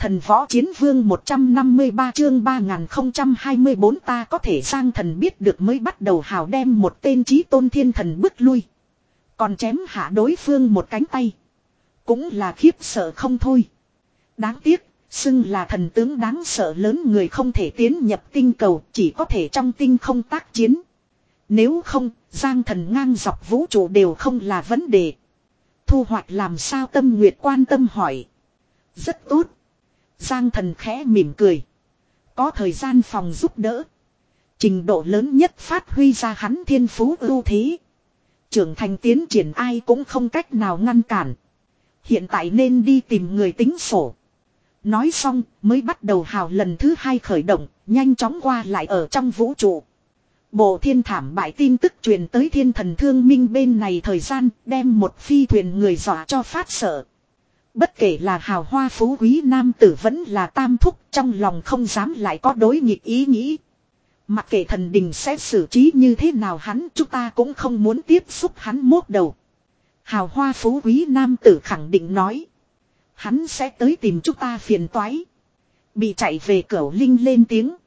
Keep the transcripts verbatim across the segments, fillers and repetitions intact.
Thần võ chiến vương một trăm năm mươi ba chương ba nghìn không trăm hai mươi bốn ta có thể Giang Thần biết được mới bắt đầu hào đem một tên chí tôn thiên thần bức lui. Còn chém hạ đối phương một cánh tay. Cũng là khiếp sợ không thôi. Đáng tiếc, xưng là thần tướng đáng sợ lớn người không thể tiến nhập tinh cầu, chỉ có thể trong tinh không tác chiến. Nếu không, Giang Thần ngang dọc vũ trụ đều không là vấn đề. Thu hoạch làm sao Tâm Nguyệt quan tâm hỏi. Rất tốt. Giang Thần khẽ mỉm cười. Có thời gian phòng giúp đỡ. Trình độ lớn nhất phát huy ra hắn thiên phú ưu thế. Trưởng thành tiến triển ai cũng không cách nào ngăn cản. Hiện tại nên đi tìm người tính sổ. Nói xong mới bắt đầu hào lần thứ hai khởi động. Nhanh chóng qua lại ở trong vũ trụ. Bộ thiên thảm bại tin tức truyền tới thiên thần thương minh bên này thời gian đem một phi thuyền người dọa cho phát sợ. Bất kể là hào hoa phú quý nam tử vẫn là tam thúc trong lòng không dám lại có đối nghịch ý nghĩ. Mặc kệ thần đình sẽ xử trí như thế nào hắn chúng ta cũng không muốn tiếp xúc hắn mốt đầu. Hào hoa phú quý nam tử khẳng định nói. Hắn sẽ tới tìm chúng ta phiền toái. Bị chạy về Cửu Linh lên tiếng.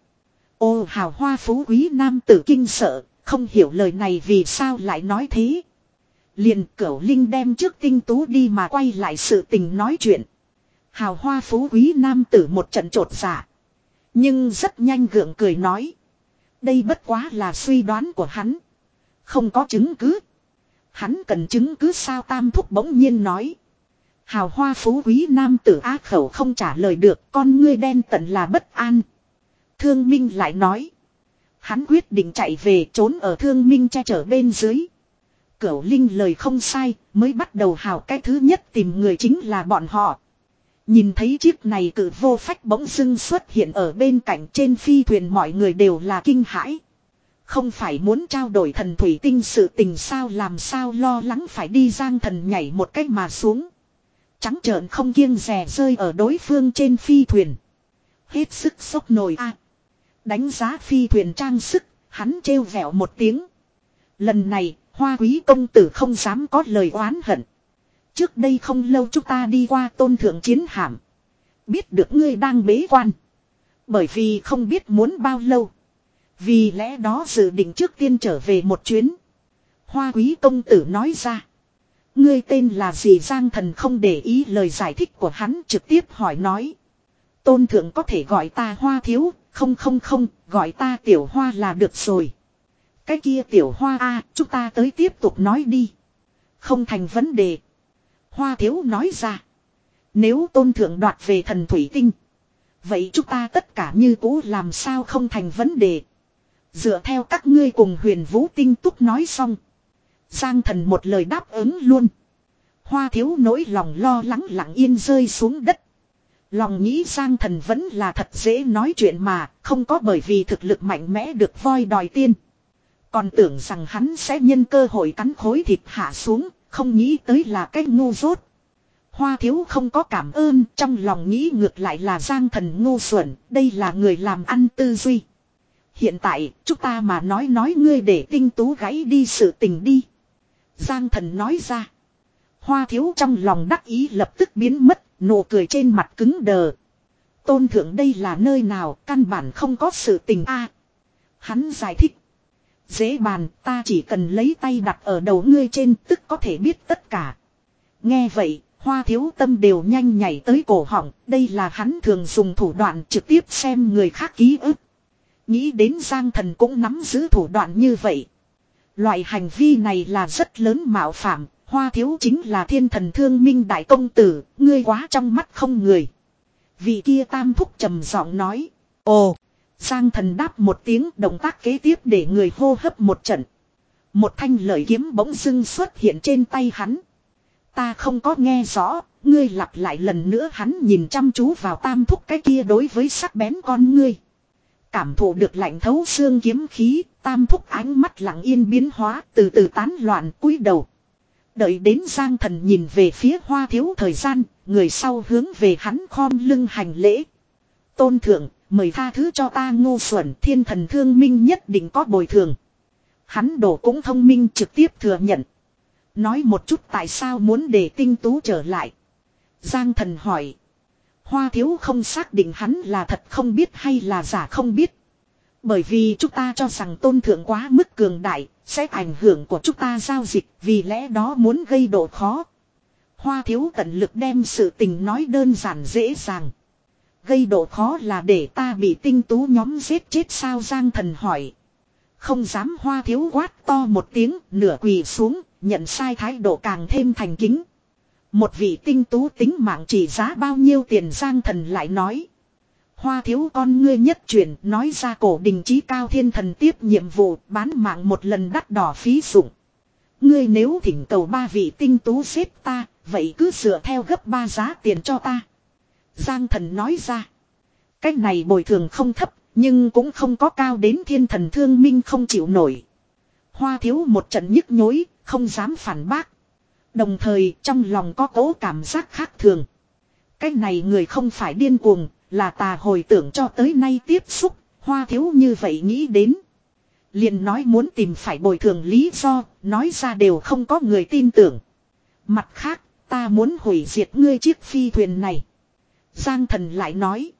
Ô hào hoa phú quý nam tử kinh sợ, không hiểu lời này vì sao lại nói thế. Liền Cửu Linh đem trước tinh tú đi mà quay lại sự tình nói chuyện. Hào hoa phú quý nam tử một trận trột dạ. Nhưng rất nhanh gượng cười nói. Đây bất quá là suy đoán của hắn. Không có chứng cứ. Hắn cần chứng cứ sao tam thúc bỗng nhiên nói. Hào hoa phú quý nam tử á khẩu không trả lời được con ngươi đen tận là bất an. Thương Minh lại nói. Hắn quyết định chạy về trốn ở Thương Minh che chở bên dưới. Cửu Linh lời không sai, mới bắt đầu hào cái thứ nhất tìm người chính là bọn họ. Nhìn thấy chiếc này cự vô phách bỗng dưng xuất hiện ở bên cạnh trên phi thuyền mọi người đều là kinh hãi. Không phải muốn trao đổi thần thủy tinh sự tình sao làm sao lo lắng phải đi Giang Thần nhảy một cách mà xuống. Trắng trợn không kiêng dè rơi ở đối phương trên phi thuyền. Hết sức sốc nổi a. Đánh giá phi thuyền trang sức, hắn trêu vẹo một tiếng. Lần này, Hoa quý công tử không dám có lời oán hận. Trước đây không lâu chúng ta đi qua Tôn thượng chiến hạm. Biết được ngươi đang bế quan. Bởi vì không biết muốn bao lâu. Vì lẽ đó dự định trước tiên trở về một chuyến. Hoa quý công tử nói ra. Ngươi tên là gì Giang Thần không để ý lời giải thích của hắn trực tiếp hỏi nói. Tôn thượng có thể gọi ta Hoa thiếu, không không không, gọi ta Tiểu Hoa là được rồi. Cái kia Tiểu Hoa a, chúng ta tới tiếp tục nói đi. Không thành vấn đề. Hoa thiếu nói ra. Nếu Tôn thượng đoạt về thần thủy tinh. Vậy chúng ta tất cả như cũ làm sao không thành vấn đề. Dựa theo các ngươi cùng Huyền Vũ Tinh Túc nói xong. Giang Thần một lời đáp ứng luôn. Hoa thiếu nỗi lòng lo lắng lặng yên rơi xuống đất. Lòng nghĩ Giang Thần vẫn là thật dễ nói chuyện mà, không có bởi vì thực lực mạnh mẽ được voi đòi tiên. Còn tưởng rằng hắn sẽ nhân cơ hội cắn khối thịt hạ xuống, không nghĩ tới là cái ngu dốt. Hoa thiếu không có cảm ơn, trong lòng nghĩ ngược lại là Giang Thần ngu xuẩn, đây là người làm ăn tư duy. Hiện tại, chúng ta mà nói nói ngươi để tinh tú gãy đi sự tình đi. Giang Thần nói ra. Hoa thiếu trong lòng đắc ý lập tức biến mất, nụ cười trên mặt cứng đờ. Tôn thượng đây là nơi nào, căn bản không có sự tình a. Hắn giải thích. Dễ bàn, ta chỉ cần lấy tay đặt ở đầu ngươi trên tức có thể biết tất cả. Nghe vậy, Hoa thiếu tâm đều nhanh nhảy tới cổ họng, đây là hắn thường dùng thủ đoạn trực tiếp xem người khác ký ức. Nghĩ đến Giang Thần cũng nắm giữ thủ đoạn như vậy. Loại hành vi này là rất lớn mạo phạm, Hoa thiếu chính là thiên thần thương minh đại công tử, ngươi quá trong mắt không người. Vị kia tam thúc trầm giọng nói. Ồ, Giang Thần đáp một tiếng động tác kế tiếp để người hô hấp một trận. Một thanh lợi kiếm bỗng dưng xuất hiện trên tay hắn. Ta không có nghe rõ, ngươi lặp lại lần nữa hắn nhìn chăm chú vào tam thúc cái kia đối với sắc bén con ngươi. Cảm thụ được lạnh thấu xương kiếm khí, tam thúc ánh mắt lặng yên biến hóa từ từ tán loạn cúi đầu. Đợi đến Giang Thần nhìn về phía Hoa thiếu thời gian, người sau hướng về hắn khom lưng hành lễ. Tôn thượng, mời tha thứ cho ta ngu xuẩn, thiên thần thương minh nhất định có bồi thường. Hắn đổ cũng thông minh trực tiếp thừa nhận. Nói một chút tại sao muốn để tinh tú trở lại. Giang Thần hỏi. Hoa thiếu không xác định hắn là thật không biết hay là giả không biết. Bởi vì chúng ta cho rằng tôn thượng quá mức cường đại, sẽ ảnh hưởng của chúng ta giao dịch, vì lẽ đó muốn gây độ khó. Hoa thiếu tận lực đem sự tình nói đơn giản dễ dàng. Gây độ khó là để ta bị tinh tú nhóm giết chết sao, Giang Thần hỏi. Không dám. Hoa thiếu quát to một tiếng, nửa quỳ xuống, nhận sai thái độ càng thêm thành kính. Một vị tinh tú tính mạng chỉ giá bao nhiêu tiền, Giang Thần lại nói. Hoa thiếu con ngươi nhất chuyển, nói ra cổ đình chí cao thiên thần tiếp nhiệm vụ bán mạng một lần đắt đỏ phí dụng. Ngươi nếu thỉnh cầu ba vị tinh tú xếp ta, vậy cứ dựa theo gấp ba giá tiền cho ta. Giang Thần nói ra. Cách này bồi thường không thấp, nhưng cũng không có cao đến thiên thần thương minh không chịu nổi. Hoa thiếu một trận nhức nhối, không dám phản bác. Đồng thời trong lòng có cố cảm giác khác thường. Cách này người không phải điên cuồng, là tà hồi tưởng cho tới nay tiếp xúc, Hoa thiếu như vậy nghĩ đến. Liền nói muốn tìm phải bồi thường lý do, nói ra đều không có người tin tưởng. Mặt khác, ta muốn hủy diệt ngươi chiếc phi thuyền này. Giang Thần lại nói.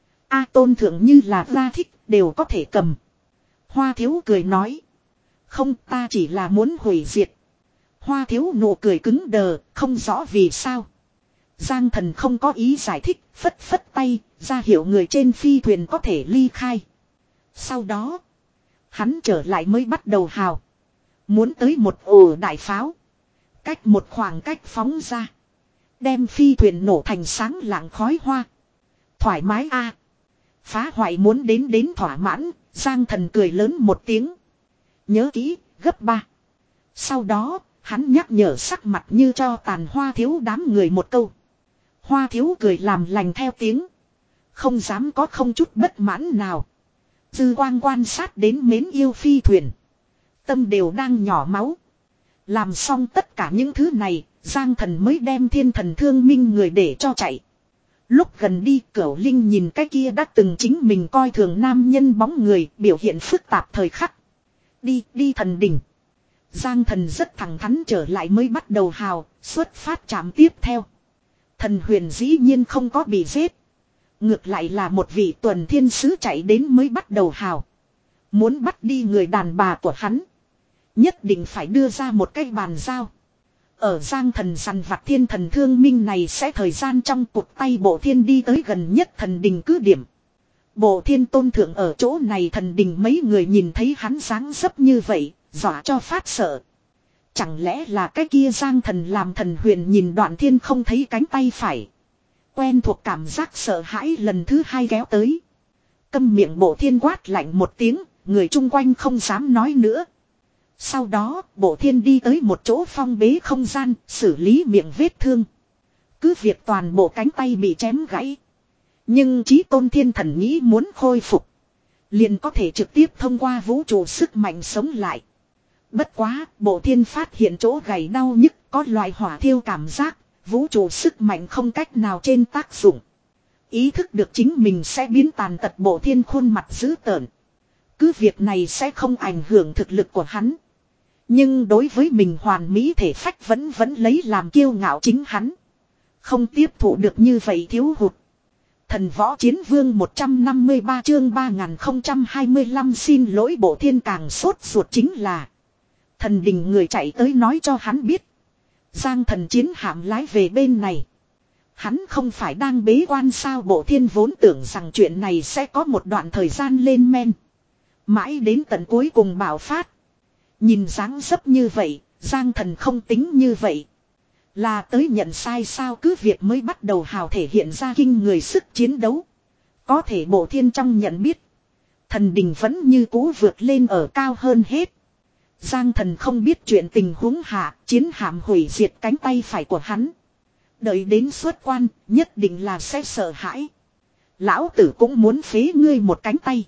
A tôn thượng như là ra thích, đều có thể cầm. Hoa thiếu cười nói. Không, ta chỉ là muốn hủy diệt. Hoa thiếu nụ cười cứng đờ, không rõ vì sao. Giang Thần không có ý giải thích, phất phất tay, ra hiệu người trên phi thuyền có thể ly khai. Sau đó, hắn trở lại mới bắt đầu hào. Muốn tới một ổ đại pháo. Cách một khoảng cách phóng ra. Đem phi thuyền nổ thành sáng lạng khói hoa. Thoải mái a. Phá hoại muốn đến đến thỏa mãn, Giang Thần cười lớn một tiếng. Nhớ kỹ, gấp ba. Sau đó, hắn nhắc nhở sắc mặt như cho tàn Hoa thiếu đám người một câu. Hoa thiếu cười làm lành theo tiếng. Không dám có không chút bất mãn nào. Dư quang quan sát đến mến yêu phi thuyền. Tâm đều đang nhỏ máu. Làm xong tất cả những thứ này, Giang Thần mới đem thiên thần thương minh người để cho chạy. Lúc gần đi, Cửu Linh nhìn cái kia đã từng chính mình coi thường nam nhân bóng người, biểu hiện phức tạp thời khắc. Đi, đi thần đỉnh. Giang Thần rất thẳng thắn trở lại mới bắt đầu hào, xuất phát trạm tiếp theo. Thần Huyền dĩ nhiên không có bị giết. Ngược lại là một vị tuần thiên sứ chạy đến mới bắt đầu hào. Muốn bắt đi người đàn bà của hắn. Nhất định phải đưa ra một cái bàn giao. Ở Giang Thần săn vặt thiên thần thương minh này sẽ thời gian trong cuộc tay Bộ Thiên đi tới gần nhất thần đình cứ điểm. Bộ Thiên tôn thượng ở chỗ này, thần đình mấy người nhìn thấy hắn dáng dấp như vậy, dọa cho phát sợ. Chẳng lẽ là cái kia Giang Thần làm Thần Huyền nhìn Đoạn Thiên không thấy cánh tay phải. Quen thuộc cảm giác sợ hãi lần thứ hai kéo tới. Câm miệng Bộ Thiên quát lạnh một tiếng, người chung quanh không dám nói nữa. Sau đó, Bộ Thiên đi tới một chỗ phong bế không gian, xử lý miệng vết thương. Cứ việc toàn bộ cánh tay bị chém gãy. Nhưng Chí Tôn Thiên Thần nghĩ muốn khôi phục. Liền có thể trực tiếp thông qua vũ trụ sức mạnh sống lại. Bất quá, Bộ Thiên phát hiện chỗ gầy đau nhức, có loại hỏa thiêu cảm giác, vũ trụ sức mạnh không cách nào trên tác dụng. Ý thức được chính mình sẽ biến tàn tật, Bộ Thiên khuôn mặt dữ tợn. Cứ việc này sẽ không ảnh hưởng thực lực của hắn. Nhưng đối với mình hoàn mỹ thể phách vẫn vẫn lấy làm kiêu ngạo chính hắn. Không tiếp thụ được như vậy thiếu hụt. Thần Võ Chiến Vương một trăm năm mươi ba chương ba nghìn không trăm hai mươi lăm xin lỗi. Bộ Thiên càng sốt ruột chính là thần đình người chạy tới nói cho hắn biết. Giang Thần chiến hạm lái về bên này. Hắn không phải đang bế quan sao? Bộ Thiên vốn tưởng rằng chuyện này sẽ có một đoạn thời gian lên men. Mãi đến tận cuối cùng bạo phát. Nhìn dáng dấp như vậy, Giang Thần không tính như vậy. Là tới nhận sai sao? Cứ việc mới bắt đầu hào thể hiện ra kinh người sức chiến đấu. Có thể Bộ Thiên trong nhận biết. Thần đình vẫn như cũ vượt lên ở cao hơn hết. Giang Thần không biết chuyện tình huống hạ, chiến hạm hủy diệt cánh tay phải của hắn. Đợi đến xuất quan, nhất định là sẽ sợ hãi. Lão tử cũng muốn phế ngươi một cánh tay.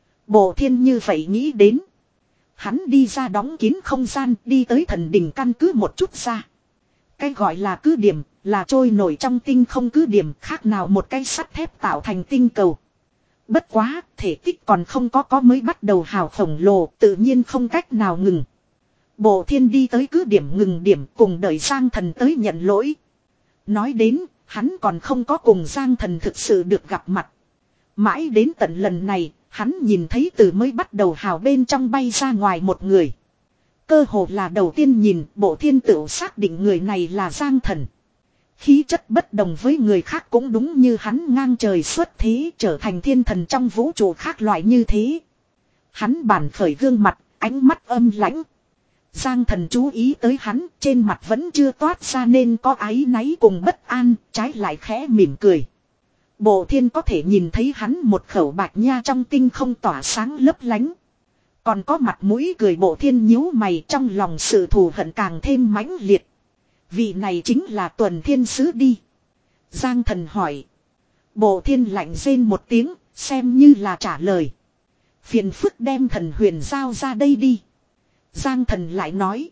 Bộ Thiên như vậy nghĩ đến. Hắn đi ra đóng kín không gian, đi tới thần đình căn cứ một chút ra. Cái gọi là cứ điểm, là trôi nổi trong tinh không cứ điểm, khác nào một cái sắt thép tạo thành tinh cầu. Bất quá, thể tích còn không có có mới bắt đầu hào khổng lồ, tự nhiên không cách nào ngừng. Bộ Thiên đi tới cứ điểm ngừng điểm, cùng đợi Giang Thần tới nhận lỗi. Nói đến, Hắn còn không có cùng Giang Thần thực sự được gặp mặt. Mãi đến tận lần này, hắn nhìn thấy từ mới bắt đầu hào bên trong bay ra ngoài một người. Cơ hồ là đầu tiên nhìn, Bộ Thiên Tửu xác định người này là Giang Thần. Khí chất bất đồng với người khác cũng đúng như hắn ngang trời xuất thế, trở thành thiên thần trong vũ trụ khác loại như thế. Hắn bản khởi gương mặt, ánh mắt âm lãnh. Giang Thần chú ý tới hắn, trên mặt vẫn chưa toát ra nên có áy náy cùng bất an, trái lại khẽ mỉm cười. Bộ Thiên có thể nhìn thấy hắn một khẩu bạch nha trong tinh không tỏa sáng lấp lánh. Còn có mặt mũi cười. Bộ Thiên nhíu mày, trong lòng sự thù hận càng thêm mãnh liệt. Vị này chính là Tuần Thiên Sứ đi. Giang Thần hỏi. Bộ Thiên lạnh rên một tiếng, xem như là trả lời. Phiền phức đem Thần Huyền giao ra đây đi. Giang Thần lại nói.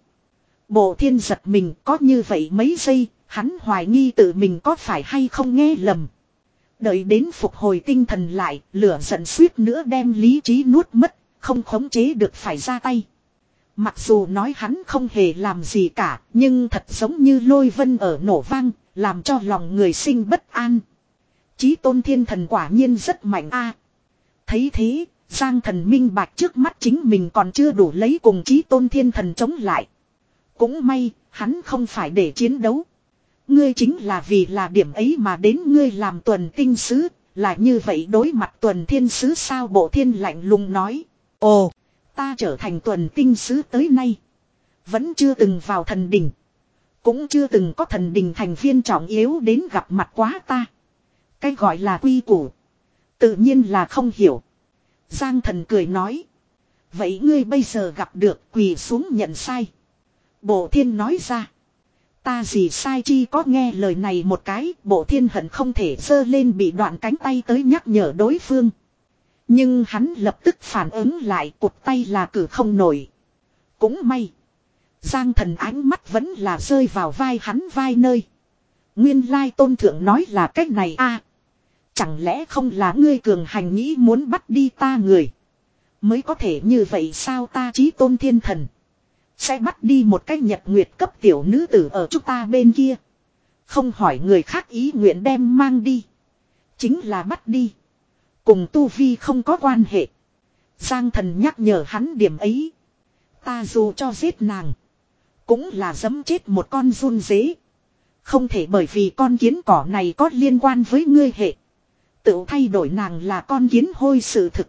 Bộ Thiên giật mình, có như vậy mấy giây, hắn hoài nghi tự mình có phải hay không nghe lầm. Đợi đến phục hồi tinh thần lại, lửa giận suýt nữa đem lý trí nuốt mất, không khống chế được phải ra tay. Mặc dù nói hắn không hề làm gì cả, nhưng thật giống như lôi vân ở nổ vang, làm cho lòng người sinh bất an. Chí Tôn Thiên Thần quả nhiên rất mạnh a. Thấy thế, Giang Thần minh bạch trước mắt chính mình còn chưa đủ lấy cùng Chí Tôn Thiên Thần chống lại. Cũng may, hắn không phải để chiến đấu. Ngươi chính là vì là điểm ấy mà đến ngươi làm Tuần Tinh Sứ, là như vậy đối mặt Tuần Thiên Sứ sao? Bộ Thiên lạnh lùng nói. Ồ, ta trở thành Tuần Tinh Sứ tới nay. Vẫn chưa từng vào thần đình. Cũng chưa từng có thần đình thành viên trọng yếu đến gặp mặt quá ta. Cái gọi là quy củ. Tự nhiên là không hiểu. Giang Thần cười nói. Vậy ngươi bây giờ gặp được quỳ xuống nhận sai. Bộ Thiên nói ra. Ta gì sai chi có nghe lời này một cái. Bộ Thiên hận không thể giơ lên bị đoạn cánh tay tới nhắc nhở đối phương. Nhưng hắn lập tức phản ứng lại, cụt tay là cử không nổi. Cũng may. Giang Thần ánh mắt vẫn là rơi vào vai hắn vai nơi. Nguyên lai Tôn Thượng nói là cách này a. À, chẳng lẽ không là ngươi cường hành nghĩ muốn bắt đi ta người. Mới có thể như vậy sao? Ta Chí Tôn Thiên Thần. Sẽ bắt đi một cái nhật nguyệt cấp tiểu nữ tử ở chúng ta bên kia. Không hỏi người khác ý nguyện đem mang đi. Chính là bắt đi. Cùng tu vi không có quan hệ. Giang Thần nhắc nhở hắn điểm ấy. Ta dù cho giết nàng. Cũng là giẫm chết một con run dế. Không thể bởi vì con kiến cỏ này có liên quan với ngươi hệ. Tự thay đổi nàng là con kiến hôi sự thực.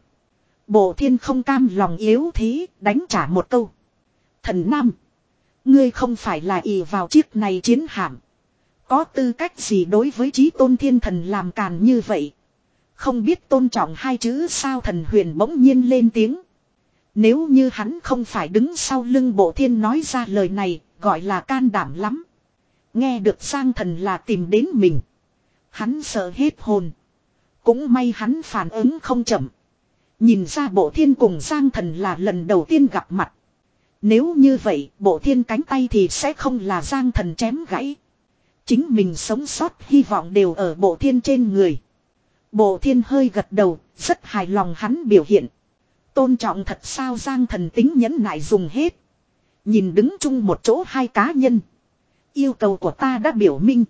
Bộ Thiên không cam lòng yếu thế, đánh trả một câu. Thần Nam. Ngươi không phải là ỷ vào chiếc này chiến hạm. Có tư cách gì đối với Chí Tôn Thiên Thần làm càn như vậy. Không biết tôn trọng hai chữ sao? Thần Huyền bỗng nhiên lên tiếng. Nếu như hắn không phải đứng sau lưng Bộ Thiên nói ra lời này, gọi là can đảm lắm. Nghe được Giang Thần là tìm đến mình. Hắn sợ hết hồn. Cũng may hắn phản ứng không chậm. Nhìn ra Bộ Thiên cùng Giang Thần là lần đầu tiên gặp mặt. Nếu như vậy, Bộ Thiên cánh tay thì sẽ không là Giang Thần chém gãy. Chính mình sống sót hy vọng đều ở Bộ Thiên trên người. Bộ Thiên hơi gật đầu, rất hài lòng hắn biểu hiện. Tôn trọng thật sao? Giang Thần tính nhẫn nại dùng hết. Nhìn đứng chung một chỗ hai cá nhân. Yêu cầu của ta đã biểu minh.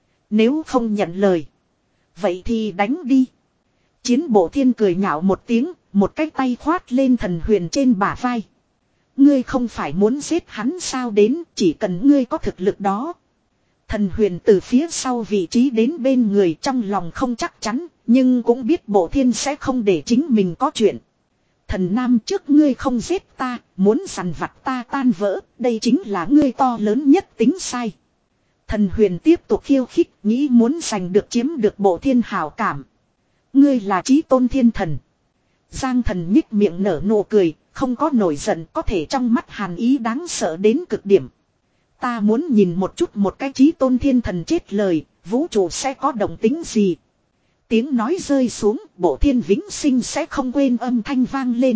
Nếu không nhận lời. Vậy thì đánh đi. Chiến Bộ Thiên cười nhạo một tiếng, một cái tay khoát lên Thần Huyền trên bả vai. Ngươi không phải muốn giết hắn sao? Đến, chỉ cần ngươi có thực lực đó. Thần Huyền từ phía sau vị trí đến bên người, trong lòng không chắc chắn, nhưng cũng biết Bộ Thiên sẽ không để chính mình có chuyện. Thần Nam, trước ngươi không giết ta, muốn sằn vặt ta tan vỡ, đây chính là ngươi to lớn nhất tính sai. Thần Huyền tiếp tục khiêu khích, nghĩ muốn giành được chiếm được Bộ Thiên hảo cảm. Ngươi là Chí Tôn Thiên Thần. Giang Thần nhích miệng nở nụ cười, không có nổi giận, có thể trong mắt hàn ý đáng sợ đến cực điểm. Ta muốn nhìn một chút một cái Chí Tôn Thiên Thần chết lời, vũ trụ sẽ có động tính gì. Tiếng nói rơi xuống, Bộ Thiên vĩnh sinh sẽ không quên âm thanh vang lên.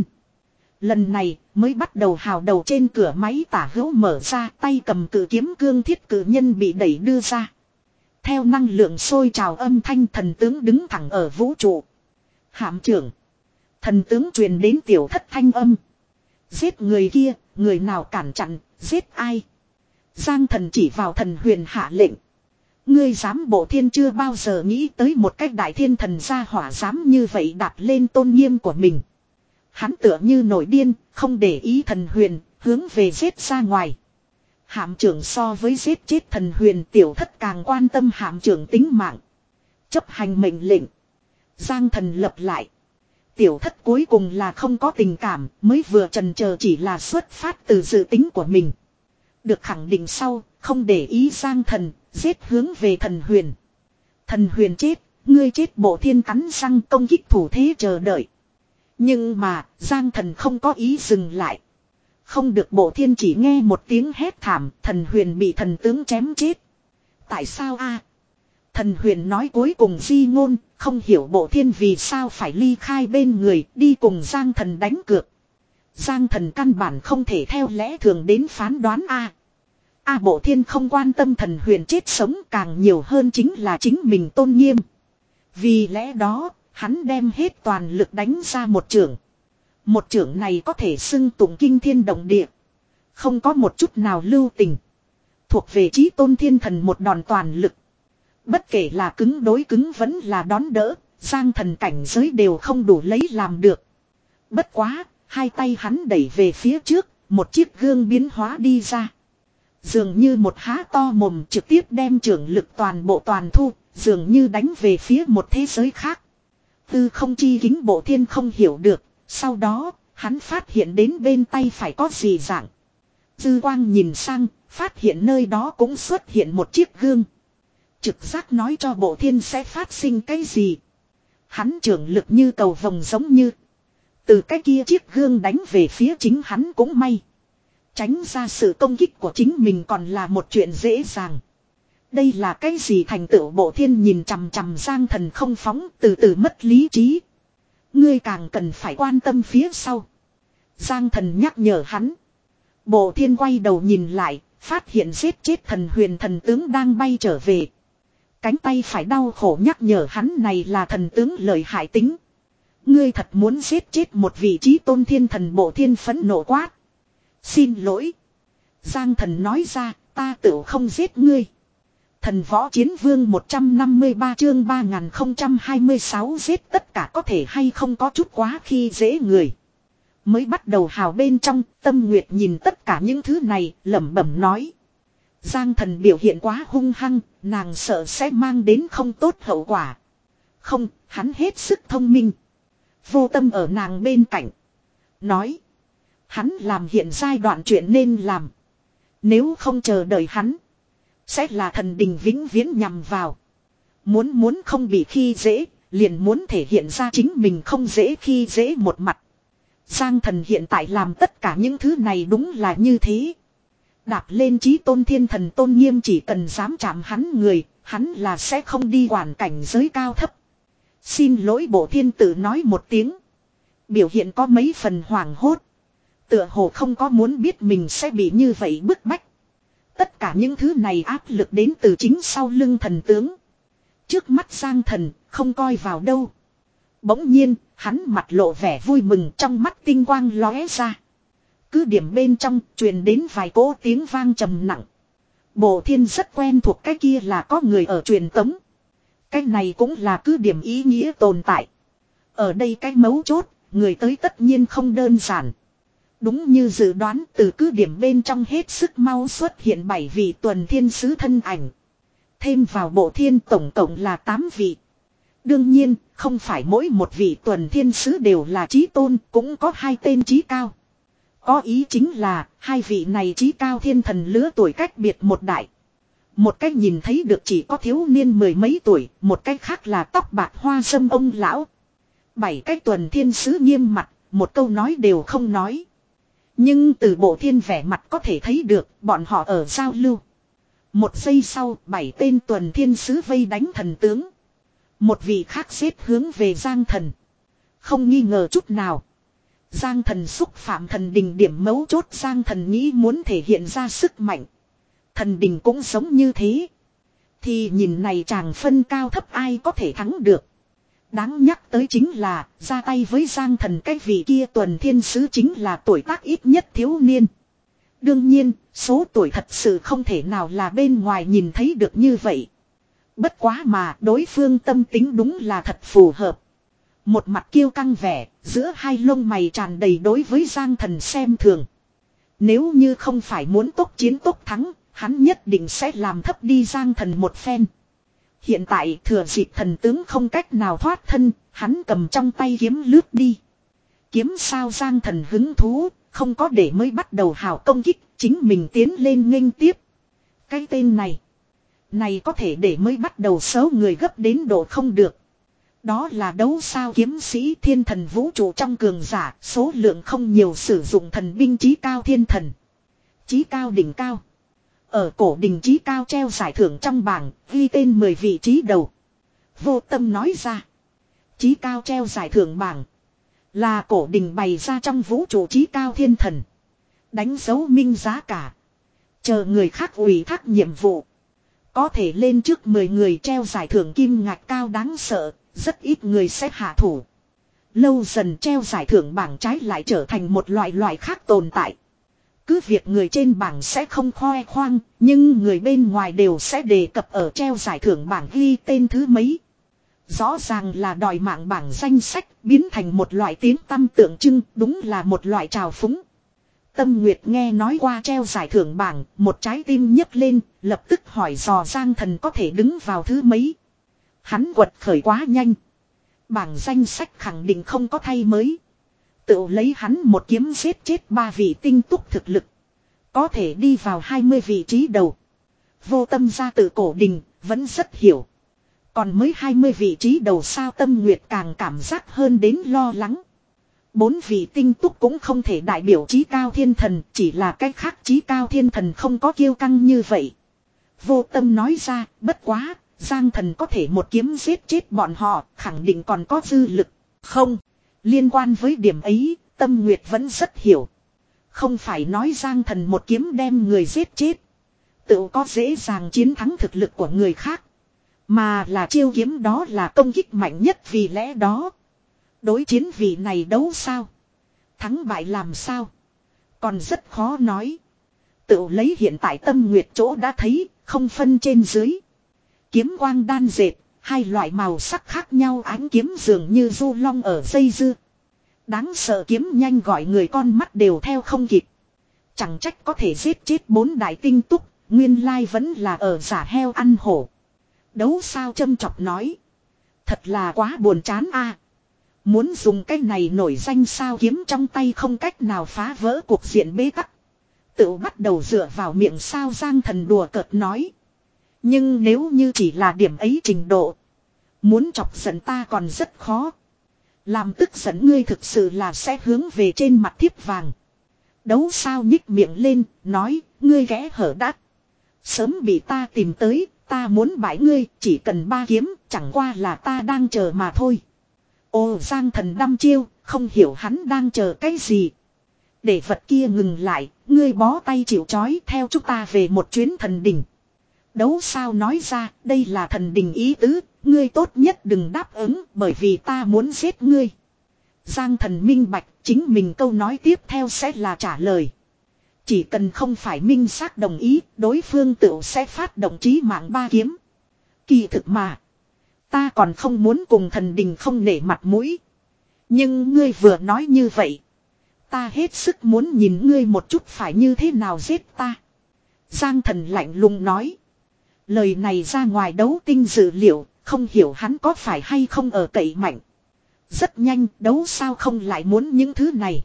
Lần này mới bắt đầu hào đầu trên cửa máy tả hữu mở ra, tay cầm cự kiếm cương thiết cự nhân bị đẩy đưa ra. Theo năng lượng sôi trào âm thanh, thần tướng đứng thẳng ở vũ trụ. Hạm trưởng. Thần tướng truyền đến tiểu thất thanh âm. Giết người kia, người nào cản chặn, giết ai. Giang Thần chỉ vào Thần Huyền hạ lệnh. Ngươi dám bộ thiên chưa bao giờ nghĩ tới một cách đại thiên thần gia hỏa dám như vậy đặt lên tôn nghiêm của mình. Hắn tựa như nổi điên, không để ý thần huyền, hướng về giết ra ngoài. Hạm trưởng so với giết chết thần huyền tiểu thất càng quan tâm hạm trưởng tính mạng. Chấp hành mệnh lệnh. Giang thần lập lại. Tiểu thất cuối cùng là không có tình cảm, mới vừa chần chờ chỉ là xuất phát từ dự tính của mình. Được khẳng định sau, không để ý Giang thần, giết hướng về thần huyền. Thần huyền chết, ngươi chết bộ thiên cắn răng công kích thủ thế chờ đợi. Nhưng mà, Giang thần không có ý dừng lại. Không được bộ thiên chỉ nghe một tiếng hét thảm, thần huyền bị thần tướng chém chết. Tại sao a? Thần huyền nói cuối cùng di ngôn, không hiểu bộ thiên vì sao phải ly khai bên người, đi cùng Giang thần đánh cược. Giang thần căn bản không thể theo lẽ thường đến phán đoán a. A bộ thiên không quan tâm thần huyền chết sống, càng nhiều hơn chính là chính mình tôn nghiêm. Vì lẽ đó, hắn đem hết toàn lực đánh ra một chưởng. Một chưởng này có thể xưng tụng kinh thiên động địa. Không có một chút nào lưu tình. Thuộc về chí tôn thiên thần một đòn toàn lực. Bất kể là cứng đối cứng vẫn là đón đỡ, Giang thần cảnh giới đều không đủ lấy làm được. Bất quá, hai tay hắn đẩy về phía trước, một chiếc gương biến hóa đi ra. Dường như một há to mồm trực tiếp đem trưởng lực toàn bộ toàn thu, dường như đánh về phía một thế giới khác. Tư không chi kính bộ thiên không hiểu được, sau đó, hắn phát hiện đến bên tay phải có gì dạng. Dư quang nhìn sang, phát hiện nơi đó cũng xuất hiện một chiếc gương. Trực giác nói cho bộ thiên sẽ phát sinh cái gì. Hắn trưởng lực như cầu vồng giống như. Từ cái kia chiếc gương đánh về phía chính hắn cũng may. Tránh ra sự công kích của chính mình còn là một chuyện dễ dàng. Đây là cái gì thành tựu bộ thiên nhìn chằm chằm Giang thần không phóng, từ từ mất lý trí. Ngươi càng cần phải quan tâm phía sau. Giang thần nhắc nhở hắn. Bộ thiên quay đầu nhìn lại, phát hiện giết chết thần huyền thần tướng đang bay trở về. Cánh tay phải đau khổ nhắc nhở hắn này là thần tướng lợi hại tính. Ngươi thật muốn giết chết một vị trí tôn thiên thần, bộ thiên phẫn nộ quát. Xin lỗi. Giang thần nói ra, ta tự không giết ngươi. Thần võ chiến vương một trăm năm mươi ba chương ba nghìn không trăm hai mươi sáu giết tất cả có thể hay không có chút quá khi dễ người. Mới bắt đầu hào bên trong, Tâm Nguyệt nhìn tất cả những thứ này, lẩm bẩm nói. Giang thần biểu hiện quá hung hăng, nàng sợ sẽ mang đến không tốt hậu quả. Không, hắn hết sức thông minh. Vô tâm ở nàng bên cạnh. Nói. Hắn làm hiện giai đoạn chuyện nên làm. Nếu không chờ đợi hắn. Sẽ là thần đình vĩnh viễn nhằm vào. Muốn muốn không bị khi dễ. Liền muốn thể hiện ra chính mình không dễ khi dễ một mặt. Giang thần hiện tại làm tất cả những thứ này đúng là như thế. Đạp lên chí tôn thiên thần tôn nghiêm, chỉ cần dám chạm hắn người. Hắn là sẽ không đi quản cảnh giới cao thấp. Xin lỗi, bộ thiên tử nói một tiếng. Biểu hiện có mấy phần hoảng hốt. Tựa hồ không có muốn biết mình sẽ bị như vậy bức bách. Tất cả những thứ này áp lực đến từ chính sau lưng thần tướng. Trước mắt Giang thần không coi vào đâu. Bỗng nhiên hắn mặt lộ vẻ vui mừng, trong mắt tinh quang lóe ra. Cứ điểm bên trong truyền đến vài cỗ tiếng vang trầm nặng. Bộ thiên rất quen thuộc cái kia là có người ở truyền tống. Cái này cũng là cứ điểm ý nghĩa tồn tại. Ở đây cái mấu chốt, người tới tất nhiên không đơn giản. Đúng như dự đoán, từ cứ điểm bên trong hết sức mau xuất hiện bảy vị tuần thiên sứ thân ảnh. Thêm vào bộ thiên tổng cộng là tám vị. Đương nhiên, không phải mỗi một vị tuần thiên sứ đều là chí tôn, cũng có hai tên chí cao. Có ý chính là, hai vị này chí cao thiên thần lứa tuổi cách biệt một đại. Một cách nhìn thấy được chỉ có thiếu niên mười mấy tuổi, một cách khác là tóc bạc hoa râm ông lão. Bảy cách tuần thiên sứ nghiêm mặt, một câu nói đều không nói. Nhưng từ bộ thiên vẻ mặt có thể thấy được, bọn họ ở giao lưu. Một giây sau, bảy tên tuần thiên sứ vây đánh thần tướng. Một vị khác xếp hướng về Giang thần. Không nghi ngờ chút nào. Giang thần xúc phạm thần đình điểm mấu chốt, Giang thần nghĩ muốn thể hiện ra sức mạnh. Thần đình cũng giống như thế. Thì nhìn này chàng phân cao thấp ai có thể thắng được. Đáng nhắc tới chính là, ra tay với Giang thần cái vị kia tuần thiên sứ chính là tuổi tác ít nhất thiếu niên. Đương nhiên, số tuổi thật sự không thể nào là bên ngoài nhìn thấy được như vậy. Bất quá mà đối phương tâm tính đúng là thật phù hợp. Một mặt kiêu căng vẻ, giữa hai lông mày tràn đầy đối với Giang Thần xem thường. Nếu như không phải muốn tốc chiến tốc thắng, hắn nhất định sẽ làm thấp đi Giang Thần một phen. Hiện tại thừa dịp thần tướng không cách nào thoát thân, hắn cầm trong tay kiếm lướt đi. Kiếm sao Giang Thần hứng thú, không có để mới bắt đầu hào công kích, chính mình tiến lên nghênh tiếp. Cái tên này, này có thể để mới bắt đầu xấu người gấp đến độ không được. Đó là đấu sao kiếm sĩ thiên thần vũ trụ trong cường giả, số lượng không nhiều sử dụng thần binh chí cao thiên thần. Chí cao đỉnh cao. Ở cổ đỉnh chí cao treo giải thưởng trong bảng, ghi tên mười vị trí đầu. Vô Tâm nói ra. Chí cao treo giải thưởng bảng. Là cổ đỉnh bày ra trong vũ trụ chí cao thiên thần. Đánh dấu minh giá cả. Chờ người khác ủy thác nhiệm vụ. Có thể lên trước mười người treo giải thưởng kim ngạch cao đáng sợ. Rất ít người sẽ hạ thủ. Lâu dần treo giải thưởng bảng trái lại trở thành một loại loại khác tồn tại. Cứ việc người trên bảng sẽ không khoe khoang, nhưng người bên ngoài đều sẽ đề cập ở treo giải thưởng bảng ghi tên thứ mấy. Rõ ràng là đòi mạng bảng danh sách biến thành một loại tiếng tăm tượng trưng, đúng là một loại trào phúng. Tâm Nguyệt nghe nói qua treo giải thưởng bảng, một trái tim nhấc lên, lập tức hỏi dò Giang Thần có thể đứng vào thứ mấy. Hắn quật khởi quá nhanh. Bảng danh sách khẳng định không có thay mới. Tự lấy hắn một kiếm giết chết ba vị tinh túc thực lực. Có thể đi vào hai mươi vị trí đầu. Vô Tâm ra từ cổ đình, vẫn rất hiểu. Còn mới hai mươi vị trí đầu sao Tâm Nguyệt càng cảm giác hơn đến lo lắng. Bốn vị tinh túc cũng không thể đại biểu chí cao thiên thần, chỉ là cách khác chí cao thiên thần không có kiêu căng như vậy. Vô Tâm nói ra, bất quá, Giang Thần có thể một kiếm giết chết bọn họ, khẳng định còn có dư lực. Không, liên quan với điểm ấy, Tâm Nguyệt vẫn rất hiểu. Không phải nói Giang Thần một kiếm đem người giết chết. Tự có dễ dàng chiến thắng thực lực của người khác. Mà là chiêu kiếm đó là công kích mạnh nhất vì lẽ đó. Đối chiến vị này đấu sao? Thắng bại làm sao? Còn rất khó nói. Tự lấy hiện tại Tâm Nguyệt chỗ đã thấy, không phân trên dưới. Kiếm quang đan dệt, hai loại màu sắc khác nhau ánh kiếm dường như du long ở dây dưa. Đáng sợ kiếm nhanh gọi người con mắt đều theo không kịp. Chẳng trách có thể giết chết bốn đại tinh túc, nguyên lai vẫn là ở giả heo ăn hổ. Đấu sao châm chọc nói. Thật là quá buồn chán a. Muốn dùng cái này nổi danh sao kiếm trong tay không cách nào phá vỡ cuộc diện bế tắc. Tự bắt đầu dựa vào miệng sao Giang Thần đùa cợt nói. Nhưng nếu như chỉ là điểm ấy trình độ. Muốn chọc giận ta còn rất khó. Làm tức giận ngươi thực sự là sẽ hướng về trên mặt thiếp vàng. Đấu sao nhích miệng lên, nói, ngươi ghé hở đắt. Sớm bị ta tìm tới, ta muốn bãi ngươi, chỉ cần ba kiếm, chẳng qua là ta đang chờ mà thôi. Ồ Giang Thần đăm chiêu, không hiểu hắn đang chờ cái gì. Để vật kia ngừng lại, ngươi bó tay chịu trói theo chúng ta về một chuyến thần đỉnh. Đấu sao nói ra, đây là thần đình ý tứ, ngươi tốt nhất đừng đáp ứng bởi vì ta muốn giết ngươi. Giang Thần minh bạch, chính mình câu nói tiếp theo sẽ là trả lời. Chỉ cần không phải minh xác đồng ý, đối phương tự sẽ phát động chí mạng ba kiếm. Kỳ thực mà, ta còn không muốn cùng thần đình không nể mặt mũi. Nhưng ngươi vừa nói như vậy, ta hết sức muốn nhìn ngươi một chút phải như thế nào giết ta. Giang Thần lạnh lùng nói. Lời này ra ngoài đấu tinh dự liệu, không hiểu hắn có phải hay không ở cậy mạnh. Rất nhanh, đấu sao không lại muốn những thứ này.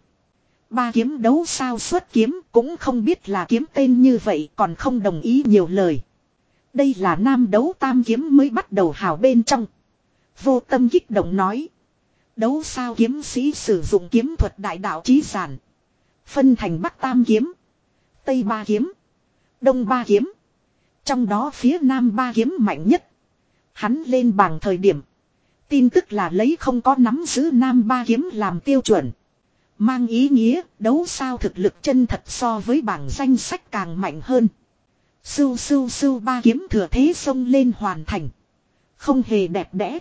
Ba kiếm đấu sao xuất kiếm cũng không biết là kiếm tên như vậy còn không đồng ý nhiều lời. Đây là nam đấu tam kiếm mới bắt đầu hào bên trong. Vô Tâm kích động nói. Đấu sao kiếm sĩ sử dụng kiếm thuật đại đạo chí giản. Phân thành bắc tam kiếm. Tây ba kiếm. Đông ba kiếm. Trong đó phía nam ba kiếm mạnh nhất. Hắn lên bảng thời điểm. Tin tức là lấy không có nắm giữ nam ba kiếm làm tiêu chuẩn. Mang ý nghĩa đấu sao thực lực chân thật so với bảng danh sách càng mạnh hơn. Sưu sưu sưu ba kiếm thừa thế xông lên hoàn thành. Không hề đẹp đẽ.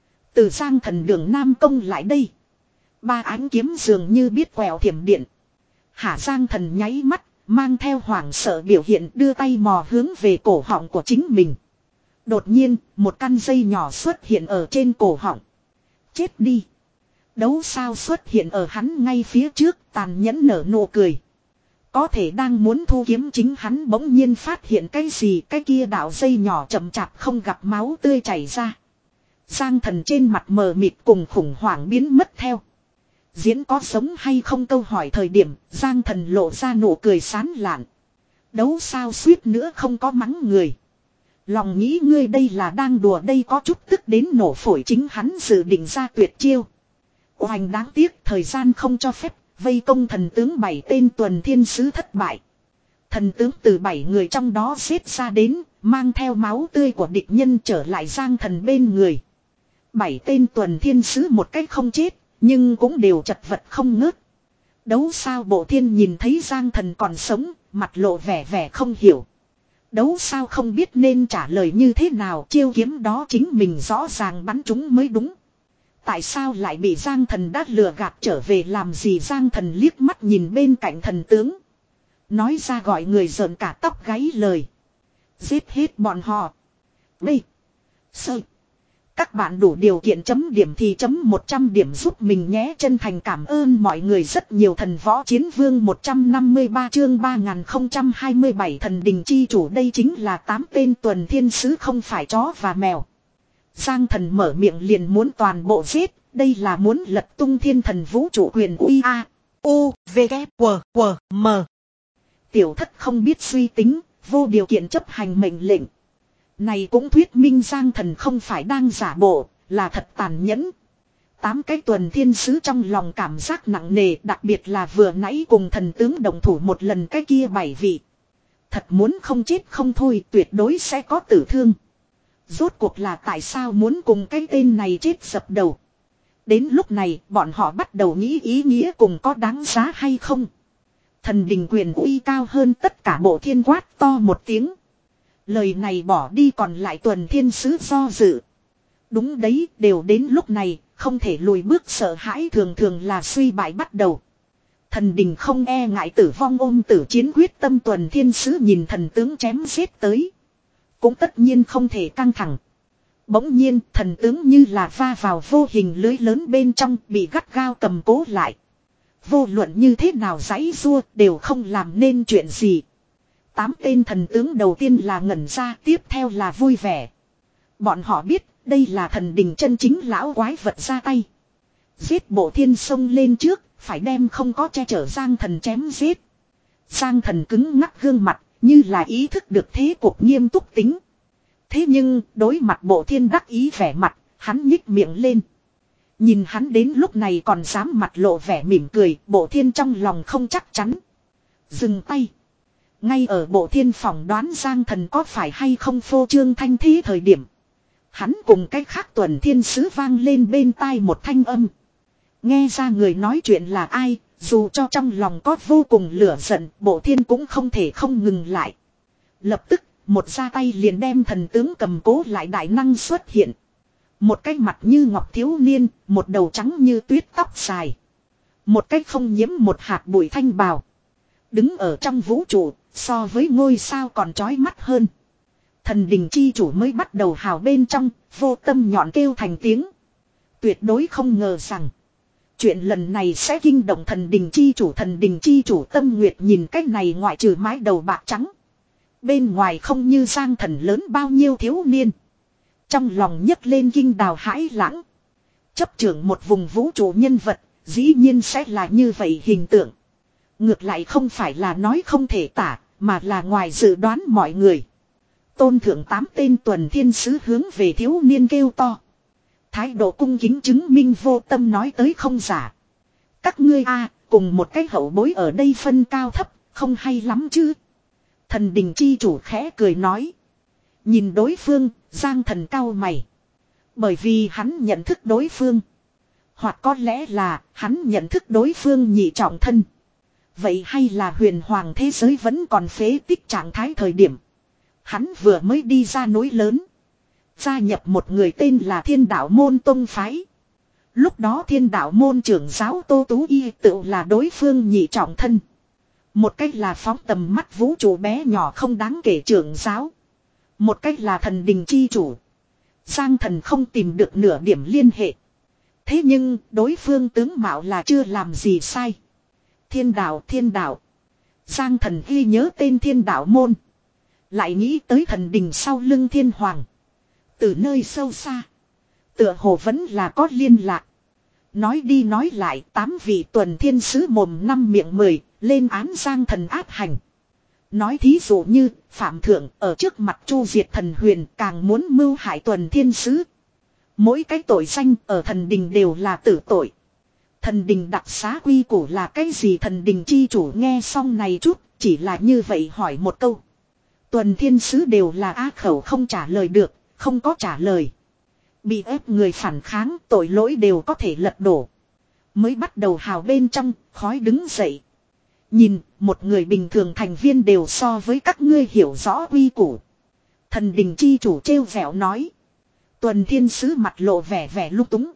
Từ Giang Thần đường Nam công lại đây. Ba ánh kiếm dường như biết quẹo thiểm điện. Hả Giang Thần nháy mắt. Mang theo hoảng sợ biểu hiện đưa tay mò hướng về cổ họng của chính mình. Đột nhiên, một căn dây nhỏ xuất hiện ở trên cổ họng. Chết đi. Đấu sao xuất hiện ở hắn ngay phía trước, tàn nhẫn nở nụ cười. Có thể đang muốn thu kiếm chính hắn bỗng nhiên phát hiện cái gì, cái kia đạo dây nhỏ chậm chạp không gặp máu tươi chảy ra. Giang Thần trên mặt mờ mịt cùng khủng hoảng biến mất theo. Diễn có sống hay không câu hỏi thời điểm, Giang Thần lộ ra nụ cười sán lạn. Đấu sao suýt nữa không có mắng người. Lòng nghĩ ngươi đây là đang đùa, đây có chút tức đến nổ phổi, chính hắn dự định ra tuyệt chiêu. Oanh, đáng tiếc thời gian không cho phép, vây công thần tướng bảy tên tuần thiên sứ thất bại. Thần tướng từ bảy người trong đó xếp ra đến, mang theo máu tươi của địch nhân trở lại Giang Thần bên người. Bảy tên tuần thiên sứ một cách không chết, nhưng cũng đều chật vật không ngớt. Đấu sao Bộ Thiên nhìn thấy Giang Thần còn sống, mặt lộ vẻ vẻ không hiểu. Đấu sao không biết nên trả lời như thế nào, chiêu kiếm đó chính mình rõ ràng bắn trúng mới đúng. Tại sao lại bị Giang Thần đã lừa gạt trở về làm gì? Giang Thần liếc mắt nhìn bên cạnh thần tướng. Nói ra gọi người rợn cả tóc gáy lời. Giết hết bọn họ. Đây. Sơ. Các bạn đủ điều kiện chấm điểm thì chấm một trăm điểm giúp mình nhé. Chân thành cảm ơn mọi người rất nhiều. Thần võ chiến vương một trăm năm mươi ba chương ba nghìn không trăm hai mươi bảy thần đình chi chủ, đây chính là tám tên tuần thiên sứ không phải chó và mèo. Giang Thần mở miệng liền muốn toàn bộ giết, đây là muốn lật tung thiên thần vũ trụ quyền uy. A. U. V. K. W. W. M. Tiểu thất không biết suy tính, vô điều kiện chấp hành mệnh lệnh. Này cũng thuyết minh Giang Thần không phải đang giả bộ, là thật tàn nhẫn. Tám cái tuần thiên sứ trong lòng cảm giác nặng nề, đặc biệt là vừa nãy cùng thần tướng đồng thủ một lần cái kia bảy vị. Thật muốn không chết không thôi, tuyệt đối sẽ có tử thương. Rốt cuộc là tại sao muốn cùng cái tên này chết dập đầu. Đến lúc này bọn họ bắt đầu nghĩ ý nghĩa cùng có đáng giá hay không. Thần đình quyền uy cao hơn tất cả Bộ Thiên quát to một tiếng. Lời này bỏ đi còn lại tuần thiên sứ do dự. Đúng đấy, đều đến lúc này, không thể lùi bước, sợ hãi thường thường là suy bại bắt đầu. Thần đình không e ngại tử vong, ôm tử chiến quyết tâm. Tuần thiên sứ nhìn thần tướng chém giết tới, cũng tất nhiên không thể căng thẳng. Bỗng nhiên thần tướng như là va vào vô hình lưới lớn bên trong, bị gắt gao cầm cố lại. Vô luận như thế nào giãy giụa đều không làm nên chuyện gì. Tám tên thần tướng đầu tiên là ngẩn ra, tiếp theo là vui vẻ. Bọn họ biết đây là thần đình chân chính lão quái vật ra tay. Giết Bộ Thiên xông lên trước, phải đem không có che chở Giang Thần chém giết. Giang Thần cứng ngắc gương mặt, như là ý thức được thế cuộc nghiêm túc tính. Thế nhưng đối mặt Bộ Thiên đắc ý vẻ mặt, hắn nhích miệng lên. Nhìn hắn đến lúc này còn dám mặt lộ vẻ mỉm cười, Bộ Thiên trong lòng không chắc chắn. Dừng tay. Ngay ở Bộ Thiên phỏng đoán Giang Thần có phải hay không phô trương thanh thế thời điểm, hắn cùng cách khác tuần thiên sứ vang lên bên tai một thanh âm. Nghe ra người nói chuyện là ai, dù cho trong lòng có vô cùng lửa giận, Bộ Thiên cũng không thể không ngừng lại. Lập tức, một ra tay liền đem thần tướng cầm cố lại đại năng xuất hiện. Một cái mặt như ngọc thiếu niên, một đầu trắng như tuyết tóc dài. Một cái không nhiễm một hạt bụi thanh bào. Đứng ở trong vũ trụ, so với ngôi sao còn chói mắt hơn. Thần đình chi chủ mới bắt đầu hào bên trong, vô tâm nhọn kêu thành tiếng. Tuyệt đối không ngờ rằng chuyện lần này sẽ kinh động thần đình chi chủ. Thần đình chi chủ Tâm Nguyệt nhìn cách này ngoại trừ mái đầu bạc trắng, bên ngoài không như Giang Thần lớn bao nhiêu thiếu niên. Trong lòng nhấc lên kinh đào hãi lãng. Chấp trưởng một vùng vũ trụ nhân vật, dĩ nhiên sẽ là như vậy hình tượng. Ngược lại không phải là nói không thể tả, mà là ngoài dự đoán mọi người. Tôn thượng tám tên tuần thiên sứ hướng về thiếu niên kêu to. Thái độ cung kính chứng minh vô tâm nói tới không giả. Các ngươi a cùng một cái hậu bối ở đây phân cao thấp, không hay lắm chứ. Thần đình chi chủ khẽ cười nói. Nhìn đối phương, Giang Thần cau mày. Bởi vì hắn nhận thức đối phương. Hoặc có lẽ là hắn nhận thức đối phương nhị trọng thân. Vậy hay là huyền hoàng thế giới vẫn còn phế tích trạng thái thời điểm. Hắn vừa mới đi ra núi lớn. Gia nhập một người tên là Thiên Đạo Môn Tông Phái. Lúc đó Thiên Đạo Môn trưởng giáo Tô Tú Y tự là đối phương nhị trọng thân. Một cách là phóng tầm mắt vũ trụ bé nhỏ không đáng kể trưởng giáo. Một cách là thần đình chi chủ. Giang thần không tìm được nửa điểm liên hệ. Thế nhưng đối phương tướng mạo là chưa làm gì sai. Thiên đạo thiên đạo. Giang thần ghi nhớ tên thiên đạo môn. Lại nghĩ tới thần đình sau lưng thiên hoàng. Từ nơi sâu xa. Tựa hồ vẫn là có liên lạc. Nói đi nói lại tám vị tuần thiên sứ mồm năm miệng mười. Lên án Giang thần áp hành. Nói thí dụ như Phạm Thượng ở trước mặt Chu Diệt thần huyền càng muốn mưu hại tuần thiên sứ. Mỗi cái tội danh ở thần đình đều là tử tội. Thần đình đặc xá quy củ là cái gì? Thần đình chi chủ nghe xong này chút chỉ là như vậy hỏi một câu. Tuần thiên sứ đều là á khẩu không trả lời được, không có trả lời. Bị ép người phản kháng tội lỗi đều có thể lật đổ. Mới bắt đầu hào bên trong, khói đứng dậy. Nhìn, một người bình thường thành viên đều so với các ngươi hiểu rõ quy củ. Thần đình chi chủ trêu vẻo nói. Tuần thiên sứ mặt lộ vẻ vẻ lúc túng.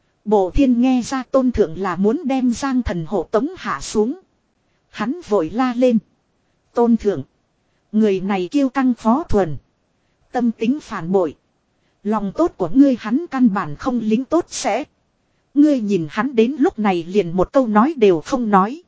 Bộ thiên nghe ra tôn thượng là muốn đem Giang thần hộ tống hạ xuống. Hắn vội la lên. Tôn thượng. Người này kiêu căng phó thuần. Tâm tính phản bội. Lòng tốt của ngươi hắn căn bản không lính tốt sẽ. Ngươi nhìn hắn đến lúc này liền một câu nói đều không nói.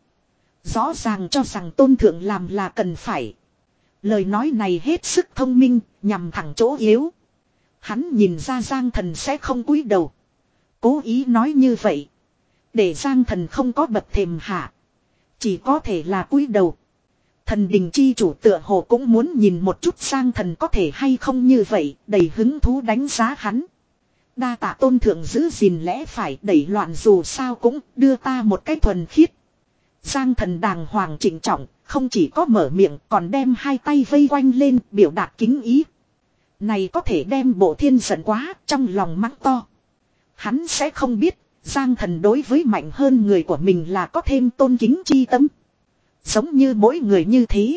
Rõ ràng cho rằng tôn thượng làm là cần phải. Lời nói này hết sức thông minh, nhằm thẳng chỗ yếu. Hắn nhìn ra Giang thần sẽ không cúi đầu. Cố ý nói như vậy. Để Giang thần không có bậc thềm hạ. Chỉ có thể là cúi đầu. Thần đình chi chủ tựa hồ cũng muốn nhìn một chút Giang thần có thể hay không như vậy. Đầy hứng thú đánh giá hắn. Đa tạ tôn thượng giữ gìn lẽ phải đẩy loạn dù sao cũng đưa ta một cái thuần khiết. Giang thần đàng hoàng trịnh trọng, không chỉ có mở miệng còn đem hai tay vây quanh lên biểu đạt kính ý. Này có thể đem bộ thiên giận quá trong lòng mắng to. Hắn sẽ không biết, Giang thần đối với mạnh hơn người của mình là có thêm tôn kính chi tâm. Giống như mỗi người như thế.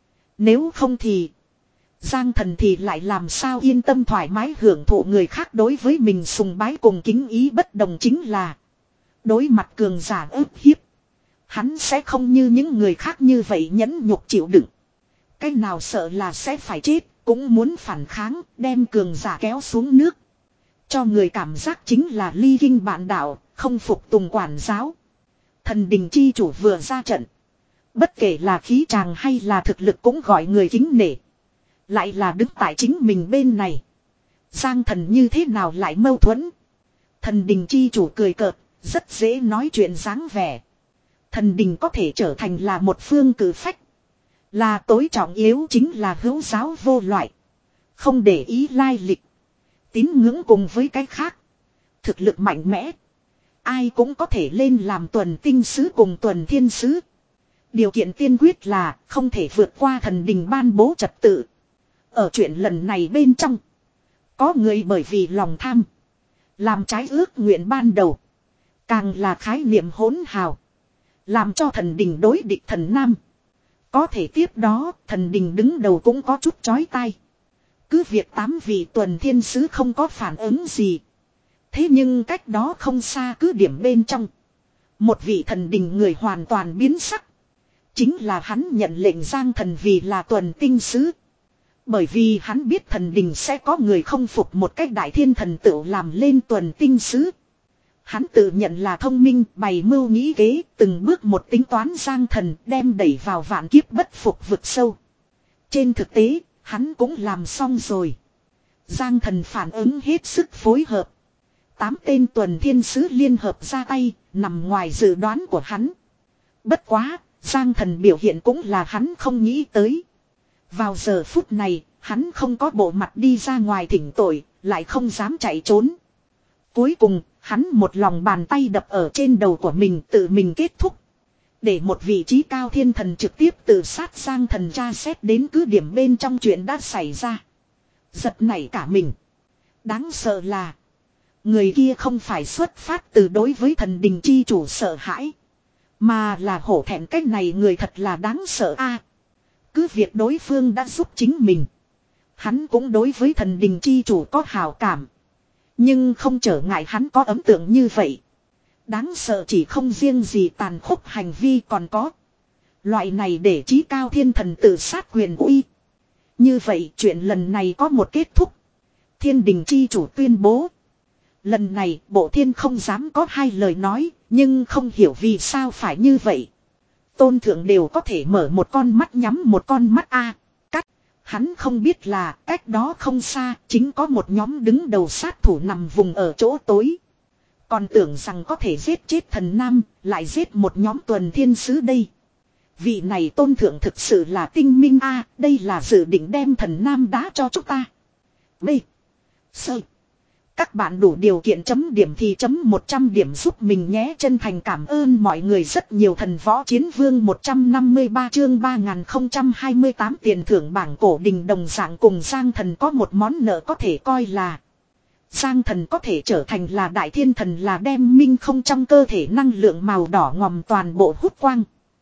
Nếu không thì, Giang thần thì lại làm sao yên tâm thoải mái hưởng thụ người khác đối với mình sùng bái cùng kính ý bất đồng chính là. Đối mặt cường giả ức hiếp. Hắn sẽ không như những người khác như vậy nhẫn nhục chịu đựng. Cái nào sợ là sẽ phải chết, cũng muốn phản kháng, đem cường giả kéo xuống nước. Cho người cảm giác chính là ly kinh bạn đạo, không phục tùng quản giáo. Thần đình chi chủ vừa ra trận. Bất kể là khí tràng hay là thực lực cũng gọi người kính nể. Lại là đứng tại chính mình bên này. Giang thần như thế nào lại mâu thuẫn. Thần đình chi chủ cười cợt, rất dễ nói chuyện dáng vẻ. Thần đình có thể trở thành là một phương cử phách. Là tối trọng yếu chính là hữu giáo vô loại. Không để ý lai lịch. Tín ngưỡng cùng với cái khác. Thực lực mạnh mẽ. Ai cũng có thể lên làm tuần tinh sứ cùng tuần thiên sứ. Điều kiện tiên quyết là không thể vượt qua thần đình ban bố trật tự. Ở chuyện lần này bên trong. Có người bởi vì lòng tham. Làm trái ước nguyện ban đầu. Càng là khái niệm hỗn hào. Làm cho thần đình đối địch thần nam. Có thể tiếp đó thần đình đứng đầu cũng có chút chói tai. Cứ việc tám vị tuần thiên sứ không có phản ứng gì. Thế nhưng cách đó không xa cứ điểm bên trong. Một vị thần đình người hoàn toàn biến sắc. Chính là hắn nhận lệnh Giang thần vì là tuần tinh sứ. Bởi vì hắn biết thần đình sẽ có người không phục một cách đại thiên thần tựu làm lên tuần tinh sứ. Hắn tự nhận là thông minh, bày mưu nghĩ kế, từng bước một tính toán Giang thần đem đẩy vào vạn kiếp bất phục vực sâu. Trên thực tế, hắn cũng làm xong rồi. Giang thần phản ứng hết sức phối hợp. Tám tên tuần thiên sứ liên hợp ra tay, nằm ngoài dự đoán của hắn. Bất quá, Giang thần biểu hiện cũng là hắn không nghĩ tới. Vào giờ phút này, hắn không có bộ mặt đi ra ngoài thỉnh tội, lại không dám chạy trốn. Cuối cùng, hắn một lòng bàn tay đập ở trên đầu của mình tự mình kết thúc. Để một vị trí cao thiên thần trực tiếp tự sát Giang thần tra xét đến cứ điểm bên trong chuyện đã xảy ra. Giật nảy cả mình. Đáng sợ là người kia không phải xuất phát từ đối với thần đình chi chủ sợ hãi. Mà là hổ thẹn cách này người thật là đáng sợ a. Cứ việc đối phương đã giúp chính mình. Hắn cũng đối với thần đình chi chủ có hào cảm. Nhưng không trở ngại hắn có ấn tượng như vậy. Đáng sợ chỉ không riêng gì tàn khốc hành vi còn có. Loại này để trí cao thiên thần tự sát quyền uy. Như vậy chuyện lần này có một kết thúc. Thiên đình chi chủ tuyên bố. Lần này bộ thiên không dám có hai lời nói, nhưng không hiểu vì sao phải như vậy. Tôn thượng đều có thể mở một con mắt nhắm một con mắt a. Cách, hắn không biết là cách đó không xa, chính có một nhóm đứng đầu sát thủ nằm vùng ở chỗ tối. Còn tưởng rằng có thể giết chết thần nam, lại giết một nhóm tuần thiên sứ đây. Vị này tôn thượng thực sự là tinh minh a, đây là dự định đem thần nam đá cho chúng ta. B. Sơ. Các bạn đủ điều kiện chấm điểm thì chấm một trăm điểm giúp mình nhé, chân thành cảm ơn mọi người rất nhiều. Thần võ chiến vương một trăm năm mươi ba chương ba nghìn không trăm hai mươi tám tiền thưởng bảng. Cổ đình đồng dạng cùng Giang Thần có một món nợ có thể coi là. Giang Thần có thể trở thành là đại thiên thần là đem minh không trong cơ thể năng lượng màu đỏ ngòm toàn bộ hút quang.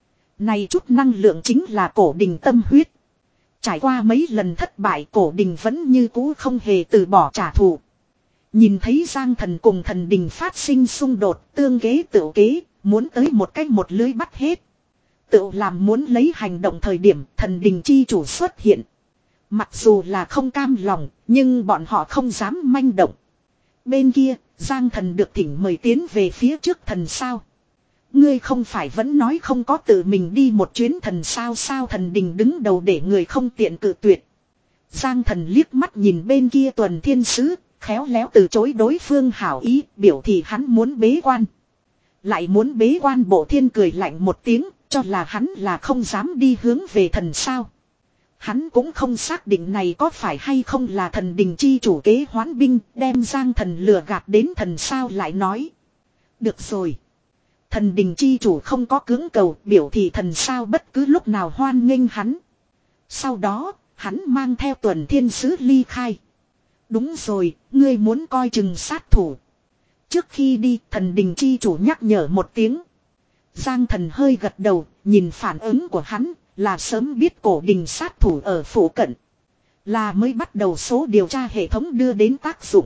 Này chút năng lượng chính là cổ đình tâm huyết. Trải qua mấy lần thất bại, cổ đình vẫn như cũ không hề từ bỏ trả thù. Nhìn thấy Giang Thần cùng thần đình phát sinh xung đột, tương kế tự kế, muốn tới một cách một lưới bắt hết. Tự làm muốn lấy hành động thời điểm thần đình chi chủ xuất hiện. Mặc dù là không cam lòng, nhưng bọn họ không dám manh động. Bên kia, Giang Thần được thỉnh mời tiến về phía trước thần sao. Ngươi không phải vẫn nói không có tự mình đi một chuyến thần sao sao? Thần đình đứng đầu để người không tiện cự tuyệt. Giang Thần liếc mắt nhìn bên kia tuần thiên sứ, khéo léo từ chối đối phương hảo ý, biểu thị hắn muốn bế quan. Lại muốn bế quan, bộ thiên cười lạnh một tiếng, cho là hắn là không dám đi hướng về thần sao. Hắn cũng không xác định này có phải hay không là thần đình chi chủ kế hoán binh, đem Giang Thần lừa gạt đến thần sao lại nói. Được rồi. Thần đình chi chủ không có cưỡng cầu, biểu thị thần sao bất cứ lúc nào hoan nghênh hắn. Sau đó, hắn mang theo tuần thiên sứ ly khai. Đúng rồi, ngươi muốn coi chừng sát thủ. Trước khi đi, thần đình chi chủ nhắc nhở một tiếng. Giang Thần hơi gật đầu, nhìn phản ứng của hắn, là sớm biết cổ đình sát thủ ở phủ cận. Là mới bắt đầu số điều tra hệ thống đưa đến tác dụng.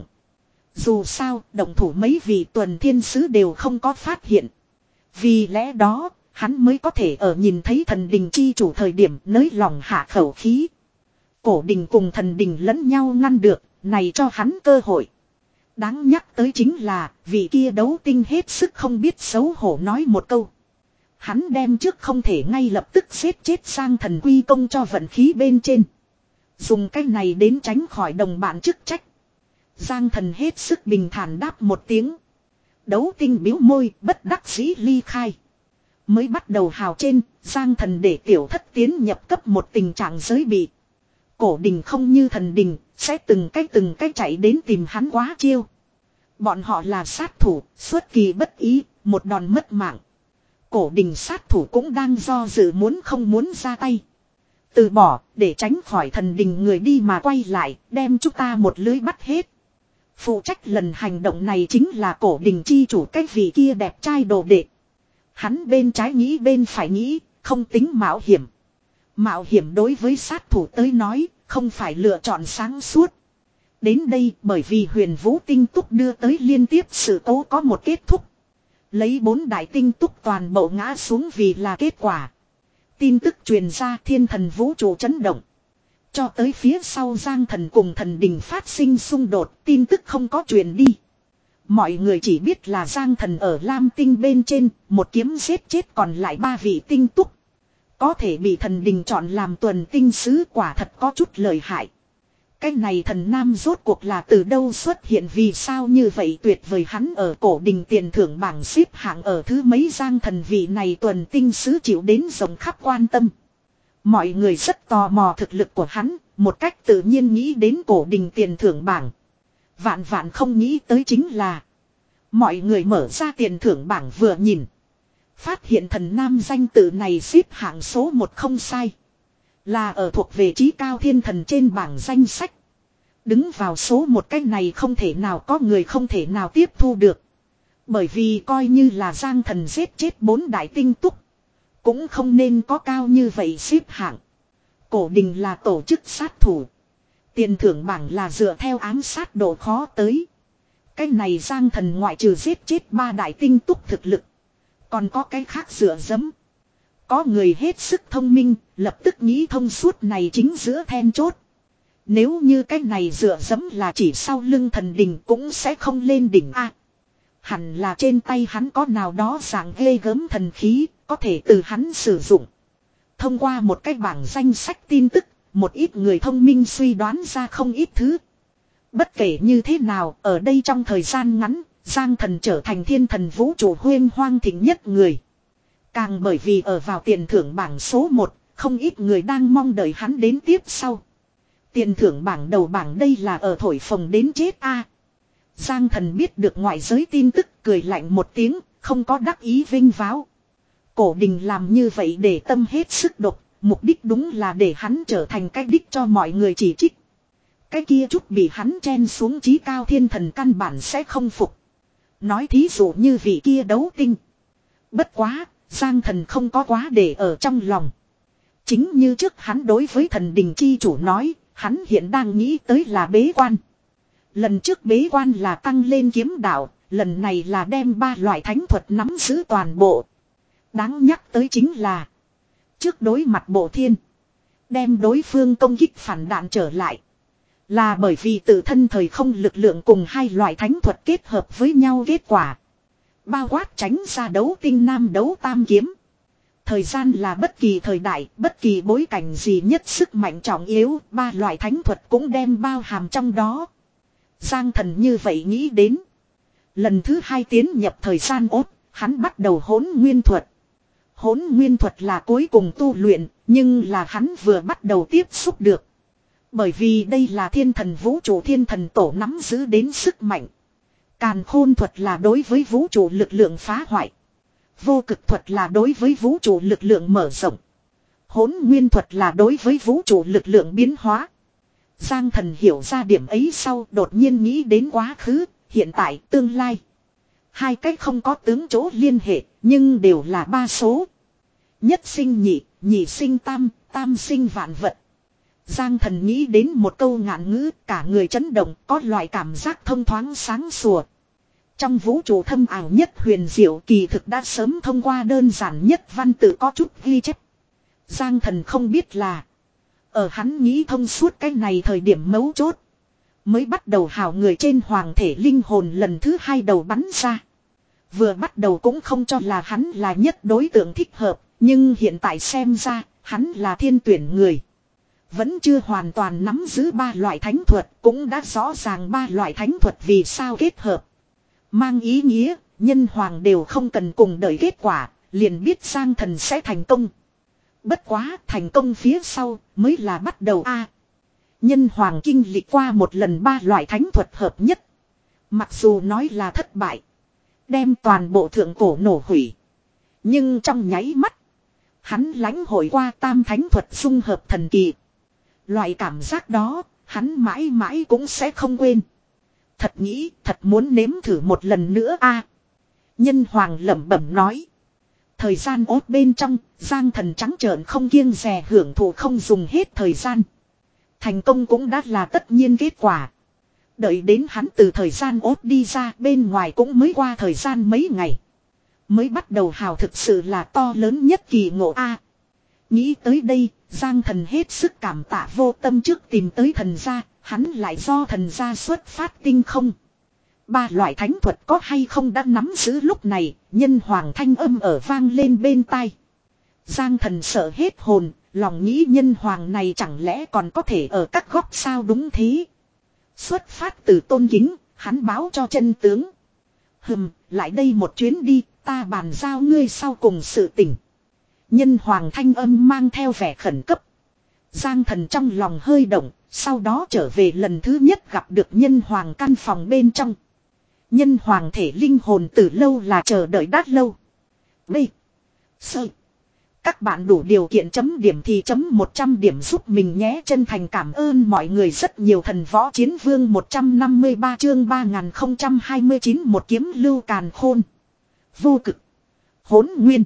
Dù sao, động thủ mấy vị tuần thiên sứ đều không có phát hiện. Vì lẽ đó, hắn mới có thể ở nhìn thấy thần đình chi chủ thời điểm nới lòng hạ khẩu khí. Cổ đình cùng thần đình lẫn nhau ngăn được, này cho hắn cơ hội. Đáng nhắc tới chính là, vị kia đấu tinh hết sức không biết xấu hổ nói một câu. Hắn đem trước không thể ngay lập tức giết chết sang thần quy công cho vận khí bên trên. Dùng cái này đến tránh khỏi đồng bạn chức trách. Giang Thần hết sức bình thản đáp một tiếng. Đấu tinh biếu môi, bất đắc dĩ ly khai. Mới bắt đầu hào trên, Giang Thần để tiểu thất tiến nhập cấp một tình trạng giới bị. Cổ đình không như thần đình, sẽ từng cái từng cái chạy đến tìm hắn quá chiêu. Bọn họ là sát thủ, xuất kỳ bất ý, một đòn mất mạng. Cổ đình sát thủ cũng đang do dự muốn không muốn ra tay. Từ bỏ, để tránh khỏi thần đình người đi mà quay lại, đem chúng ta một lưới bắt hết. Phụ trách lần hành động này chính là cổ đình chi chủ cái vị kia đẹp trai đồ đệ. Hắn bên trái nghĩ bên phải nghĩ, không tính mạo hiểm. Mạo hiểm đối với sát thủ tới nói, không phải lựa chọn sáng suốt. Đến đây bởi vì huyền vũ tinh túc đưa tới liên tiếp sự cố có một kết thúc. Lấy bốn đại tinh túc toàn bộ ngã xuống vì là kết quả. Tin tức truyền ra, thiên thần vũ trụ chấn động. Cho tới phía sau Giang Thần cùng thần đình phát sinh xung đột, tin tức không có truyền đi. Mọi người chỉ biết là Giang Thần ở Lam Tinh bên trên, một kiếm giết chết còn lại ba vị tinh túc. Có thể bị thần đình chọn làm tuần tinh sứ, quả thật có chút lợi hại. Cái này thần nam rốt cuộc là từ đâu xuất hiện, vì sao như vậy tuyệt vời? Hắn ở cổ đình tiền thưởng bảng xếp hạng ở thứ mấy? Giang Thần vị này tuần tinh sứ chịu đến rộng khắp quan tâm. Mọi người rất tò mò thực lực của hắn, một cách tự nhiên nghĩ đến cổ đình tiền thưởng bảng. Vạn vạn không nghĩ tới chính là mọi người mở ra tiền thưởng bảng vừa nhìn, phát hiện thần nam danh tự này xếp hạng số một không sai. Là ở thuộc về trí cao thiên thần trên bảng danh sách. Đứng vào số một, cái này không thể nào có người không thể nào tiếp thu được. Bởi vì coi như là Giang Thần giết chết bốn đại tinh túc, cũng không nên có cao như vậy xếp hạng. Cổ đình là tổ chức sát thủ. Tiền thưởng bảng là dựa theo ám sát độ khó tới. Cái này Giang Thần ngoại trừ giết chết ba đại tinh túc thực lực, còn có cái khác dựa dẫm. Có người hết sức thông minh, lập tức nghĩ thông suốt này chính giữa then chốt. Nếu như cái này dựa dẫm là chỉ sau lưng thần đình cũng sẽ không lên đỉnh A. Hẳn là trên tay hắn có nào đó dạng ghê gớm thần khí, có thể từ hắn sử dụng. Thông qua một cái bảng danh sách tin tức, một ít người thông minh suy đoán ra không ít thứ. Bất kể như thế nào, ở đây trong thời gian ngắn, Giang Thần trở thành thiên thần vũ trụ huyên hoang thịnh nhất người. Càng bởi vì ở vào tiền thưởng bảng số một, không ít người đang mong đợi hắn đến tiếp sau. Tiền thưởng bảng đầu bảng đây là ở thổi phồng đến chết a. Giang Thần biết được ngoại giới tin tức, cười lạnh một tiếng, không có đắc ý vinh váo. Cổ đình làm như vậy để tâm hết sức độc, mục đích đúng là để hắn trở thành cái đích cho mọi người chỉ trích. Cái kia chút bị hắn chen xuống chí cao thiên thần căn bản sẽ không phục. Nói thí dụ như vị kia đấu tinh. Bất quá, Giang Thần không có quá để ở trong lòng. Chính như trước hắn đối với thần đình chi chủ nói, hắn hiện đang nghĩ tới là bế quan. Lần trước bế quan là tăng lên kiếm đạo, lần này là đem ba loại thánh thuật nắm giữ toàn bộ. Đáng nhắc tới chính là trước đối mặt bộ thiên, đem đối phương công kích phản đạn trở lại. Là bởi vì tự thân thời không lực lượng cùng hai loại thánh thuật kết hợp với nhau kết quả. Bao quát tránh ra đấu tinh nam đấu tam kiếm. Thời gian là bất kỳ thời đại, bất kỳ bối cảnh gì nhất sức mạnh trọng yếu, ba loại thánh thuật cũng đem bao hàm trong đó. Giang Thần như vậy nghĩ đến. Lần thứ hai tiến nhập thời gian ốt, hắn bắt đầu hỗn nguyên thuật. Hỗn nguyên thuật là cuối cùng tu luyện, nhưng là hắn vừa bắt đầu tiếp xúc được. Bởi vì đây là thiên thần vũ trụ thiên thần tổ nắm giữ đến sức mạnh. Càn khôn thuật là đối với vũ trụ lực lượng phá hoại. Vô cực thuật là đối với vũ trụ lực lượng mở rộng. Hỗn nguyên thuật là đối với vũ trụ lực lượng biến hóa. Giang Thần hiểu ra điểm ấy sau đột nhiên nghĩ đến quá khứ, hiện tại, tương lai. Hai cách không có tướng chỗ liên hệ, nhưng đều là ba số. Nhất sinh nhị, nhị sinh tam, tam sinh vạn vật. Giang Thần nghĩ đến một câu ngạn ngữ, cả người chấn động, có loại cảm giác thông thoáng sáng sủa. Trong vũ trụ thâm ảo nhất huyền diệu kỳ thực đã sớm thông qua đơn giản nhất văn tự có chút ghi chép. Giang Thần không biết là ở hắn nghĩ thông suốt cái này thời điểm mấu chốt, mới bắt đầu hào người trên hoàng thể linh hồn lần thứ hai đầu bắn ra. Vừa bắt đầu cũng không cho là hắn là nhất đối tượng thích hợp, nhưng hiện tại xem ra, hắn là thiên tuyển người. Vẫn chưa hoàn toàn nắm giữ ba loại thánh thuật, cũng đã rõ ràng ba loại thánh thuật vì sao kết hợp. Mang ý nghĩa, nhân hoàng đều không cần cùng đợi kết quả, liền biết Giang Thần sẽ thành công. Bất quá, thành công phía sau, mới là bắt đầu a. Nhân hoàng kinh lịch qua một lần ba loại thánh thuật hợp nhất. Mặc dù nói là thất bại, đem toàn bộ thượng cổ nổ hủy. Nhưng trong nháy mắt, hắn lãnh hội qua tam thánh thuật dung hợp thần kỳ. Loại cảm giác đó, hắn mãi mãi cũng sẽ không quên. Thật nghĩ, thật muốn nếm thử một lần nữa a. Nhân hoàng lẩm bẩm nói. Thời gian ốt bên trong, Giang Thần trắng trợn không kiêng dè hưởng thụ không dùng hết thời gian. Thành công cũng đã là tất nhiên kết quả. Đợi đến hắn từ thời gian ốt đi ra, bên ngoài cũng mới qua thời gian mấy ngày. Mới bắt đầu hào thực sự là to lớn nhất kỳ ngộ a. Nghĩ tới đây, Giang Thần hết sức cảm tạ vô tâm trước tìm tới thần gia, hắn lại do thần gia xuất phát tinh không. Ba loại thánh thuật có hay không đã nắm giữ lúc này, nhân hoàng thanh âm ở vang lên bên tai. Giang Thần sợ hết hồn, lòng nghĩ nhân hoàng này chẳng lẽ còn có thể ở các góc sao đúng thế. Xuất phát từ tôn kính, hắn báo cho chân tướng. Hừm, lại đây một chuyến đi, ta bàn giao ngươi sau cùng sự tỉnh. Nhân hoàng thanh âm mang theo vẻ khẩn cấp. Giang Thần trong lòng hơi động, sau đó trở về lần thứ nhất gặp được nhân hoàng căn phòng bên trong. Nhân hoàng thể linh hồn từ lâu là chờ đợi đã lâu. B. Sơ. Các bạn đủ điều kiện chấm điểm thì chấm một trăm điểm giúp mình nhé, chân thành cảm ơn mọi người rất nhiều. Thần võ chiến vương một trăm năm mươi ba chương ba nghìn không trăm hai mươi chín một kiếm lưu càn khôn. Vô cực. Hỗn nguyên.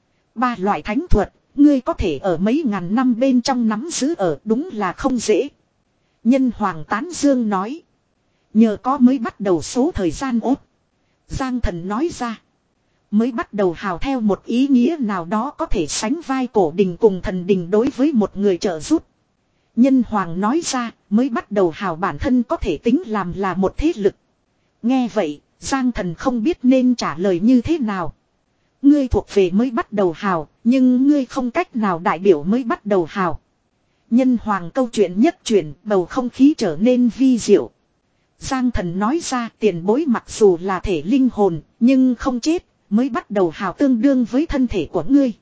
Ba loại thánh thuật, ngươi có thể ở mấy ngàn năm bên trong nắm giữ ở đúng là không dễ. Nhân hoàng tán dương nói. Nhờ có mới bắt đầu số thời gian ốt. Giang Thần nói ra. Mới bắt đầu hào theo một ý nghĩa nào đó có thể sánh vai cổ đình cùng thần đình đối với một người trợ giúp. Nhân hoàng nói ra, mới bắt đầu hào bản thân có thể tính làm là một thế lực. Nghe vậy, Giang Thần không biết nên trả lời như thế nào. Ngươi thuộc về mới bắt đầu hào, nhưng ngươi không cách nào đại biểu mới bắt đầu hào. Nhân hoàng câu chuyện nhất chuyển, bầu không khí trở nên vi diệu. Giang Thần nói ra, tiền bối mặc dù là thể linh hồn, nhưng không chết, mới bắt đầu hào tương đương với thân thể của ngươi.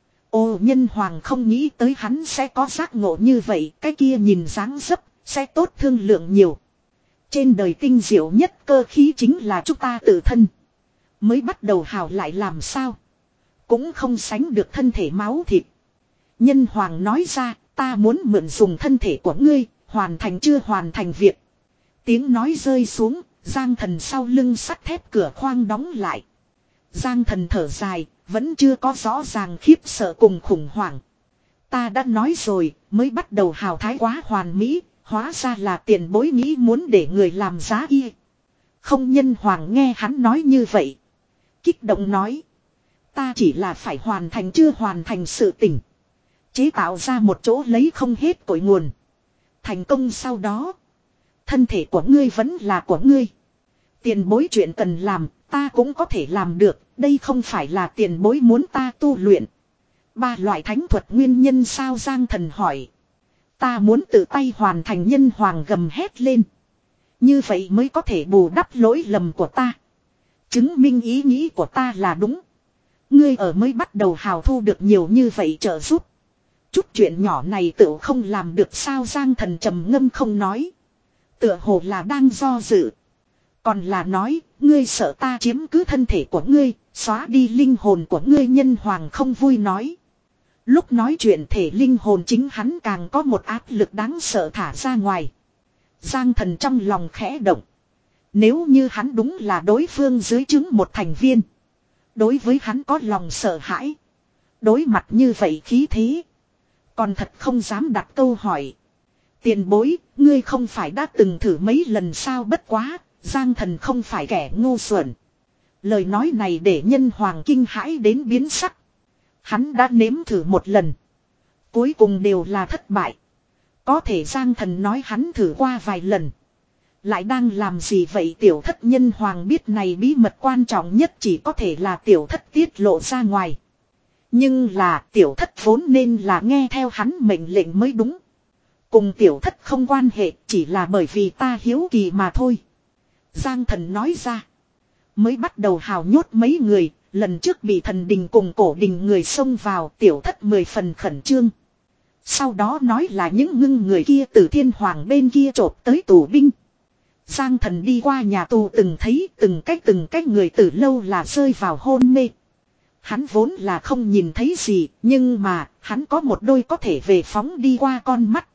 Ô, nhân hoàng không nghĩ tới hắn sẽ có giác ngộ như vậy, cái kia nhìn dáng dấp, sẽ tốt thương lượng nhiều. Trên đời tinh diệu nhất cơ khí chính là chúng ta tự thân. Mới bắt đầu hào lại làm sao? Cũng không sánh được thân thể máu thịt. Nhân hoàng nói ra, ta muốn mượn dùng thân thể của ngươi, hoàn thành chưa hoàn thành việc. Tiếng nói rơi xuống, Giang Thần sau lưng sắt thép cửa khoang đóng lại. Giang Thần thở dài, vẫn chưa có rõ ràng khiếp sợ cùng khủng hoảng. Ta đã nói rồi, mới bắt đầu hào thái quá hoàn mỹ, hóa ra là tiền bối nghĩ muốn để người làm giá y. Không, nhân hoàng nghe hắn nói như vậy. Kích động nói. Ta chỉ là phải hoàn thành chưa hoàn thành sự tình. Chế tạo ra một chỗ lấy không hết cội nguồn. Thành công sau đó. Thân thể của ngươi vẫn là của ngươi. Tiền bối chuyện cần làm, ta cũng có thể làm được. Đây không phải là tiền bối muốn ta tu luyện. Ba loại thánh thuật nguyên nhân sao? Giang Thần hỏi. Ta muốn tự tay hoàn thành, nhân hoàng gầm hét lên. Như vậy mới có thể bù đắp lỗi lầm của ta. Chứng minh ý nghĩ của ta là đúng. Ngươi ở mới bắt đầu hào thu được nhiều như vậy trợ giúp. Chút chuyện nhỏ này tự không làm được sao? Giang Thần trầm ngâm không nói. Tựa hồ là đang do dự. Còn là nói, ngươi sợ ta chiếm cứ thân thể của ngươi, xóa đi linh hồn của ngươi. Nhân hoàng không vui nói. Lúc nói chuyện thể linh hồn chính hắn càng có một áp lực đáng sợ thả ra ngoài. Giang Thần trong lòng khẽ động. Nếu như hắn đúng là đối phương dưới chứng một thành viên. Đối với hắn có lòng sợ hãi. Đối mặt như vậy khí thế. Còn thật không dám đặt câu hỏi. Tiền bối, ngươi không phải đã từng thử mấy lần sao? Bất quá, Giang Thần không phải kẻ ngu xuẩn. Lời nói này để nhân hoàng kinh hãi đến biến sắc. Hắn đã nếm thử một lần. Cuối cùng đều là thất bại. Có thể Giang Thần nói hắn thử qua vài lần. Lại đang làm gì vậy? Tiểu thất, nhân hoàng biết này bí mật quan trọng nhất chỉ có thể là tiểu thất tiết lộ ra ngoài. Nhưng là tiểu thất vốn nên là nghe theo hắn mệnh lệnh mới đúng. Cùng tiểu thất không quan hệ, chỉ là bởi vì ta hiếu kỳ mà thôi. Giang Thần nói ra. Mới bắt đầu hào nhốt mấy người, lần trước bị thần đình cùng cổ đình người xông vào, tiểu thất mười phần khẩn trương. Sau đó nói là những ngưng người kia từ thiên hoàng bên kia trộp tới tù binh. Giang Thần đi qua nhà tù từng thấy từng cách từng cách người từ lâu là rơi vào hôn mê. Hắn vốn là không nhìn thấy gì, nhưng mà hắn có một đôi có thể về phóng đi qua con mắt.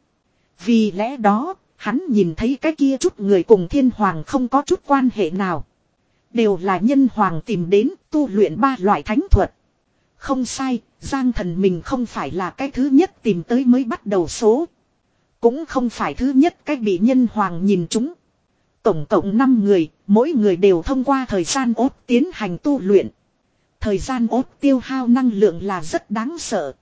Vì lẽ đó, hắn nhìn thấy cái kia chút người cùng thiên hoàng không có chút quan hệ nào. Đều là nhân hoàng tìm đến tu luyện ba loại thánh thuật. Không sai, Giang Thần mình không phải là cái thứ nhất tìm tới mới bắt đầu số. Cũng không phải thứ nhất cái bị nhân hoàng nhìn trúng. Tổng cộng năm người, mỗi người đều thông qua thời gian ốt tiến hành tu luyện. Thời gian ốt tiêu hao năng lượng là rất đáng sợ.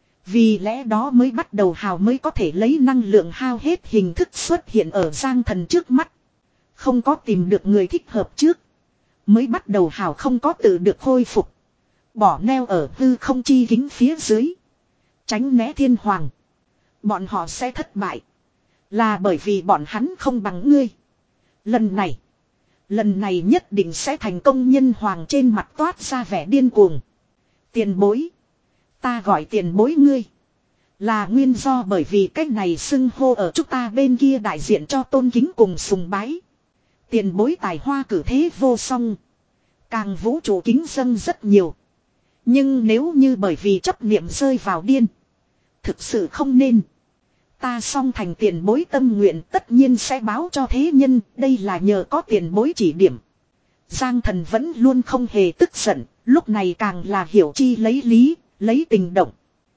Vì lẽ đó mới bắt đầu hào mới có thể lấy năng lượng hao hết hình thức xuất hiện ở Giang Thần trước mắt. Không có tìm được người thích hợp trước. Mới bắt đầu hào không có tự được khôi phục. Bỏ neo ở hư không chi kính phía dưới. Tránh né thiên hoàng. Bọn họ sẽ thất bại. Là bởi vì bọn hắn không bằng ngươi. Lần này. Lần này nhất định sẽ thành công. Nhân hoàng trên mặt toát ra vẻ điên cuồng. Tiền bối. Ta gọi tiền bối ngươi. Là nguyên do bởi vì cách này xưng hô ở chúng ta bên kia đại diện cho tôn kính cùng sùng bái. Tiền bối tài hoa cử thế vô song. Càng vũ trụ kính dâng rất nhiều. Nhưng nếu như bởi vì chấp niệm rơi vào điên. Thực sự không nên. Ta song thành tiền bối tâm nguyện tất nhiên sẽ báo cho thế nhân. Đây là nhờ có tiền bối chỉ điểm. Giang Thần vẫn luôn không hề tức giận. Lúc này càng là hiểu chi lấy lý, lấy tình động.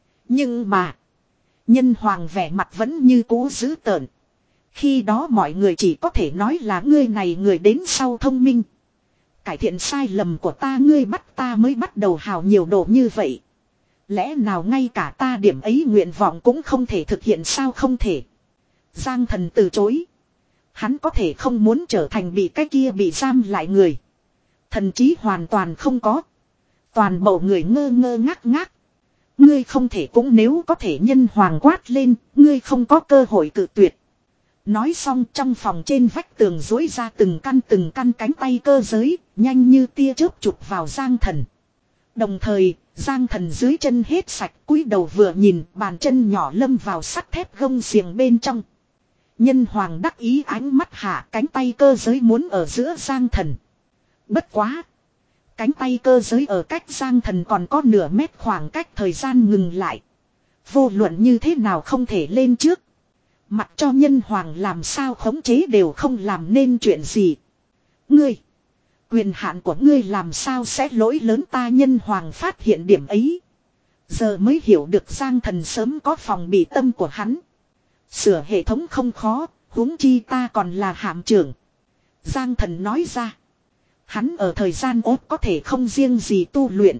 Nhưng mà. Nhân hoàng vẻ mặt vẫn như cũ dữ tợn. Khi đó mọi người chỉ có thể nói là ngươi này người đến sau thông minh. cải thiện sai lầm của ta, ngươi bắt ta mới bắt đầu hào nhiều đồ như vậy. Lẽ nào ngay cả ta điểm ấy nguyện vọng cũng không thể thực hiện sao? Không thể. Giang Thần từ chối. Hắn có thể không muốn trở thành bị cái kia bị giam lại người. Thần trí hoàn toàn không có. Toàn bộ người ngơ ngơ ngác ngác. Ngươi không thể cũng nếu có thể, nhân hoàng quát lên, ngươi không có cơ hội cự tuyệt. Nói xong trong phòng trên vách tường dối ra từng căn từng căn cánh tay cơ giới, nhanh như tia chớp chụp vào Giang Thần. Đồng thời, Giang Thần dưới chân hết sạch, cúi đầu vừa nhìn, bàn chân nhỏ lâm vào sắt thép gông xiềng bên trong. Nhân hoàng đắc ý ánh mắt hạ, cánh tay cơ giới muốn ở giữa Giang Thần. Bất quá. Cánh tay cơ giới ở cách Giang Thần còn có nửa mét khoảng cách, thời gian ngừng lại. Vô luận như thế nào không thể lên trước. Mặc cho nhân hoàng làm sao khống chế đều không làm nên chuyện gì. Ngươi. Quyền hạn của ngươi làm sao sẽ lỗi lớn ta? Nhân hoàng phát hiện điểm ấy. Giờ mới hiểu được Giang Thần sớm có phòng bị tâm của hắn. Sửa hệ thống không khó, huống chi ta còn là hạm trưởng. Giang Thần nói ra. Hắn ở thời gian ốt có thể không riêng gì tu luyện.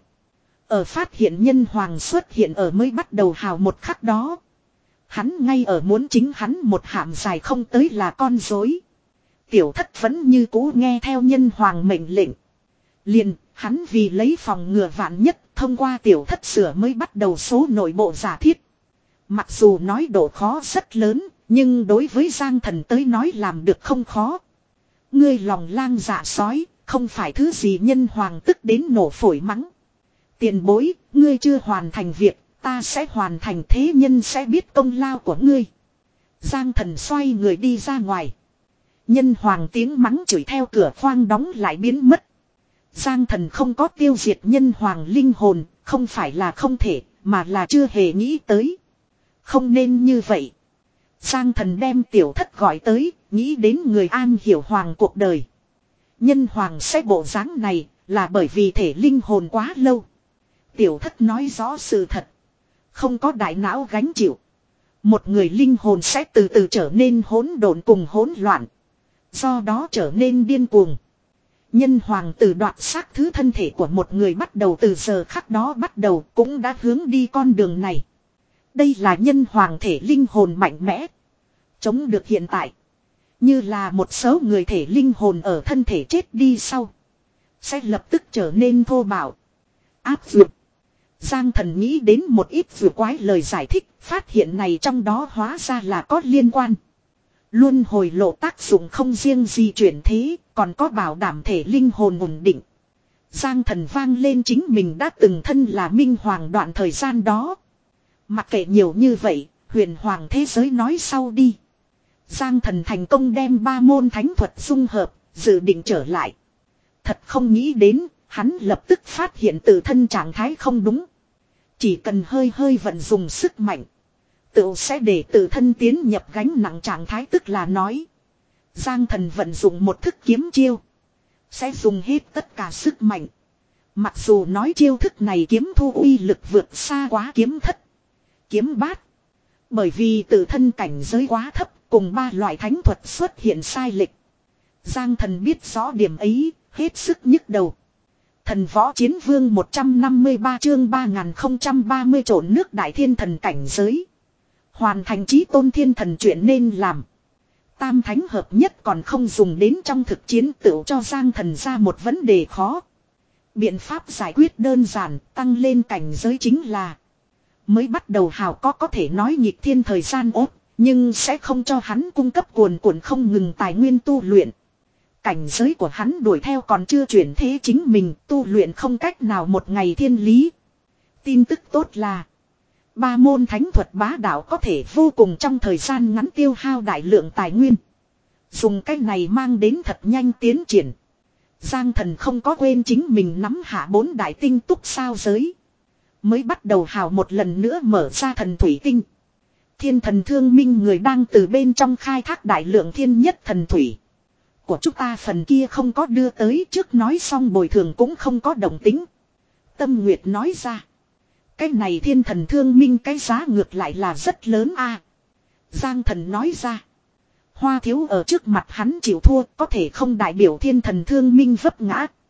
Ở phát hiện nhân hoàng xuất hiện ở mới bắt đầu hào một khắc đó. Hắn ngay ở muốn chính hắn một hạm dài không tới là con dối. Tiểu thất vẫn như cũ nghe theo nhân hoàng mệnh lệnh. Liền, hắn vì lấy phòng ngừa vạn nhất, thông qua tiểu thất sửa mới bắt đầu số nội bộ giả thiết. Mặc dù nói độ khó rất lớn, nhưng đối với Giang Thần tới nói làm được không khó. Ngươi lòng lang dạ sói, không phải thứ gì. Nhân hoàng tức đến nổ phổi mắng. Tiền bối, ngươi chưa hoàn thành việc, ta sẽ hoàn thành, thế nhân sẽ biết công lao của ngươi. Giang Thần xoay người đi ra ngoài. Nhân hoàng tiếng mắng chửi theo cửa khoang đóng lại biến mất. Giang Thần không có tiêu diệt nhân hoàng linh hồn, không phải là không thể, mà là chưa hề nghĩ tới. Không nên như vậy. Giang Thần đem tiểu thất gọi tới, nghĩ đến người an hiểu hoàng cuộc đời. Nhân hoàng sẽ bộ dáng này, là bởi vì thể linh hồn quá lâu. Tiểu thất nói rõ sự thật. Không có đại não gánh chịu. Một người linh hồn sẽ từ từ trở nên hỗn độn cùng hỗn loạn. Do đó trở nên điên cuồng. Nhân hoàng từ đoạt xác thứ thân thể của một người bắt đầu, từ giờ khắc đó bắt đầu cũng đã hướng đi con đường này. Đây là nhân hoàng thể linh hồn mạnh mẽ. Chống được hiện tại. Như là một số người thể linh hồn ở thân thể chết đi sau. Sẽ lập tức trở nên thô bạo. Áp dụng. Giang Thần nghĩ đến một ít vừa quái lời giải thích, phát hiện này trong đó hóa ra là có liên quan. Luân hồi lộ tác dụng không riêng gì chuyển thế, còn có bảo đảm thể linh hồn ổn định. Giang Thần vang lên chính mình đã từng thân là minh hoàng đoạn thời gian đó. Mặc kệ nhiều như vậy, huyền hoàng thế giới nói sau đi. Giang Thần thành công đem ba môn thánh thuật dung hợp, dự định trở lại. Thật không nghĩ đến, hắn lập tức phát hiện tự thân trạng thái không đúng. Chỉ cần hơi hơi vận dùng sức mạnh, tự sẽ để tự thân tiến nhập gánh nặng trạng thái, tức là nói. Giang Thần vận dụng một thức kiếm chiêu. Sẽ dùng hết tất cả sức mạnh. Mặc dù nói chiêu thức này kiếm thu uy lực vượt xa quá kiếm thất, kiếm bát. Bởi vì tự thân cảnh giới quá thấp, cùng ba loại thánh thuật xuất hiện sai lệch. Giang Thần biết rõ điểm ấy, hết sức nhức đầu. Thần võ chiến vương một trăm năm mươi ba chương ba nghìn không trăm ba mươi trộn nước đại thiên thần cảnh giới. Hoàn thành chí tôn thiên thần chuyện nên làm. Tam thánh hợp nhất còn không dùng đến trong thực chiến, tự cho Giang Thần ra một vấn đề khó. Biện pháp giải quyết đơn giản, tăng lên cảnh giới chính là. Mới bắt đầu hào có có thể nói nhịp thiên thời gian ốt, nhưng sẽ không cho hắn cung cấp cuồn cuộn không ngừng tài nguyên tu luyện. Cảnh giới của hắn đuổi theo còn chưa chuyển thế, chính mình tu luyện không cách nào một ngày thiên lý. Tin tức tốt là ba môn thánh thuật bá đạo có thể vô cùng trong thời gian ngắn tiêu hao đại lượng tài nguyên. Dùng cách này mang đến thật nhanh tiến triển. Giang Thần không có quên chính mình nắm hạ bốn đại tinh túc sao giới. Mới bắt đầu hào một lần nữa mở ra thần thủy tinh. Thiên thần thương minh người đang từ bên trong khai thác đại lượng thiên nhất thần thủy. Của chúng ta phần kia không có đưa tới, trước nói xong bồi thường cũng không có động tính. Tâm Nguyệt nói ra. Cái này thiên thần thương minh cái giá ngược lại là rất lớn a. Giang Thần nói ra. Hoa thiếu ở trước mặt hắn chịu thua, có thể không đại biểu thiên thần thương minh vấp ngã.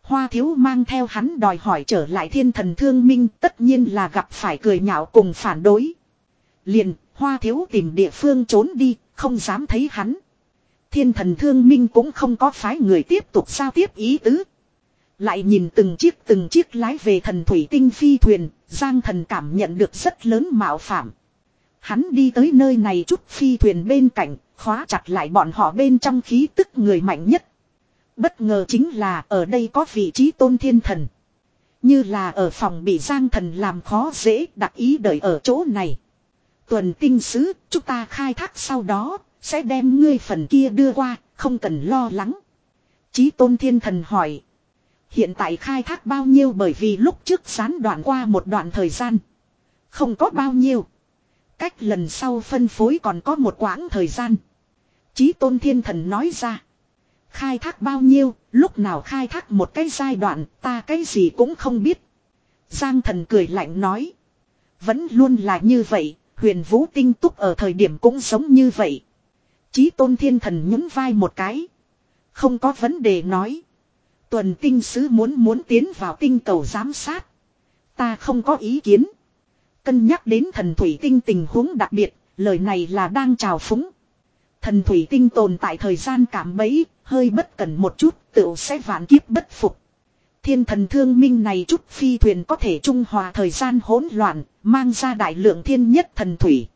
Hoa thiếu mang theo hắn đòi hỏi trở lại thiên thần thương minh tất nhiên là gặp phải cười nhạo cùng phản đối. Liền, hoa thiếu tìm địa phương trốn đi, không dám thấy hắn. Thiên thần thương minh cũng không có phái người tiếp tục giao tiếp ý tứ. Lại nhìn từng chiếc từng chiếc lái về thần thủy tinh phi thuyền, Giang Thần cảm nhận được rất lớn mạo phạm. Hắn đi tới nơi này chút phi thuyền bên cạnh, khóa chặt lại bọn họ bên trong khí tức người mạnh nhất. Bất ngờ chính là ở đây có vị trí tôn thiên thần. Như là ở phòng bị Giang Thần làm khó dễ đặc ý đợi ở chỗ này. Tuần tinh sứ, chúng ta khai thác sau đó, sẽ đem ngươi phần kia đưa qua, không cần lo lắng. Chí tôn thiên thần hỏi. Hiện tại khai thác bao nhiêu bởi vì lúc trước gián đoạn qua một đoạn thời gian. Không có bao nhiêu. Cách lần sau phân phối còn có một quãng thời gian. Chí tôn thiên thần nói ra. Khai thác bao nhiêu, lúc nào khai thác một cái giai đoạn, ta cái gì cũng không biết. Giang Thần cười lạnh nói. Vẫn luôn là như vậy, huyền vũ tinh túc ở thời điểm cũng giống như vậy. Chí tôn thiên thần nhún vai một cái. Không có vấn đề nói. Tuần tinh sứ muốn muốn tiến vào tinh cầu giám sát. Ta không có ý kiến. Cân nhắc đến thần thủy tinh tình huống đặc biệt, lời này là đang trào phúng. Thần thủy tinh tồn tại thời gian cảm bẫy, hơi bất cẩn một chút, tựu sẽ vạn kiếp bất phục. Thiên thần thương minh này chút phi thuyền có thể trung hòa thời gian hỗn loạn, mang ra đại lượng thiên nhất thần thủy.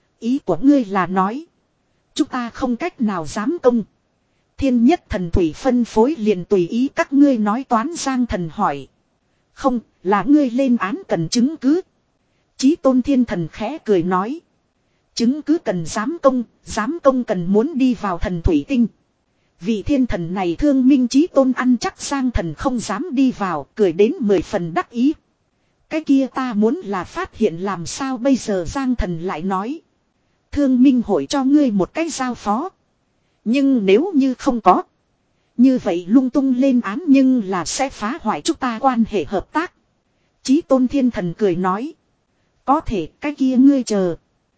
Ý của ngươi là nói, chúng ta không cách nào dám công. Thiên nhất thần thủy phân phối liền tùy ý các ngươi nói toán. Giang Thần hỏi. Không, là ngươi lên án cần chứng cứ. Chí tôn thiên thần khẽ cười nói. Chứng cứ cần giám công, giám công cần muốn đi vào thần thủy tinh. Vị thiên thần này thương minh chí tôn ăn chắc Giang Thần không dám đi vào, cười đến mười phần đắc ý. Cái kia ta muốn là phát hiện làm sao bây giờ. Giang Thần lại nói. Thương minh hội cho ngươi một cái giao phó. Nhưng nếu như không có. Như vậy lung tung lên án nhưng là sẽ phá hoại chúng ta quan hệ hợp tác. Chí tôn thiên thần cười nói. Có thể cái kia ngươi chờ.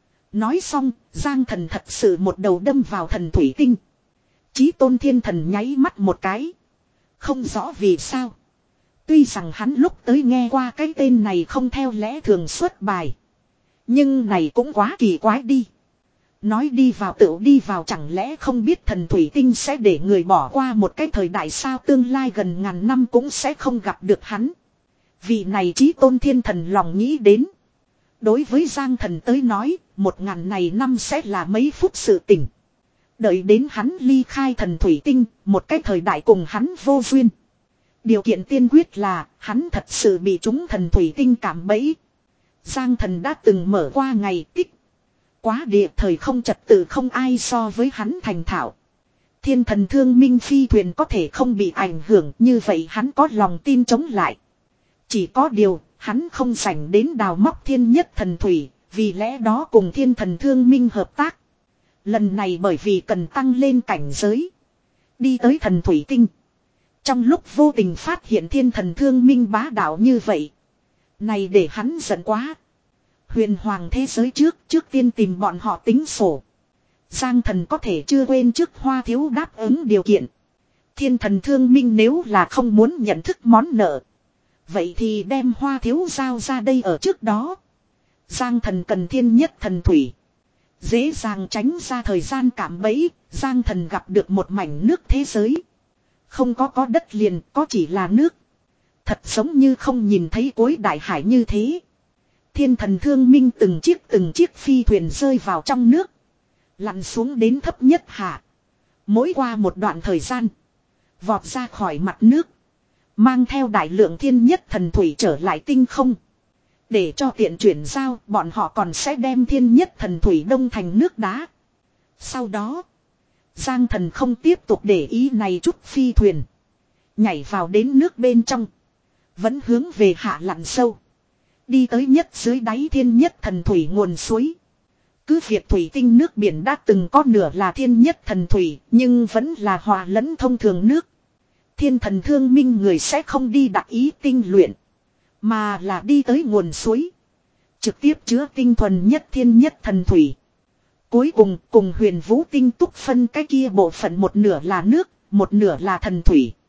Nói xong, Giang Thần thật sự một đầu đâm vào thần thủy tinh. Chí tôn thiên thần nháy mắt một cái. Không rõ vì sao. Tuy rằng hắn lúc tới nghe qua cái tên này không theo lẽ thường xuất bài. Nhưng này cũng quá kỳ quái đi. Nói đi vào tựu đi vào chẳng lẽ không biết thần thủy tinh sẽ để người bỏ qua một cái thời đại sao tương lai gần ngàn năm cũng sẽ không gặp được hắn. Vị này chí tôn thiên thần lòng nghĩ đến. Đối với Giang Thần tới nói, một ngàn này năm sẽ là mấy phút sự tình. Đợi đến hắn ly khai thần thủy tinh, một cái thời đại cùng hắn vô duyên. Điều kiện tiên quyết là, hắn thật sự bị trúng thần thủy tinh cảm bẫy. Giang Thần đã từng mở qua ngày tích. Quá địa thời không trật tự không ai so với hắn thành thạo. Thiên thần thương minh phi thuyền có thể không bị ảnh hưởng như vậy hắn có lòng tin chống lại. Chỉ có điều, hắn không rảnh đến đào móc thiên nhất thần thủy, vì lẽ đó cùng thiên thần thương minh hợp tác. Lần này bởi vì cần tăng lên cảnh giới. Đi tới thần thủy tinh. Trong lúc vô tình phát hiện thiên thần thương minh bá đạo như vậy. Này để hắn giận quá. Huyền hoàng thế giới trước, trước tiên tìm bọn họ tính sổ. Giang Thần có thể chưa quên trước hoa thiếu đáp ứng điều kiện. Thiên thần thương minh nếu là không muốn nhận thức món nợ. Vậy thì đem hoa thiếu giao ra đây ở trước đó. Giang Thần cần thiên nhất thần thủy. Dễ dàng tránh ra thời gian cảm bẫy, Giang Thần gặp được một mảnh nước thế giới. Không có có đất liền, có chỉ là nước. Thật giống như không nhìn thấy cuối đại hải như thế. Thiên thần thương minh từng chiếc từng chiếc phi thuyền rơi vào trong nước. Lặn xuống đến thấp nhất hạ. Mỗi qua một đoạn thời gian. Vọt ra khỏi mặt nước. Mang theo đại lượng thiên nhất thần thủy trở lại tinh không. Để cho tiện chuyển giao, bọn họ còn sẽ đem thiên nhất thần thủy đông thành nước đá. Sau đó, Giang Thần không tiếp tục để ý này chút phi thuyền. Nhảy vào đến nước bên trong. Vẫn hướng về hạ lặn sâu. Đi tới nhất dưới đáy thiên nhất thần thủy nguồn suối. Cứ việc thủy tinh nước biển đã từng có nửa là thiên nhất thần thủy, nhưng vẫn là hòa lẫn thông thường nước. Thiên thần thương minh người sẽ không đi đặc ý tinh luyện. Mà là đi tới nguồn suối. Trực tiếp chứa tinh thuần nhất thiên nhất thần thủy. Cuối cùng cùng huyền vũ tinh túc phân cái kia bộ phận một nửa là nước, một nửa là thần thủy.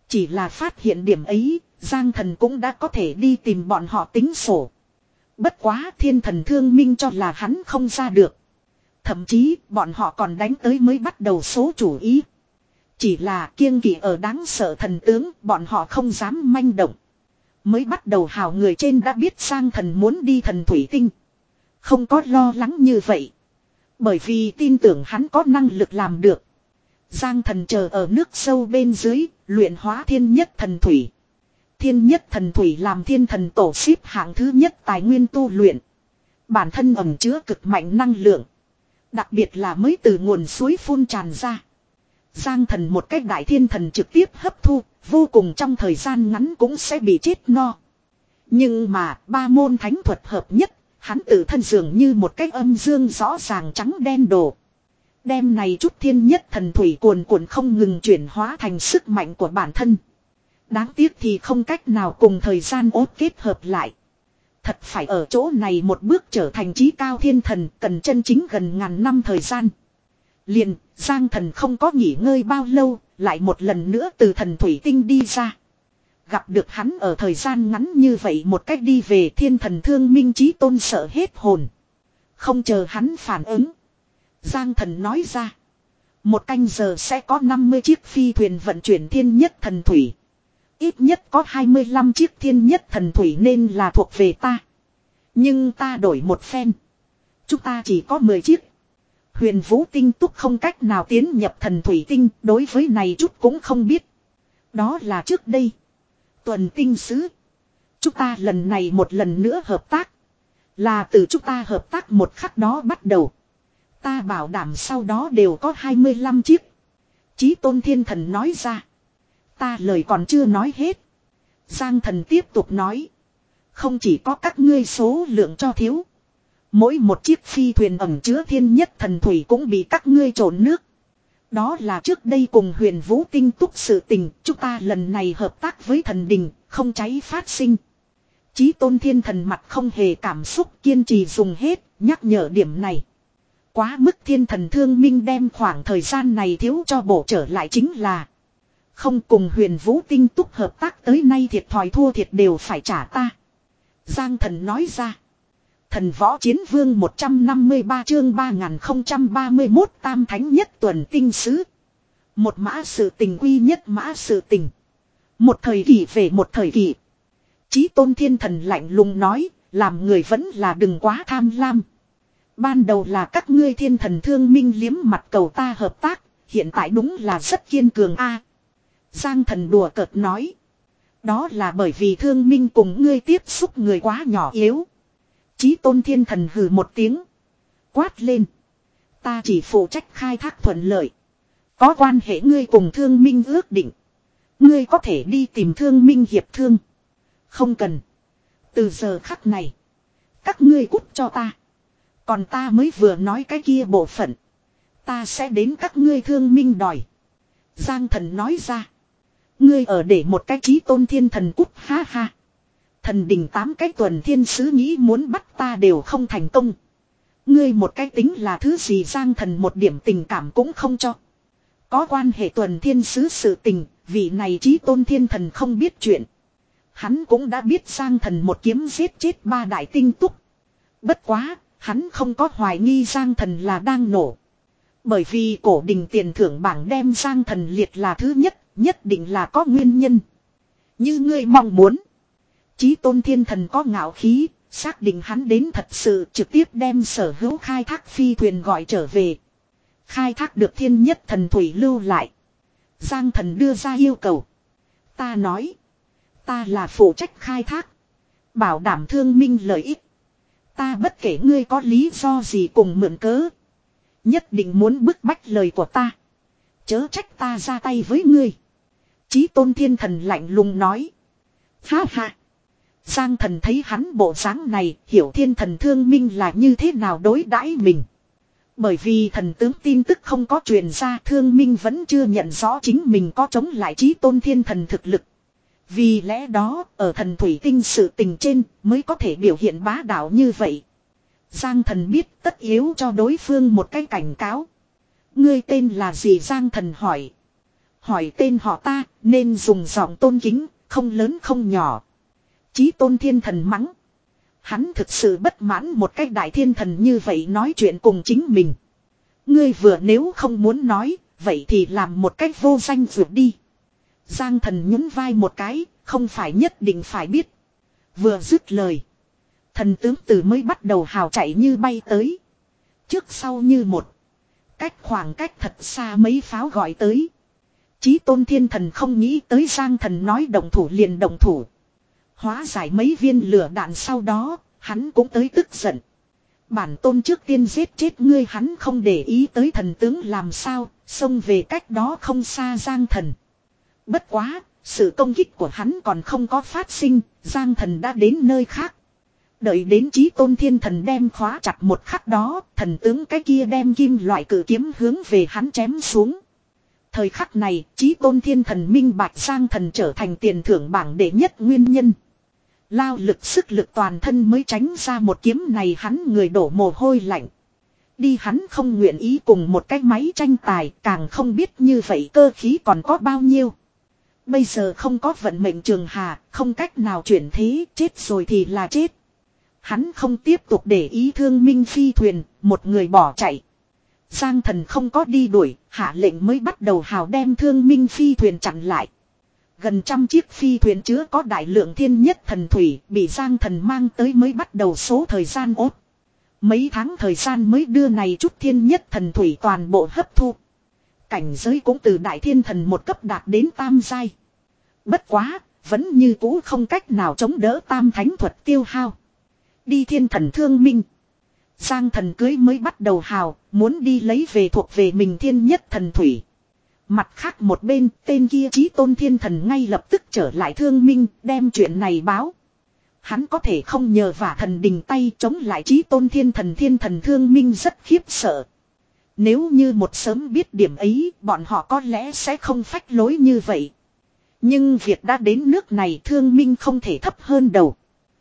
Chỉ là phát hiện điểm ấy, Giang Thần cũng đã có thể đi tìm bọn họ tính sổ. Bất quá thiên thần thương minh cho là hắn không ra được. Thậm chí bọn họ còn đánh tới mới bắt đầu số chủ ý. Chỉ là kiêng kỵ ở đáng sợ thần tướng, bọn họ không dám manh động. Mới bắt đầu hào người trên đã biết Giang Thần muốn đi thần thủy tinh. Không có lo lắng như vậy. Bởi vì tin tưởng hắn có năng lực làm được. Giang Thần chờ ở nước sâu bên dưới, luyện hóa thiên nhất thần thủy. Thiên nhất thần thủy làm thiên thần tổ xếp hạng thứ nhất tài nguyên tu luyện. Bản thân ẩn chứa cực mạnh năng lượng. Đặc biệt là mới từ nguồn suối phun tràn ra. Giang Thần một cách đại thiên thần trực tiếp hấp thu, vô cùng trong thời gian ngắn cũng sẽ bị chết no. Nhưng mà ba môn thánh thuật hợp nhất, hắn tự thân dường như một cách âm dương rõ ràng trắng đen đồ. Đem này chút thiên nhất thần thủy cuồn cuộn không ngừng chuyển hóa thành sức mạnh của bản thân. Đáng tiếc thì không cách nào cùng thời gian ốt kết hợp lại. Thật phải ở chỗ này một bước trở thành chí cao thiên thần cần chân chính gần ngàn năm thời gian. Liền, Giang Thần không có nghỉ ngơi bao lâu, lại một lần nữa từ thần thủy tinh đi ra. Gặp được hắn ở thời gian ngắn như vậy một cách đi về thiên thần thương minh chí tôn sợ hết hồn. Không chờ hắn phản ứng. Giang Thần nói ra. Một canh giờ sẽ có năm mươi chiếc phi thuyền vận chuyển thiên nhất thần thủy. Ít nhất có hai mươi lăm chiếc thiên nhất thần thủy nên là thuộc về ta. Nhưng ta đổi một phen. Chúng ta chỉ có mười chiếc. Huyền Vũ Tinh Túc không cách nào tiến nhập thần thủy tinh, đối với này chút cũng không biết. Đó là trước đây. Tuần tinh sứ. Chúng ta lần này một lần nữa hợp tác. Là từ chúng ta hợp tác một khắc đó bắt đầu. Ta bảo đảm sau đó đều có hai mươi lăm chiếc. Chí Tôn Thiên Thần nói ra. Ta lời còn chưa nói hết. Giang Thần tiếp tục nói. Không chỉ có các ngươi số lượng cho thiếu. Mỗi một chiếc phi thuyền ẩm chứa thiên nhất thần thủy cũng bị các ngươi trộn nước. Đó là trước đây cùng Huyền Vũ Tinh Túc sự tình. Chúng ta lần này hợp tác với thần đình, không cháy phát sinh. Chí Tôn Thiên Thần mặt không hề cảm xúc, kiên trì dùng hết, nhắc nhở điểm này. Quá mức thiên thần thương minh đem khoảng thời gian này thiếu cho bổ trở lại chính là. Không cùng Huyền Vũ Tinh Túc hợp tác tới nay thiệt thòi thua thiệt đều phải trả ta. Giang Thần nói ra. Thần Võ Chiến Vương một trăm năm mươi ba chương ba nghìn không trăm ba mươi mốt tam thánh nhất tuần tinh sứ. Một mã sự tình quy nhất mã sự tình. Một thời kỳ về một thời kỳ. Chí Tôn Thiên Thần lạnh lùng nói, làm người vẫn là đừng quá tham lam. Ban đầu là các ngươi thiên thần thương minh liếm mặt cầu ta hợp tác, hiện tại đúng là rất kiên cường a. Giang Thần đùa cợt nói. Đó là bởi vì thương minh cùng ngươi tiếp xúc người quá nhỏ yếu. Chí Tôn Thiên Thần hừ một tiếng. Quát lên. Ta chỉ phụ trách khai thác thuận lợi. Có quan hệ ngươi cùng thương minh ước định. Ngươi có thể đi tìm thương minh hiệp thương. Không cần. Từ giờ khắc này. Các ngươi cút cho ta. Còn ta mới vừa nói cái kia bộ phận. Ta sẽ đến các ngươi thương minh đòi. Giang Thần nói ra. Ngươi ở để một cái Chí Tôn Thiên Thần cút ha ha. Thần đình tám cái tuần thiên sứ nghĩ muốn bắt ta đều không thành công. Ngươi một cái tính là thứ gì Giang Thần một điểm tình cảm cũng không cho. Có quan hệ tuần thiên sứ sự tình, vị này Chí Tôn Thiên Thần không biết chuyện. Hắn cũng đã biết Giang Thần một kiếm giết chết ba đại tinh túc. Bất quá, hắn không có hoài nghi Giang Thần là đang nổ. Bởi vì cổ đình tiền thưởng bảng đem Giang Thần liệt là thứ nhất, nhất định là có nguyên nhân. Như ngươi mong muốn. Chí Tôn Thiên Thần có ngạo khí, xác định hắn đến thật sự trực tiếp đem sở hữu khai thác phi thuyền gọi trở về. Khai thác được thiên nhất thần thủy lưu lại. Giang Thần đưa ra yêu cầu. Ta nói. Ta là phụ trách khai thác. Bảo đảm thương minh lợi ích. Ta bất kể ngươi có lý do gì cùng mượn cớ. Nhất định muốn bức bách lời của ta. Chớ trách ta ra tay với ngươi. Chí Tôn Thiên Thần lạnh lùng nói. Ha ha. Giang Thần thấy hắn bộ dáng này, hiểu thiên thần thương minh là như thế nào đối đãi mình. Bởi vì thần tướng tin tức không có truyền ra, thương minh vẫn chưa nhận rõ chính mình có chống lại Chí Tôn Thiên Thần thực lực. Vì lẽ đó, ở thần thủy tinh sự tình trên, mới có thể biểu hiện bá đạo như vậy. Giang Thần biết tất yếu cho đối phương một cái cảnh cáo. Ngươi tên là gì Giang Thần hỏi. Hỏi tên họ ta, nên dùng giọng tôn kính, không lớn không nhỏ. Chí Tôn Thiên Thần mắng. Hắn thực sự bất mãn một cách đại thiên thần như vậy nói chuyện cùng chính mình. Ngươi vừa nếu không muốn nói, vậy thì làm một cách vô danh vượt đi. Giang Thần nhún vai một cái, không phải nhất định phải biết. Vừa dứt lời. Thần tướng từ mới bắt đầu hào chạy như bay tới. Trước sau như một. Cách khoảng cách thật xa mấy pháo gọi tới. Chí Tôn Thiên Thần không nghĩ tới Giang Thần nói động thủ liền động thủ. Hóa giải mấy viên lửa đạn sau đó, hắn cũng tới tức giận. Bản tôn trước tiên giết chết ngươi, hắn không để ý tới thần tướng làm sao, xông về cách đó không xa Giang Thần. Bất quá, sự công kích của hắn còn không có phát sinh, Giang Thần đã đến nơi khác. Đợi đến Chí Tôn Thiên Thần đem khóa chặt một khắc đó, thần tướng cái kia đem kim loại cử kiếm hướng về hắn chém xuống. Thời khắc này, Chí Tôn Thiên Thần minh bạch Giang Thần trở thành tiền thưởng bảng đệ nhất nguyên nhân. Lao lực sức lực toàn thân mới tránh ra một kiếm này, hắn người đổ mồ hôi lạnh. Đi hắn không nguyện ý cùng một cái máy tranh tài, càng không biết như vậy cơ khí còn có bao nhiêu. Bây giờ không có vận mệnh trường hà, không cách nào chuyển thế, chết rồi thì là chết. Hắn không tiếp tục để ý thương minh phi thuyền, một người bỏ chạy. Giang Thần không có đi đuổi, hạ lệnh mới bắt đầu hào đem thương minh phi thuyền chặn lại. Gần trăm chiếc phi thuyền chứa có đại lượng thiên nhất thần thủy bị Giang Thần mang tới mới bắt đầu số thời gian ốt. Mấy tháng thời gian mới đưa này chút thiên nhất thần thủy toàn bộ hấp thu. Cảnh giới cũng từ đại thiên thần một cấp đạt đến tam giai. Bất quá, vẫn như cũ không cách nào chống đỡ tam thánh thuật tiêu hao. Đi thiên thần thương minh. Giang Thần cưới mới bắt đầu hào, muốn đi lấy về thuộc về mình thiên nhất thần thủy. Mặt khác một bên, tên kia Chí Tôn Thiên Thần ngay lập tức trở lại thương minh, đem chuyện này báo. Hắn có thể không nhờ vả thần đình tay chống lại Chí Tôn Thiên Thần, thiên thần thương minh rất khiếp sợ. Nếu như một sớm biết điểm ấy, bọn họ có lẽ sẽ không phách lối như vậy. Nhưng việc đã đến nước này, thương minh không thể thấp hơn đầu.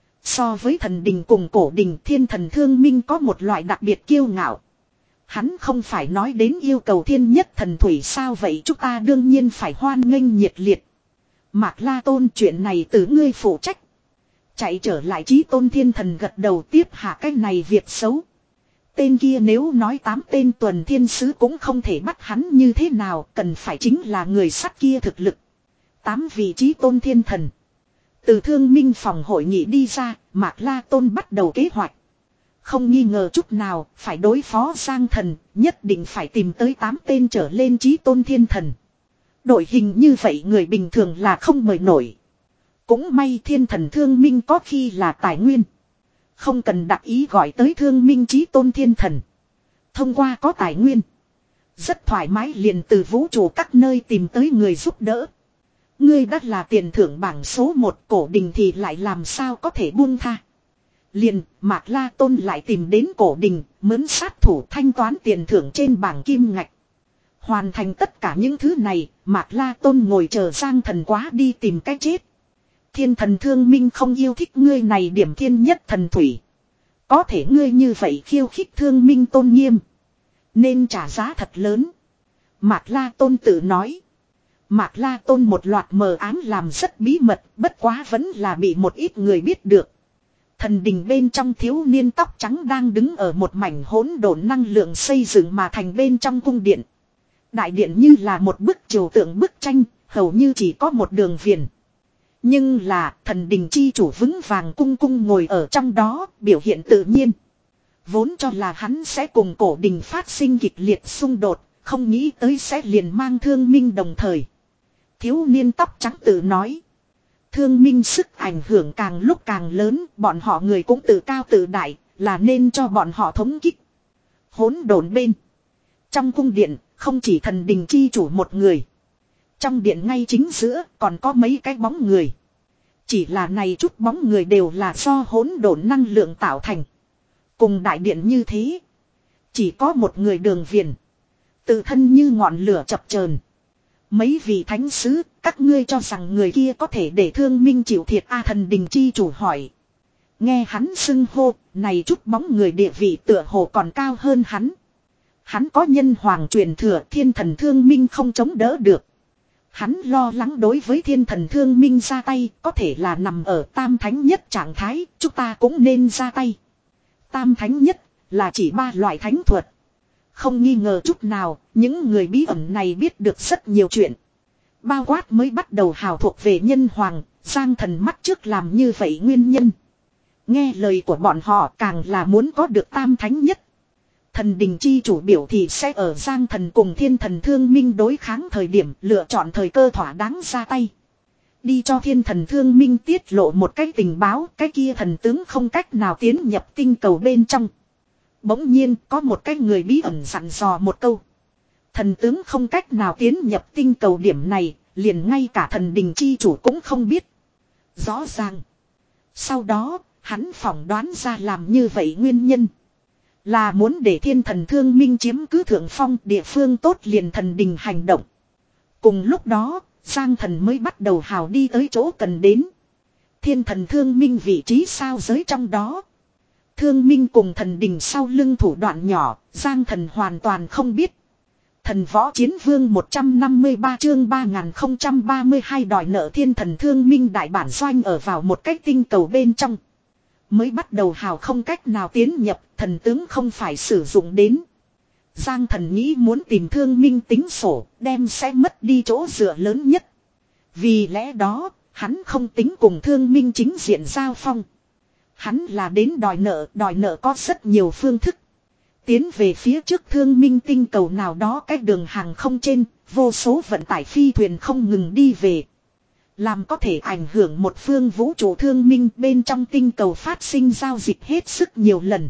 So với thần đình cùng cổ đình, thiên thần thương minh có một loại đặc biệt kiêu ngạo. Hắn không phải nói đến yêu cầu thiên nhất thần thủy sao, vậy chúng ta đương nhiên phải hoan nghênh nhiệt liệt. Mạc La Tôn, chuyện này từ ngươi phụ trách. Chạy trở lại Chí Tôn Thiên Thần gật đầu tiếp hạ cái này việc xấu. Tên kia nếu nói tám tên tuần thiên sứ cũng không thể bắt hắn như thế nào, cần phải chính là người sắt kia thực lực. Tám vị Chí Tôn Thiên Thần. Từ thương minh phòng hội nghị đi ra, Mạc La Tôn bắt đầu kế hoạch. Không nghi ngờ chút nào, phải đối phó Giang Thần, nhất định phải tìm tới tám tên trở lên Chí Tôn Thiên Thần. Đội hình như vậy người bình thường là không mời nổi. Cũng may thiên thần thương minh có khi là tài nguyên. Không cần đặc ý gọi tới thương minh Chí Tôn Thiên Thần. Thông qua có tài nguyên. Rất thoải mái liền từ vũ trụ các nơi tìm tới người giúp đỡ. Ngươi đã là tiền thưởng bảng số một, cổ đình thì lại làm sao có thể buông tha. Liền, Mạc La Tôn lại tìm đến cổ đình, mướn sát thủ thanh toán tiền thưởng trên bảng kim ngạch. Hoàn thành tất cả những thứ này, Mạc La Tôn ngồi chờ Giang Thần quá đi tìm cách chết. Thiên thần thương minh không yêu thích ngươi này điểm thiên nhất thần thủy. Có thể ngươi như vậy khiêu khích thương minh tôn nghiêm. Nên trả giá thật lớn. Mạc La Tôn tự nói. Mạc La Tôn một loạt mờ ám làm rất bí mật, bất quá vẫn là bị một ít người biết được. Thần đình bên trong thiếu niên tóc trắng đang đứng ở một mảnh hỗn độn năng lượng xây dựng mà thành bên trong cung điện. Đại điện như là một bức trừu tượng bức tranh, hầu như chỉ có một đường viền. Nhưng là thần đình chi chủ vững vàng cung cung ngồi ở trong đó, biểu hiện tự nhiên. Vốn cho là hắn sẽ cùng cổ đình phát sinh kịch liệt xung đột, không nghĩ tới sẽ liền mang thương minh đồng thời. Thiếu niên tóc trắng tự nói. Thương minh sức ảnh hưởng càng lúc càng lớn, bọn họ người cũng tự cao tự đại, là nên cho bọn họ thống kích. Hỗn độn bên. Trong cung điện, không chỉ thần đình chi chủ một người. Trong điện ngay chính giữa còn có mấy cái bóng người. Chỉ là này chút bóng người đều là do hỗn độn năng lượng tạo thành. Cùng đại điện như thế. Chỉ có một người đường viền. Tự thân như ngọn lửa chập chờn. Mấy vị thánh sứ, các ngươi cho rằng người kia có thể để thương minh chịu thiệt a? Thần đình chi chủ hỏi. Nghe hắn xưng hô, này chút bóng người địa vị tựa hồ còn cao hơn hắn. Hắn có nhân hoàng truyền thừa, thiên thần thương minh không chống đỡ được. Hắn lo lắng đối với thiên thần thương minh ra tay, có thể là nằm ở tam thánh nhất trạng thái, chúng ta cũng nên ra tay. Tam thánh nhất là chỉ ba loại thánh thuật. Không nghi ngờ chút nào, những người bí ẩn này biết được rất nhiều chuyện. Bao quát mới bắt đầu hào thuộc về nhân hoàng, Giang Thần mắt trước làm như vậy nguyên nhân. Nghe lời của bọn họ càng là muốn có được tam thánh nhất. Thần đình chi chủ biểu thì sẽ ở Giang Thần cùng thiên thần thương minh đối kháng thời điểm lựa chọn thời cơ thỏa đáng ra tay. Đi cho thiên thần thương minh tiết lộ một cái tình báo, cái kia thần tướng không cách nào tiến nhập tinh cầu bên trong. Bỗng nhiên có một cái người bí ẩn dặn dò một câu. Thần tướng không cách nào tiến nhập tinh cầu điểm này, liền ngay cả thần đình chi chủ cũng không biết. Rõ ràng. Sau đó, hắn phỏng đoán ra làm như vậy nguyên nhân. Là muốn để thiên thần thương minh chiếm cứ thượng phong địa phương tốt liền thần đình hành động. Cùng lúc đó, Giang Thần mới bắt đầu hào đi tới chỗ cần đến. Thiên thần thương minh vị trí sao giới trong đó. Thương minh cùng thần đình sau lưng thủ đoạn nhỏ, Giang Thần hoàn toàn không biết. Thần võ chiến vương một trăm năm mươi ba chương ba nghìn không trăm ba mươi hai đòi nợ thiên thần thương minh đại bản doanh ở vào một cái tinh cầu bên trong. Mới bắt đầu hào không cách nào tiến nhập, thần tướng không phải sử dụng đến. Giang Thần nghĩ muốn tìm thương minh tính sổ, đem sẽ mất đi chỗ dựa lớn nhất. Vì lẽ đó, hắn không tính cùng thương minh chính diện giao phong. Hắn là đến đòi nợ, đòi nợ có rất nhiều phương thức. Tiến về phía trước thương minh tinh cầu nào đó cách đường hàng không trên, vô số vận tải phi thuyền không ngừng đi về. Làm có thể ảnh hưởng một phương vũ trụ thương minh bên trong tinh cầu phát sinh giao dịch hết sức nhiều lần.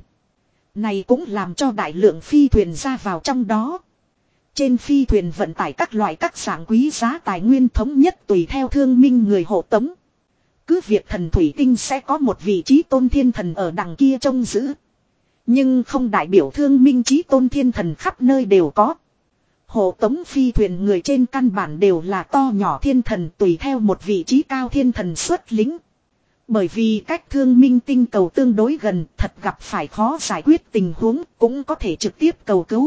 Này cũng làm cho đại lượng phi thuyền ra vào trong đó. Trên phi thuyền vận tải các loại các dạng quý giá tài nguyên thống nhất tùy theo thương minh người hộ tống. Cứ việc thần thủy tinh sẽ có một vị trí tôn thiên thần ở đằng kia trông giữ. Nhưng không đại biểu thương minh trí tôn thiên thần khắp nơi đều có. Hộ tống phi thuyền người trên căn bản đều là to nhỏ thiên thần tùy theo một vị trí cao thiên thần xuất lính. Bởi vì cách thương minh tinh cầu tương đối gần, thật gặp phải khó giải quyết tình huống cũng có thể trực tiếp cầu cứu.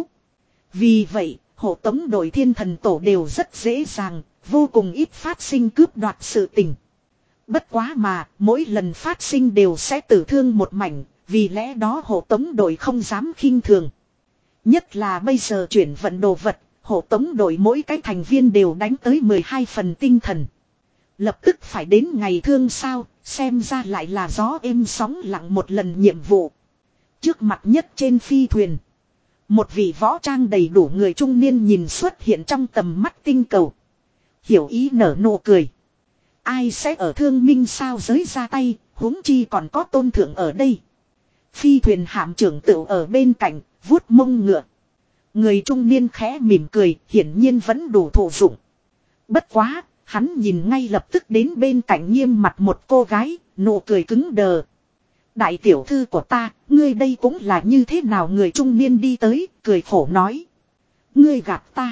Vì vậy, hộ tống đội thiên thần tổ đều rất dễ dàng, vô cùng ít phát sinh cướp đoạt sự tình. Bất quá mà, mỗi lần phát sinh đều sẽ tử thương một mảnh, vì lẽ đó hộ tống đội không dám khinh thường. Nhất là bây giờ chuyển vận đồ vật, hộ tống đội mỗi cái thành viên đều đánh tới mười hai phần tinh thần. Lập tức phải đến ngày thương sao, xem ra lại là gió êm sóng lặng một lần nhiệm vụ. Trước mặt nhất trên phi thuyền, một vị võ trang đầy đủ người trung niên nhìn xuất hiện trong tầm mắt tinh cầu. Hiểu ý nở nụ cười. Ai sẽ ở thương minh sao giới ra tay, huống chi còn có tôn thượng ở đây. Phi thuyền hạm trưởng tựu ở bên cạnh, vuốt mông ngựa. Người trung niên khẽ mỉm cười, hiển nhiên vẫn đủ thụ dụng. Bất quá, hắn nhìn ngay lập tức đến bên cạnh nghiêm mặt một cô gái, nụ cười cứng đờ. Đại tiểu thư của ta, ngươi đây cũng là như thế nào? Người trung niên đi tới, cười khổ nói. Ngươi gạt ta.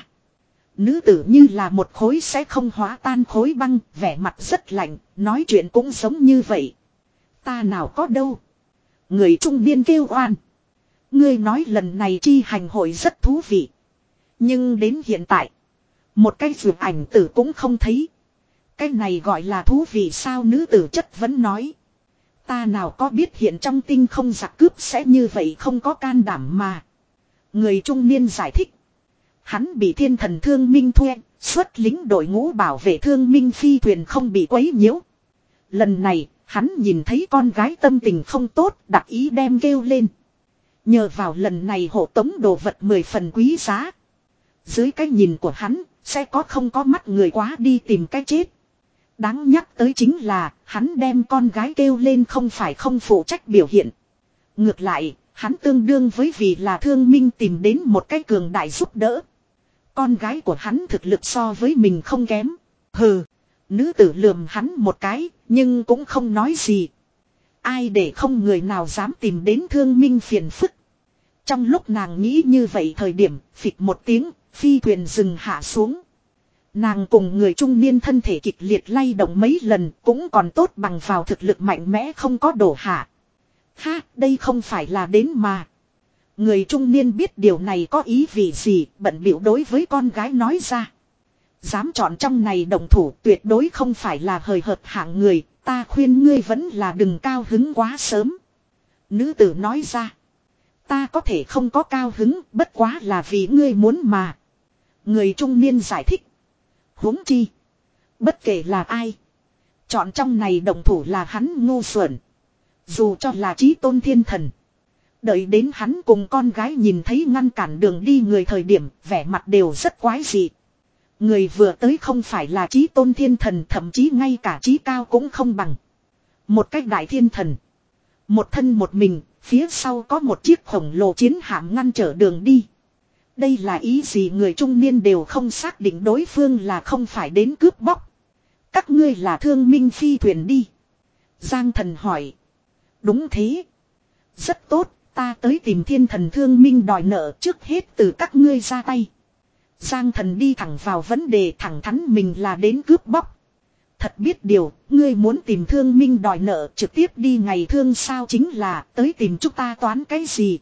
Nữ tử như là một khối sẽ không hóa tan khối băng, vẻ mặt rất lạnh, nói chuyện cũng giống như vậy. Ta nào có đâu. Người trung niên kêu oan. Ngươi nói lần này chi hành hội rất thú vị. Nhưng đến hiện tại, một cái vượt ảnh tử cũng không thấy. Cái này gọi là thú vị sao? Nữ tử chất vấn nói. Ta nào có biết hiện trong tinh không giặc cướp sẽ như vậy, không có can đảm mà. Người trung niên giải thích. Hắn bị thiên thần thương minh thuê, xuất lính đội ngũ bảo vệ thương minh phi thuyền không bị quấy nhiễu. Lần này, hắn nhìn thấy con gái tâm tình không tốt, đặc ý đem kêu lên. Nhờ vào lần này hộ tống đồ vật mười phần quý giá. Dưới cái nhìn của hắn, sẽ có không có mắt người quá đi tìm cái chết. Đáng nhắc tới chính là, hắn đem con gái kêu lên không phải không phụ trách biểu hiện. Ngược lại, hắn tương đương với vì là thương minh tìm đến một cái cường đại giúp đỡ. Con gái của hắn thực lực so với mình không kém. Hừ, nữ tử lườm hắn một cái, nhưng cũng không nói gì. Ai để không người nào dám tìm đến thương minh phiền phức. Trong lúc nàng nghĩ như vậy thời điểm, phịch một tiếng, phi thuyền dừng hạ xuống. Nàng cùng người trung niên thân thể kịch liệt lay động mấy lần, cũng còn tốt bằng vào thực lực mạnh mẽ không có đổ hạ. Ha, đây không phải là đến mà. Người trung niên biết điều này có ý vị gì, bận bịu đối với con gái nói ra. Dám chọn trong này đồng thủ tuyệt đối không phải là hời hợt hạng người, ta khuyên ngươi vẫn là đừng cao hứng quá sớm. Nữ tử nói ra. Ta có thể không có cao hứng, bất quá là vì ngươi muốn mà. Người trung niên giải thích. Huống chi. Bất kể là ai. Chọn trong này đồng thủ là hắn ngu xuẩn. Dù cho là chí tôn thiên thần. Đợi đến hắn cùng con gái nhìn thấy ngăn cản đường đi người thời điểm, vẻ mặt đều rất quái dị. Người vừa tới không phải là chí tôn thiên thần, thậm chí ngay cả chí cao cũng không bằng. Một cách đại thiên thần. Một thân một mình, phía sau có một chiếc khổng lồ chiến hạm ngăn trở đường đi. Đây là ý gì người trung niên đều không xác định đối phương là không phải đến cướp bóc. Các ngươi là thương minh phi thuyền đi. Giang thần hỏi. Đúng thế. Rất tốt, ta tới tìm thiên thần thương minh đòi nợ trước hết từ các ngươi ra tay. Giang thần đi thẳng vào vấn đề, thẳng thắn mình là đến cướp bóc. Thật biết điều, ngươi muốn tìm thương minh đòi nợ trực tiếp đi ngày thương sao chính là tới tìm chúng ta toán cái gì.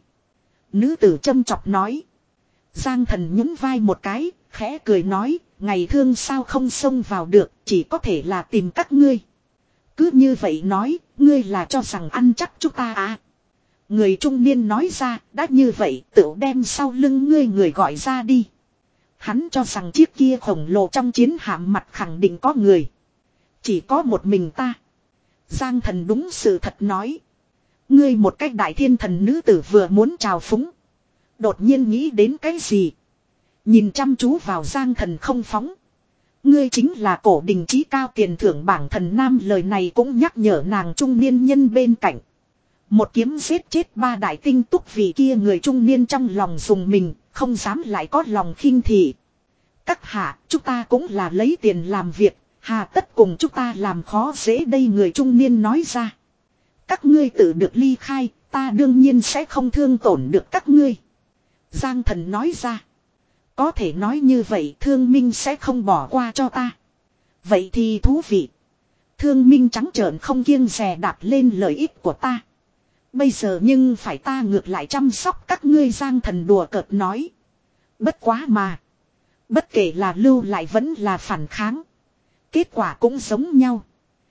Nữ tử châm chọc nói. Giang thần nhún vai một cái, khẽ cười nói, ngày thương sao không xông vào được, chỉ có thể là tìm các ngươi. Cứ như vậy nói, ngươi là cho rằng ăn chắc chúng ta à. Người trung niên nói ra, đã như vậy, tự đem sau lưng ngươi người gọi ra đi. Hắn cho rằng chiếc kia khổng lồ trong chiến hạm mặt khẳng định có người. Chỉ có một mình ta. Giang thần đúng sự thật nói. Ngươi một cách đại thiên thần nữ tử vừa muốn chào phúng. Đột nhiên nghĩ đến cái gì. Nhìn chăm chú vào Giang thần không phóng. Ngươi chính là cổ đình chí cao tiền thưởng bảng thần nam, lời này cũng nhắc nhở nàng trung niên nhân bên cạnh. Một kiếm giết chết ba đại tinh túc vì kia người trung niên trong lòng dùng mình, không dám lại có lòng khinh thị. Các hạ, chúng ta cũng là lấy tiền làm việc, hà tất cùng chúng ta làm khó dễ đây người trung niên nói ra. Các ngươi tự được ly khai, ta đương nhiên sẽ không thương tổn được các ngươi. Giang thần nói ra. Có thể nói như vậy thương minh sẽ không bỏ qua cho ta. Vậy thì thú vị. Thương minh trắng trợn không kiêng dè đạp lên lợi ích của ta. Bây giờ nhưng phải ta ngược lại chăm sóc các ngươi. Giang thần đùa cợt nói. Bất quá mà. Bất kể là lưu lại vẫn là phản kháng. Kết quả cũng giống nhau.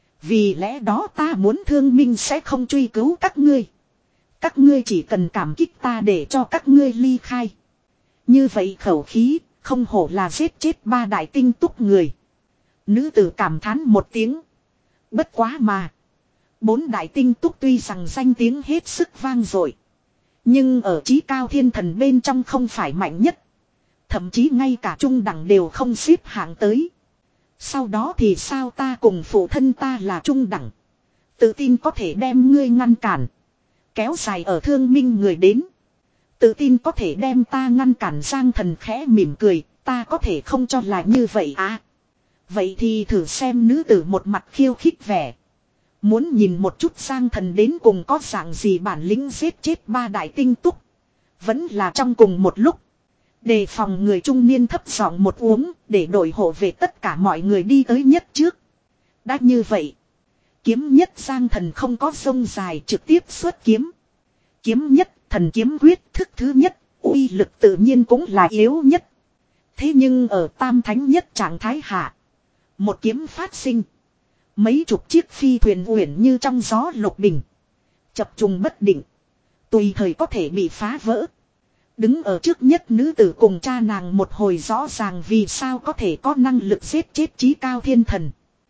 Vì lẽ đó ta muốn thương minh sẽ không truy cứu các ngươi. Các ngươi chỉ cần cảm kích ta để cho các ngươi ly khai. Như vậy khẩu khí, không hổ là giết chết ba đại tinh túc người. Nữ tử cảm thán một tiếng. Bất quá mà. Bốn đại tinh túc tuy rằng danh tiếng hết sức vang dội, nhưng ở chí cao thiên thần bên trong không phải mạnh nhất. Thậm chí ngay cả trung đẳng đều không xếp hạng tới. Sau đó thì sao, ta cùng phụ thân ta là trung đẳng. Tự tin có thể đem ngươi ngăn cản. Kéo dài ở thương minh người đến. Tự tin có thể đem ta ngăn cản. Giang thần khẽ mỉm cười. Ta có thể không cho là như vậy à. Vậy thì thử xem. Nữ tử một mặt khiêu khích vẻ. Muốn nhìn một chút Giang thần đến cùng có dạng gì bản lĩnh giết chết ba đại tinh túc. Vẫn là trong cùng một lúc. Đề phòng người trung niên thấp giọng một uống. Để đổi hộ về tất cả mọi người đi tới nhất trước. Đã như vậy. Kiếm nhất Giang thần không có sông dài trực tiếp xuất kiếm. Kiếm nhất thần kiếm quyết thức thứ nhất. Uy lực tự nhiên cũng là yếu nhất. Thế nhưng ở tam thánh nhất trạng thái hạ. Một kiếm phát sinh. Mấy chục chiếc phi thuyền uyển như trong gió lục bình. Chập trùng bất định. Tùy thời có thể bị phá vỡ. Đứng ở trước nhất nữ tử cùng cha nàng một hồi rõ ràng vì sao có thể có năng lực giết chết chí cao thiên thần.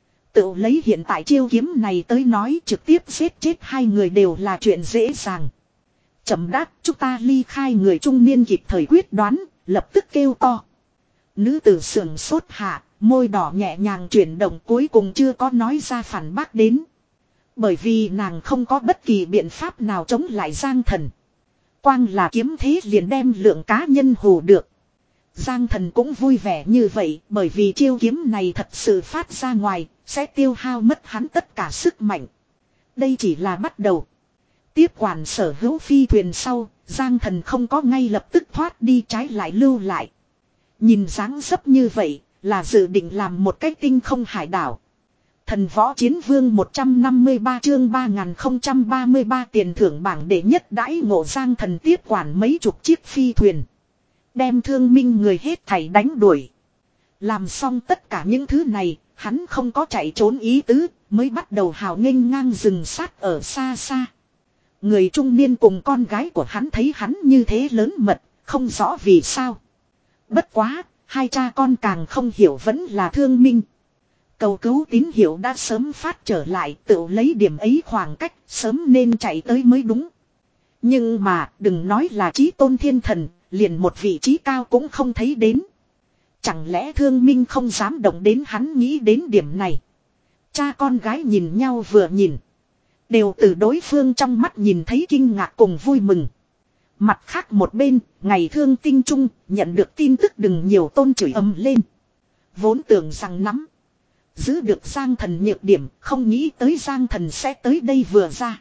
Tự lấy hiện tại chiêu kiếm này tới nói trực tiếp giết chết hai người đều là chuyện dễ dàng. Chậm đáp chúng ta ly khai. Người trung niên kịp thời quyết đoán, lập tức kêu to. Nữ tử sườn sốt hạ, môi đỏ nhẹ nhàng chuyển động cuối cùng chưa có nói ra phản bác đến. Bởi vì nàng không có bất kỳ biện pháp nào chống lại Giang thần. Quang là kiếm thế liền đem lượng cá nhân hù được. Giang thần cũng vui vẻ như vậy bởi vì chiêu kiếm này thật sự phát ra ngoài, sẽ tiêu hao mất hắn tất cả sức mạnh. Đây chỉ là bắt đầu. Tiếp quản sở hữu phi thuyền sau, Giang thần không có ngay lập tức thoát đi, trái lại lưu lại. Nhìn dáng dấp như vậy, là dự định làm một cái tinh không hải đảo. Thần võ chiến vương một trăm năm mươi ba chương ba nghìn không trăm ba mươi ba tiền thưởng bảng đệ nhất đãi ngộ. Giang thần tiếp quản mấy chục chiếc phi thuyền. Đem thương minh người hết thảy đánh đuổi. Làm xong tất cả những thứ này, hắn không có chạy trốn ý tứ, mới bắt đầu hào nghênh ngang rừng sát ở xa xa. Người trung niên cùng con gái của hắn thấy hắn như thế lớn mật, không rõ vì sao. Bất quá, hai cha con càng không hiểu vẫn là Thương Minh. Cầu cứu tín hiệu đã sớm phát trở lại, tự lấy điểm ấy khoảng cách, sớm nên chạy tới mới đúng. Nhưng mà, đừng nói là chí tôn thiên thần, liền một vị trí cao cũng không thấy đến. Chẳng lẽ Thương Minh không dám động đến hắn nghĩ đến điểm này. Cha con gái nhìn nhau vừa nhìn. Đều từ đối phương trong mắt nhìn thấy kinh ngạc cùng vui mừng. Mặt khác một bên, ngày Thương Tinh Trung, nhận được tin tức đừng nhiều tôn chửi ầm lên. Vốn tưởng rằng nắm. Giữ được Giang Thần nhược điểm, không nghĩ tới Giang Thần sẽ tới đây vừa ra.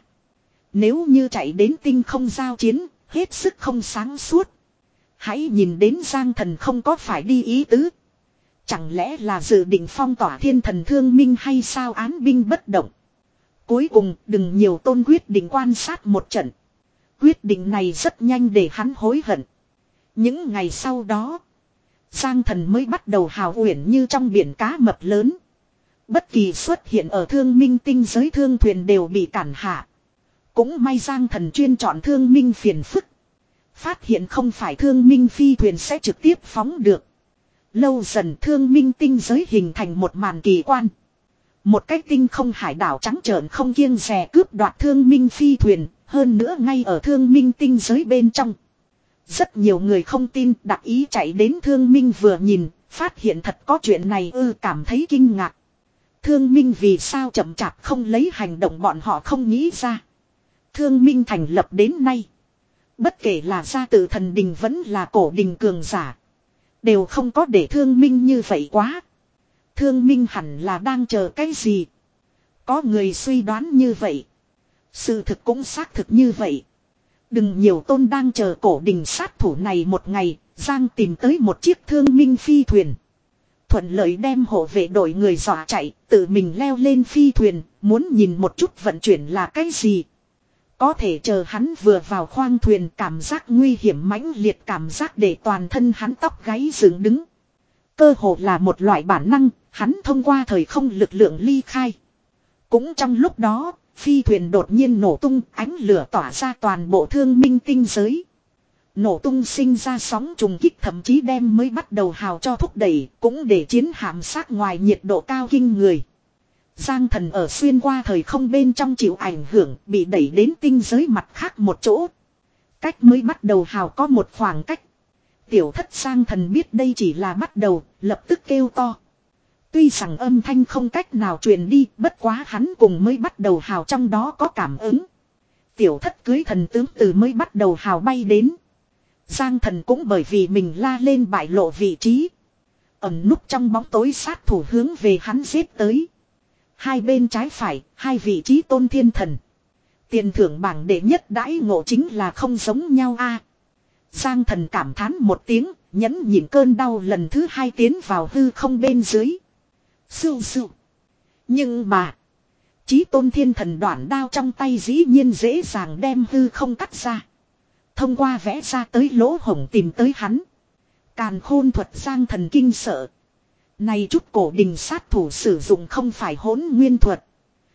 Nếu như chạy đến tinh không giao chiến, hết sức không sáng suốt. Hãy nhìn đến Giang Thần không có phải đi ý tứ. Chẳng lẽ là dự định phong tỏa thiên thần Thương Minh hay sao án binh bất động. Cuối cùng đừng nhiều tôn quyết định quan sát một trận. Quyết định này rất nhanh để hắn hối hận. Những ngày sau đó, Giang Thần mới bắt đầu hào uyển như trong biển cá mập lớn. Bất kỳ xuất hiện ở Thương Minh tinh giới thương thuyền đều bị cản hạ. Cũng may Giang Thần chuyên chọn Thương Minh phiền phức. Phát hiện không phải Thương Minh phi thuyền sẽ trực tiếp phóng được. Lâu dần Thương Minh tinh giới hình thành một màn kỳ quan. Một cái tinh không hải đảo trắng trợn không kiêng dè cướp đoạt Thương Minh phi thuyền, hơn nữa ngay ở Thương Minh tinh giới bên trong. Rất nhiều người không tin, đặc ý chạy đến Thương Minh vừa nhìn, phát hiện thật có chuyện này ư, cảm thấy kinh ngạc. Thương Minh vì sao chậm chạp không lấy hành động bọn họ không nghĩ ra. Thương Minh thành lập đến nay. Bất kể là gia tự thần đình vẫn là cổ đình cường giả. Đều không có để Thương Minh như vậy quá. Thương Minh hẳn là đang chờ cái gì. Có người suy đoán như vậy. Sự thực cũng xác thực như vậy. Đừng nhiều tôn đang chờ cổ đình sát thủ này một ngày. Giang tìm tới một chiếc Thương Minh phi thuyền. Thuận lợi đem hộ vệ đội người dọa chạy. Tự mình leo lên phi thuyền. Muốn nhìn một chút vận chuyển là cái gì. Có thể chờ hắn vừa vào khoang thuyền, cảm giác nguy hiểm mãnh liệt, cảm giác để toàn thân hắn tóc gáy dựng đứng. Cơ hồ là một loại bản năng, hắn thông qua thời không lực lượng ly khai. Cũng trong lúc đó, phi thuyền đột nhiên nổ tung, ánh lửa tỏa ra toàn bộ Thương Minh tinh giới. Nổ tung sinh ra sóng trùng kích, thậm chí đem mới bắt đầu hào cho thúc đẩy, cũng để chiến hạm sát ngoài nhiệt độ cao kinh người. Giang Thần ở xuyên qua thời không bên trong chịu ảnh hưởng, bị đẩy đến tinh giới mặt khác một chỗ. Cách mới bắt đầu hào có một khoảng cách. Tiểu thất Giang Thần biết đây chỉ là bắt đầu, lập tức kêu to. Tuy rằng âm thanh không cách nào truyền đi, bất quá hắn cùng mới bắt đầu hào trong đó có cảm ứng. Tiểu thất cưới thần tướng từ mới bắt đầu hào bay đến. Giang Thần cũng bởi vì mình la lên bại lộ vị trí. Ẩn núp trong bóng tối sát thủ hướng về hắn giết tới. Hai bên trái phải, hai vị trí tôn thiên thần. Tiền thưởng bảng đệ nhất đãi ngộ chính là không giống nhau a. Giang Thần cảm thán một tiếng, nhẫn nhịn cơn đau lần thứ hai tiến vào hư không bên dưới. Sưu sưu. Nhưng mà, chí tôn thiên thần đoạn đao trong tay dĩ nhiên dễ dàng đem hư không cắt ra. Thông qua vẽ ra tới lỗ hổng tìm tới hắn. Càn khôn thuật Giang Thần kinh sợ. Này chút cổ đình sát thủ sử dụng không phải hỗn nguyên thuật,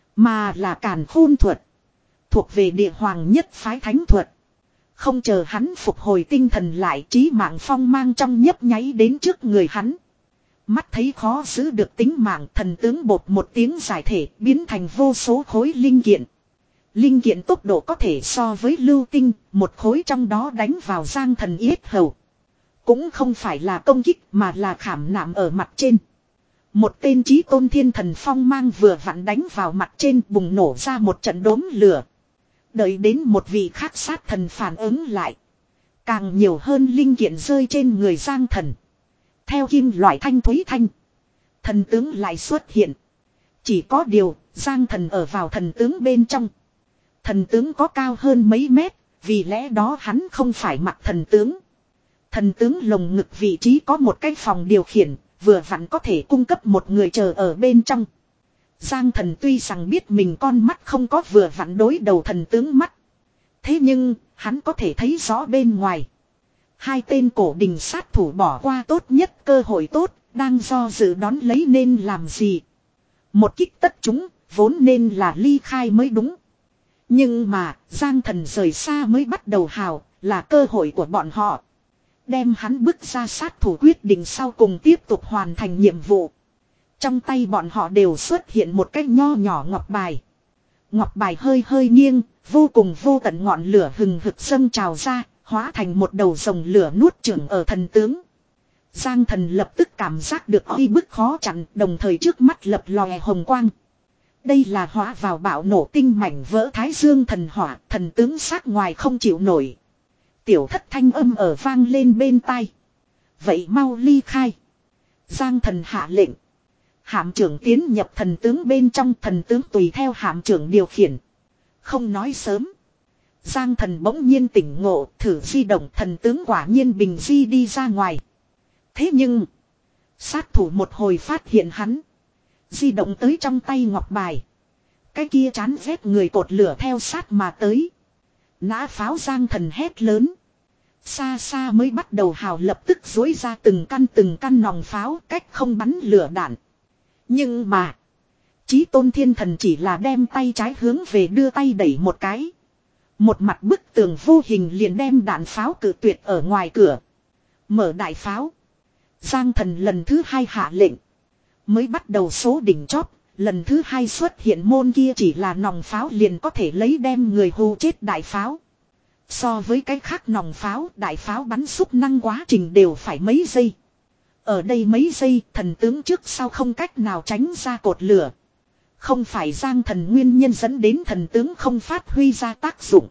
mà là càn khôn thuật. Thuộc về địa hoàng nhất phái thánh thuật. Không chờ hắn phục hồi tinh thần lại, trí mạng phong mang trong nhấp nháy đến trước người hắn. Mắt thấy khó giữ được tính mạng, thần tướng bột một tiếng giải thể biến thành vô số khối linh kiện. Linh kiện tốc độ có thể so với lưu tinh, một khối trong đó đánh vào Giang Thần yết hầu. Cũng không phải là công kích mà là khảm nạm ở mặt trên. Một tên chí tôn thiên thần phong mang vừa vặn đánh vào mặt trên, bùng nổ ra một trận đốm lửa. Đợi đến một vị khác sát thần phản ứng lại. Càng nhiều hơn linh kiện rơi trên người Giang Thần. Theo kim loại thanh thúy thanh, thần tướng lại xuất hiện. Chỉ có điều, Giang Thần ở vào thần tướng bên trong. Thần tướng có cao hơn mấy mét, vì lẽ đó hắn không phải mặc thần tướng. Thần tướng lồng ngực vị trí có một cái phòng điều khiển, vừa vặn có thể cung cấp một người chờ ở bên trong. Giang Thần tuy rằng biết mình con mắt không có vừa vặn đối đầu thần tướng mắt. Thế nhưng, hắn có thể thấy rõ bên ngoài. Hai tên cổ đình sát thủ bỏ qua tốt nhất cơ hội tốt, Đang do dự đón lấy nên làm gì. Một kích tất chúng, vốn nên là ly khai mới đúng. Nhưng mà, Giang Thần rời xa mới bắt đầu hào, là cơ hội của bọn họ. Đem hắn bước ra sát thủ quyết định sau cùng tiếp tục hoàn thành nhiệm vụ. Trong tay bọn họ đều xuất hiện một cái nho nhỏ ngọc bài. Ngọc bài hơi hơi nghiêng, vô cùng vô tận ngọn lửa hừng hực dâng trào ra, hóa thành một đầu rồng lửa nuốt chửng ở thần tướng. Giang Thần lập tức cảm giác được uy bức khó chặn, đồng thời trước mắt lập lòe hồng quang. Đây là hóa vào bạo nổ tinh mảnh vỡ Thái Dương thần hỏa, thần tướng sát ngoài không chịu nổi. Tiểu thất thanh âm ở vang lên bên tai. Vậy mau ly khai. Giang Thần hạ lệnh. Hạm trưởng tiến nhập thần tướng bên trong, thần tướng tùy theo hạm trưởng điều khiển. Không nói sớm. Giang Thần bỗng nhiên tỉnh ngộ, thử di động, thần tướng quả nhiên bình di đi ra ngoài. Thế nhưng, sát thủ một hồi phát hiện hắn. Di động tới trong tay ngọc bài. Cái kia chán ghét người cột lửa theo sát mà tới. Nã pháo. Giang Thần hét lớn. Xa xa mới bắt đầu hào lập tức dối ra từng căn từng căn nòng pháo, cách không bắn lửa đạn. Nhưng mà, Chí Tôn Thiên Thần chỉ là đem tay trái hướng về đưa tay đẩy một cái. Một mặt bức tường vô hình liền đem đạn pháo cự tuyệt ở ngoài cửa. Mở đại pháo. Giang Thần lần thứ hai hạ lệnh. Mới bắt đầu số đỉnh chóp, lần thứ hai xuất hiện môn kia chỉ là nòng pháo liền có thể lấy đem người hù chết đại pháo. So với cái khác nòng pháo, đại pháo bắn xúc năng quá trình đều phải mấy giây. Ở đây mấy giây, thần tướng trước sau không cách nào tránh ra cột lửa. Không phải Giang Thần nguyên nhân dẫn đến thần tướng không phát huy ra tác dụng.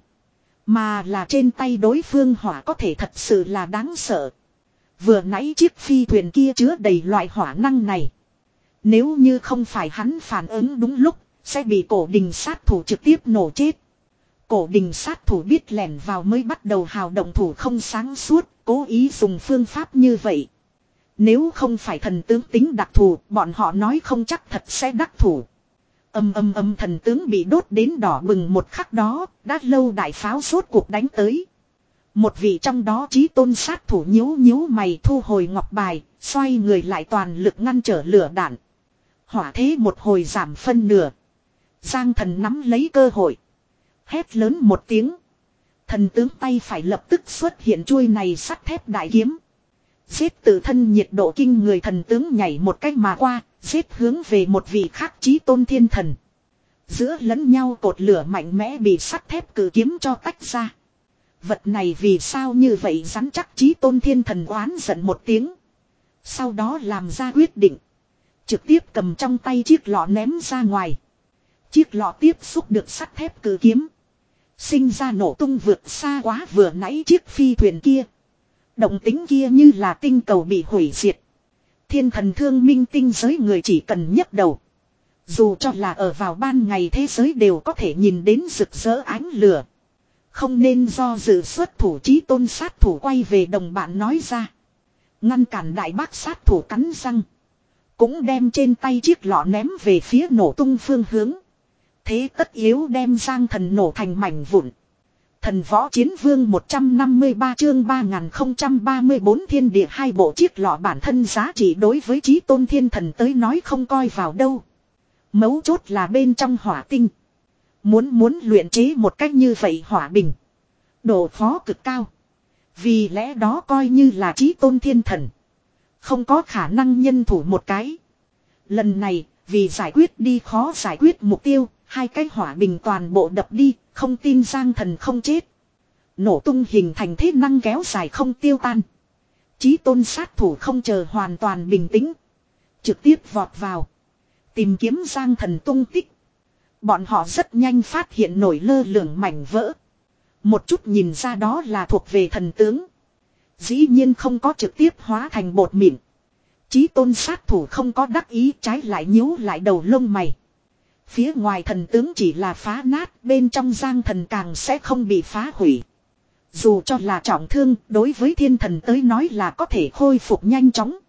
Mà là trên tay đối phương hỏa có thể thật sự là đáng sợ. Vừa nãy chiếc phi thuyền kia chứa đầy loại hỏa năng này. Nếu như không phải hắn phản ứng đúng lúc, sẽ bị cổ đình sát thủ trực tiếp nổ chết. Cổ đình sát thủ biết lẻn vào mới bắt đầu hào động thủ không sáng suốt, cố ý dùng phương pháp như vậy. Nếu không phải thần tướng tính đặc thù, bọn họ nói không chắc thật sẽ đắc thủ. Âm âm âm thần tướng bị đốt đến đỏ bừng một khắc đó, đã lâu đại pháo rốt cuộc đánh tới. Một vị trong đó Chí Tôn sát thủ nhíu nhíu mày thu hồi ngọc bài, xoay người lại toàn lực ngăn trở lửa đạn. Hỏa thế một hồi giảm phân nửa. Giang Thần nắm lấy cơ hội. Hét lớn một tiếng. Thần tướng tay phải lập tức xuất hiện chuôi này sắt thép đại kiếm. Giết tự thân nhiệt độ kinh người thần tướng nhảy một cách mà qua, giết hướng về một vị khác Chí Tôn Thiên Thần. Giữa lẫn nhau cột lửa mạnh mẽ bị sắt thép cử kiếm cho tách ra. Vật này vì sao như vậy rắn chắc. Chí Tôn Thiên Thần oán giận một tiếng. Sau đó làm ra quyết định. Trực tiếp cầm trong tay chiếc lọ ném ra ngoài. Chiếc lọ tiếp xúc được sắt thép cử kiếm. Sinh ra nổ tung vượt xa quá vừa nãy chiếc phi thuyền kia. Động tính kia như là tinh cầu bị hủy diệt. Thiên thần thương minh tinh giới người chỉ cần nhấc đầu. Dù cho là ở vào ban ngày thế giới đều có thể nhìn đến rực rỡ ánh lửa. Không nên do dự xuất thủ. Chí Tôn sát thủ quay về đồng bạn nói ra. Ngăn cản đại bác sát thủ cắn răng. Cũng đem trên tay chiếc lọ ném về phía nổ tung phương hướng. Thế tất yếu đem Giang Thần nổ thành mảnh vụn. Thần võ chiến vương một trăm năm mươi ba chương ba nghìn không trăm ba mươi bốn thiên địa hai bộ chiếc lọ bản thân giá trị đối với Chí Tôn Thiên Thần tới nói không coi vào đâu. Mấu chốt là bên trong hỏa tinh. Muốn muốn luyện chế một cách như vậy hỏa bình. Độ khó cực cao. Vì lẽ đó coi như là Chí Tôn Thiên Thần. Không có khả năng nhân thủ một cái. Lần này, vì giải quyết đi khó giải quyết mục tiêu, hai cái hỏa bình toàn bộ đập đi, không tin Giang Thần không chết. Nổ tung hình thành thế năng kéo dài không tiêu tan. Chí Tôn sát thủ không chờ hoàn toàn bình tĩnh. Trực tiếp vọt vào. Tìm kiếm Giang Thần tung tích. Bọn họ rất nhanh phát hiện nổi lơ lửng mảnh vỡ. Một chút nhìn ra đó là thuộc về thần tướng. Dĩ nhiên không có trực tiếp hóa thành bột mịn. Chí Tôn sát thủ không có đắc ý, trái lại nhíu lại đầu lông mày. Phía ngoài thần tướng chỉ là phá nát, bên trong Giang Thần càng sẽ không bị phá hủy. Dù cho là trọng thương, đối với thiên thần tới nói là có thể khôi phục nhanh chóng.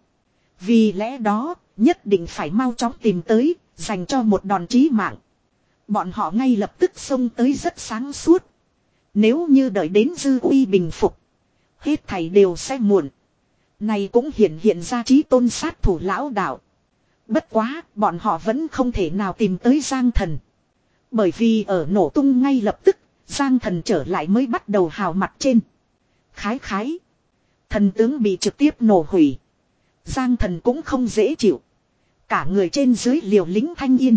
Vì lẽ đó, nhất định phải mau chóng tìm tới, dành cho một đòn chí mạng. Bọn họ ngay lập tức xông tới rất sáng suốt. Nếu như đợi đến dư uy bình phục, hết thảy đều sẽ muộn. Này cũng hiện hiện ra chí tôn sát thủ lão đạo. Bất quá, bọn họ vẫn không thể nào tìm tới Giang Thần. Bởi vì ở nổ tung ngay lập tức, Giang Thần trở lại mới bắt đầu hào mặt trên. Khái khái. Thần tướng bị trực tiếp nổ hủy. Giang Thần cũng không dễ chịu. Cả người trên dưới liều lính thanh yên.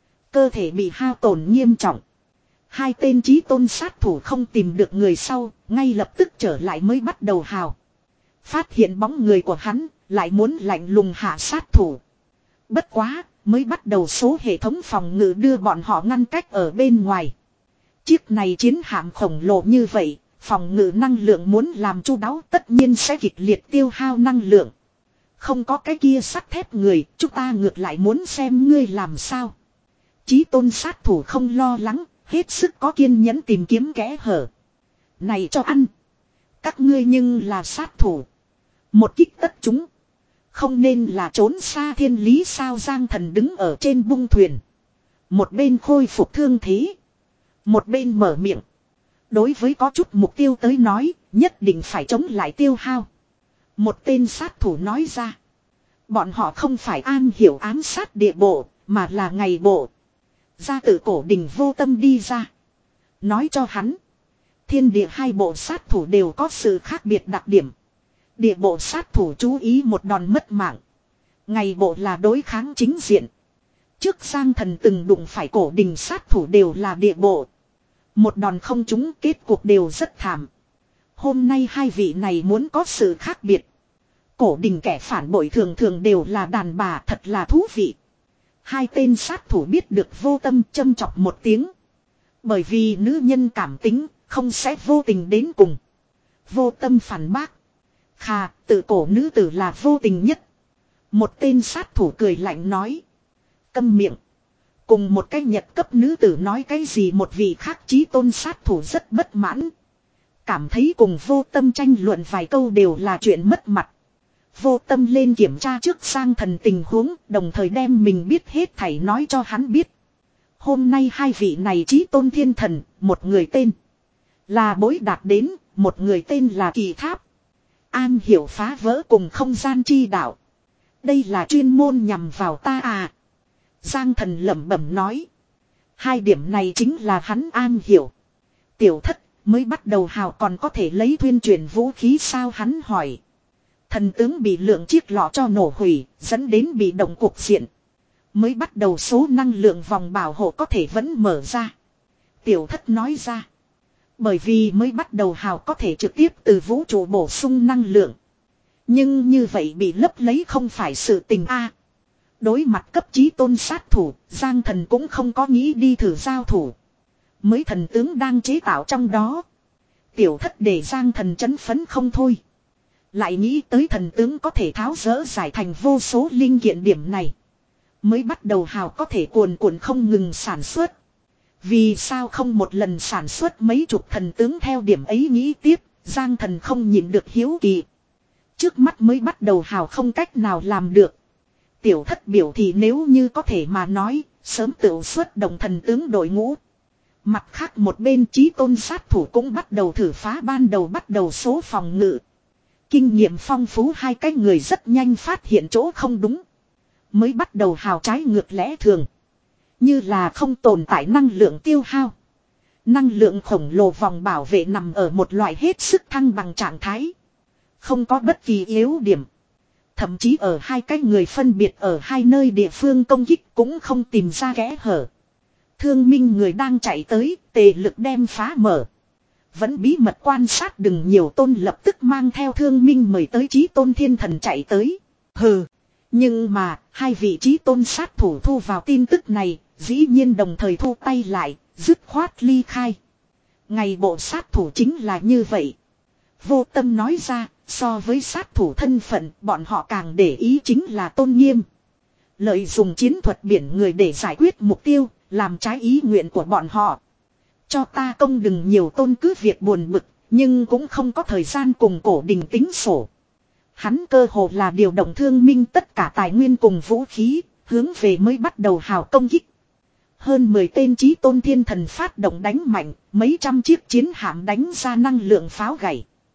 Cơ thể bị hao tổn nghiêm trọng. Hai tên chí tôn sát thủ không tìm được người sau, ngay lập tức trở lại mới bắt đầu hào. Phát hiện bóng người của hắn, lại muốn lạnh lùng hạ sát thủ. Bất quá, mới bắt đầu số hệ thống phòng ngự đưa bọn họ ngăn cách ở bên ngoài. Chiếc này chiến hạm khổng lồ như vậy, phòng ngự năng lượng muốn làm chu đáo tất nhiên sẽ kịch liệt tiêu hao năng lượng. Không có cái kia sắt thép người, chúng ta ngược lại muốn xem ngươi làm sao. Chí tôn sát thủ không lo lắng, hết sức có kiên nhẫn tìm kiếm kẽ hở. Này cho ăn. Các ngươi nhưng là sát thủ. Một kích tất chúng. Không nên là trốn xa thiên lý sao. Giang Thần đứng ở trên bung thuyền. Một bên khôi phục thương thế. Một bên mở miệng. Đối với có chút mục tiêu tới nói, nhất định phải chống lại tiêu hao. Một tên sát thủ nói ra. Bọn họ không phải an hiểu ám sát địa bộ, mà là ngày bộ. Gia tự cổ đình vô tâm đi ra. Nói cho hắn. Thiên địa hai bộ sát thủ đều có sự khác biệt đặc điểm. Địa bộ sát thủ chú ý một đòn mất mạng. Ngày bộ là đối kháng chính diện. Trước Giang Thần từng đụng phải cổ đình sát thủ đều là địa bộ. Một đòn không trúng kết cuộc đều rất thảm. Hôm nay hai vị này muốn có sự khác biệt. Cổ đình kẻ phản bội thường thường đều là đàn bà thật là thú vị. Hai tên sát thủ biết được vô tâm châm chọc một tiếng. Bởi vì nữ nhân cảm tính không sẽ vô tình đến cùng. Vô tâm phản bác. Khà, tự cổ nữ tử là vô tình nhất. Một tên sát thủ cười lạnh nói. Câm miệng. Cùng một cái nhật cấp nữ tử nói cái gì một vị khác chí tôn sát thủ rất bất mãn. Cảm thấy cùng vô tâm tranh luận vài câu đều là chuyện mất mặt. Vô tâm lên kiểm tra trước Giang Thần tình huống, đồng thời đem mình biết hết thảy nói cho hắn biết. Hôm nay hai vị này chí tôn thiên thần, một người tên là Bối Đạt đến, một người tên là Kỳ Tháp. An hiểu phá vỡ cùng không gian chi đạo. Đây là chuyên môn nhằm vào ta à. Giang Thần lẩm bẩm nói. Hai điểm này chính là hắn an hiểu. Tiểu thất mới bắt đầu hào còn có thể lấy thuyên truyền vũ khí sao hắn hỏi. Thần tướng bị lượng chiếc lọ cho nổ hủy, dẫn đến bị động cuộc diện. Mới bắt đầu số năng lượng vòng bảo hộ có thể vẫn mở ra. Tiểu thất nói ra. Bởi vì mới bắt đầu hào có thể trực tiếp từ vũ trụ bổ sung năng lượng. Nhưng như vậy bị lấp lấy không phải sự tình a. Đối mặt cấp chí tôn sát thủ, Giang Thần cũng không có nghĩ đi thử giao thủ. Mới thần tướng đang chế tạo trong đó. Tiểu thất để Giang Thần chấn phấn không thôi. Lại nghĩ tới thần tướng có thể tháo dỡ giải thành vô số linh kiện điểm này. Mới bắt đầu hào có thể cuồn cuộn không ngừng sản xuất. Vì sao không một lần sản xuất mấy chục thần tướng theo điểm ấy nghĩ tiếp, Giang Thần không nhịn được hiếu kỳ. Trước mắt mới bắt đầu hào không cách nào làm được. Tiểu thất biểu thì nếu như có thể mà nói, sớm tự xuất động thần tướng đội ngũ. Mặt khác một bên chí tôn sát thủ cũng bắt đầu thử phá ban đầu bắt đầu số phòng ngự. Kinh nghiệm phong phú hai cái người rất nhanh phát hiện chỗ không đúng. Mới bắt đầu hào trái ngược lẽ thường. Như là không tồn tại năng lượng tiêu hao. Năng lượng khổng lồ vòng bảo vệ nằm ở một loại hết sức thăng bằng trạng thái. Không có bất kỳ yếu điểm. Thậm chí ở hai cái người phân biệt ở hai nơi địa phương công kích cũng không tìm ra kẽ hở. Thương minh người đang chạy tới, tề lực đem phá mở. Vẫn bí mật quan sát đừng nhiều tôn lập tức mang theo thương minh mời tới chí tôn thiên thần chạy tới. Hừ. Nhưng mà, hai vị chí tôn sát thủ thu vào tin tức này, dĩ nhiên đồng thời thu tay lại, dứt khoát ly khai. Ngày bộ sát thủ chính là như vậy. Vô tâm nói ra, so với sát thủ thân phận, bọn họ càng để ý chính là tôn nghiêm. Lợi dụng chiến thuật biển người để giải quyết mục tiêu, làm trái ý nguyện của bọn họ. Cho ta công đừng nhiều tôn cứ việc buồn bực, nhưng cũng không có thời gian cùng cổ đình tính sổ. Hắn cơ hồ là điều động thương minh tất cả tài nguyên cùng vũ khí, hướng về mới bắt đầu hào công kích. Hơn mười tên chí tôn thiên thần phát động đánh mạnh, mấy trăm chiếc chiến hạm đánh ra năng lượng pháo gảy.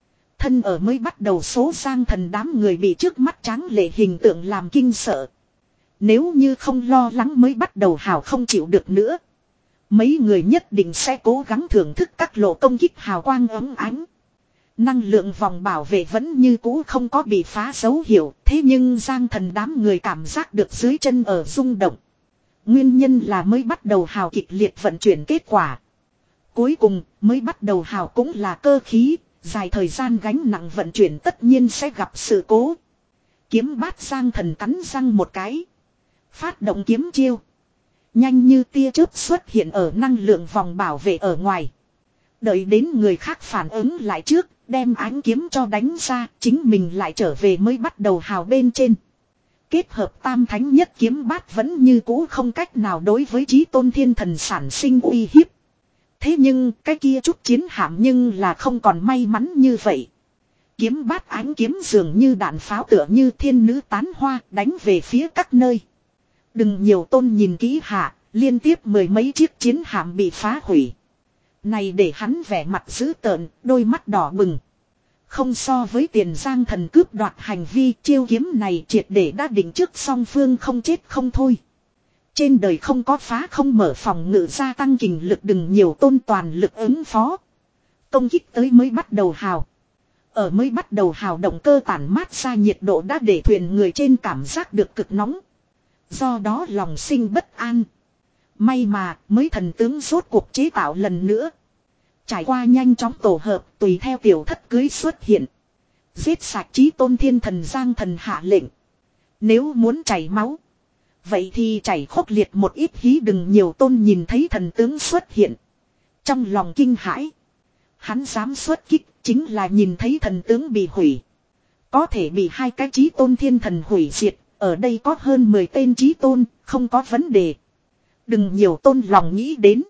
Thân ở mới bắt đầu số Giang Thần đám người bị trước mắt tráng lệ hình tượng làm kinh sợ. Nếu như không lo lắng mới bắt đầu hào không chịu được nữa. Mấy người nhất định sẽ cố gắng thưởng thức các lộ công kích hào quang ấm ánh. Năng lượng vòng bảo vệ vẫn như cũ không có bị phá dấu hiệu. Thế nhưng Giang Thần đám người cảm giác được dưới chân ở rung động. Nguyên nhân là mới bắt đầu hào kịch liệt vận chuyển kết quả. Cuối cùng mới bắt đầu hào cũng là cơ khí. Dài thời gian gánh nặng vận chuyển tất nhiên sẽ gặp sự cố. Kiếm bát Giang Thần cắn răng một cái. Phát động kiếm chiêu. Nhanh như tia chớp xuất hiện ở năng lượng vòng bảo vệ ở ngoài. Đợi đến người khác phản ứng lại trước. Đem ánh kiếm cho đánh ra. Chính mình lại trở về mới bắt đầu hào bên trên. Kết hợp tam thánh nhất kiếm bát vẫn như cũ không cách nào đối với Chí Tôn Thiên Thần sản sinh uy hiếp. Thế nhưng cái kia chút chiến hạm nhưng là không còn may mắn như vậy. Kiếm bát ánh kiếm dường như đạn pháo tựa như thiên nữ tán hoa đánh về phía các nơi. Đừng nhiều tôn nhìn kỹ hạ, liên tiếp mười mấy chiếc chiến hạm bị phá hủy. Này để hắn vẻ mặt dữ tợn, đôi mắt đỏ bừng. Không so với tiền Giang Thần cướp đoạt hành vi chiêu kiếm này triệt để đã định trước song phương không chết không thôi. Trên đời không có phá không mở phòng ngự gia tăng kình lực đừng nhiều tôn toàn lực ứng phó. Công kích tới mới bắt đầu hào. Ở mới bắt đầu hào động cơ tản mát ra nhiệt độ đã để thuyền người trên cảm giác được cực nóng. Do đó lòng sinh bất an. May mà mới thần tướng rốt cuộc chế tạo lần nữa. Trải qua nhanh chóng tổ hợp tùy theo tiểu thất cưới xuất hiện. Giết sạch Chí Tôn Thiên Thần Giang Thần hạ lệnh. Nếu muốn chảy máu. Vậy thì chảy khốc liệt một ít hí đừng nhiều tôn nhìn thấy thần tướng xuất hiện. Trong lòng kinh hãi. Hắn dám xuất kích chính là nhìn thấy thần tướng bị hủy. Có thể bị hai cái Chí Tôn Thiên Thần hủy diệt. Ở đây có hơn mười tên Chí Tôn, không có vấn đề. Đừng nhiều tôn lòng nghĩ đến.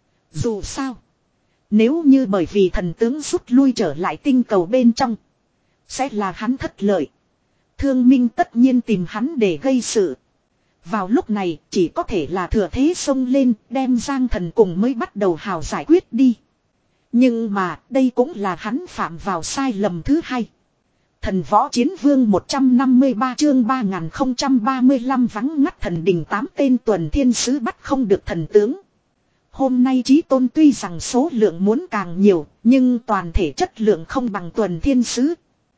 Dù sao. Nếu như bởi vì thần tướng rút lui trở lại tinh cầu bên trong. Sẽ là hắn thất lợi. Thương Minh tất nhiên tìm hắn để gây sự. Vào lúc này chỉ có thể là thừa thế xông lên đem Giang Thần cùng mới bắt đầu hào giải quyết đi. Nhưng mà đây cũng là hắn phạm vào sai lầm thứ hai. Thần Võ Chiến Vương một trăm năm mươi ba chương ba nghìn không trăm ba mươi lăm vắng ngắt thần đình tám tên tuần thiên sứ bắt không được thần tướng. Hôm nay Chí Tôn tuy rằng số lượng muốn càng nhiều nhưng toàn thể chất lượng không bằng tuần thiên sứ.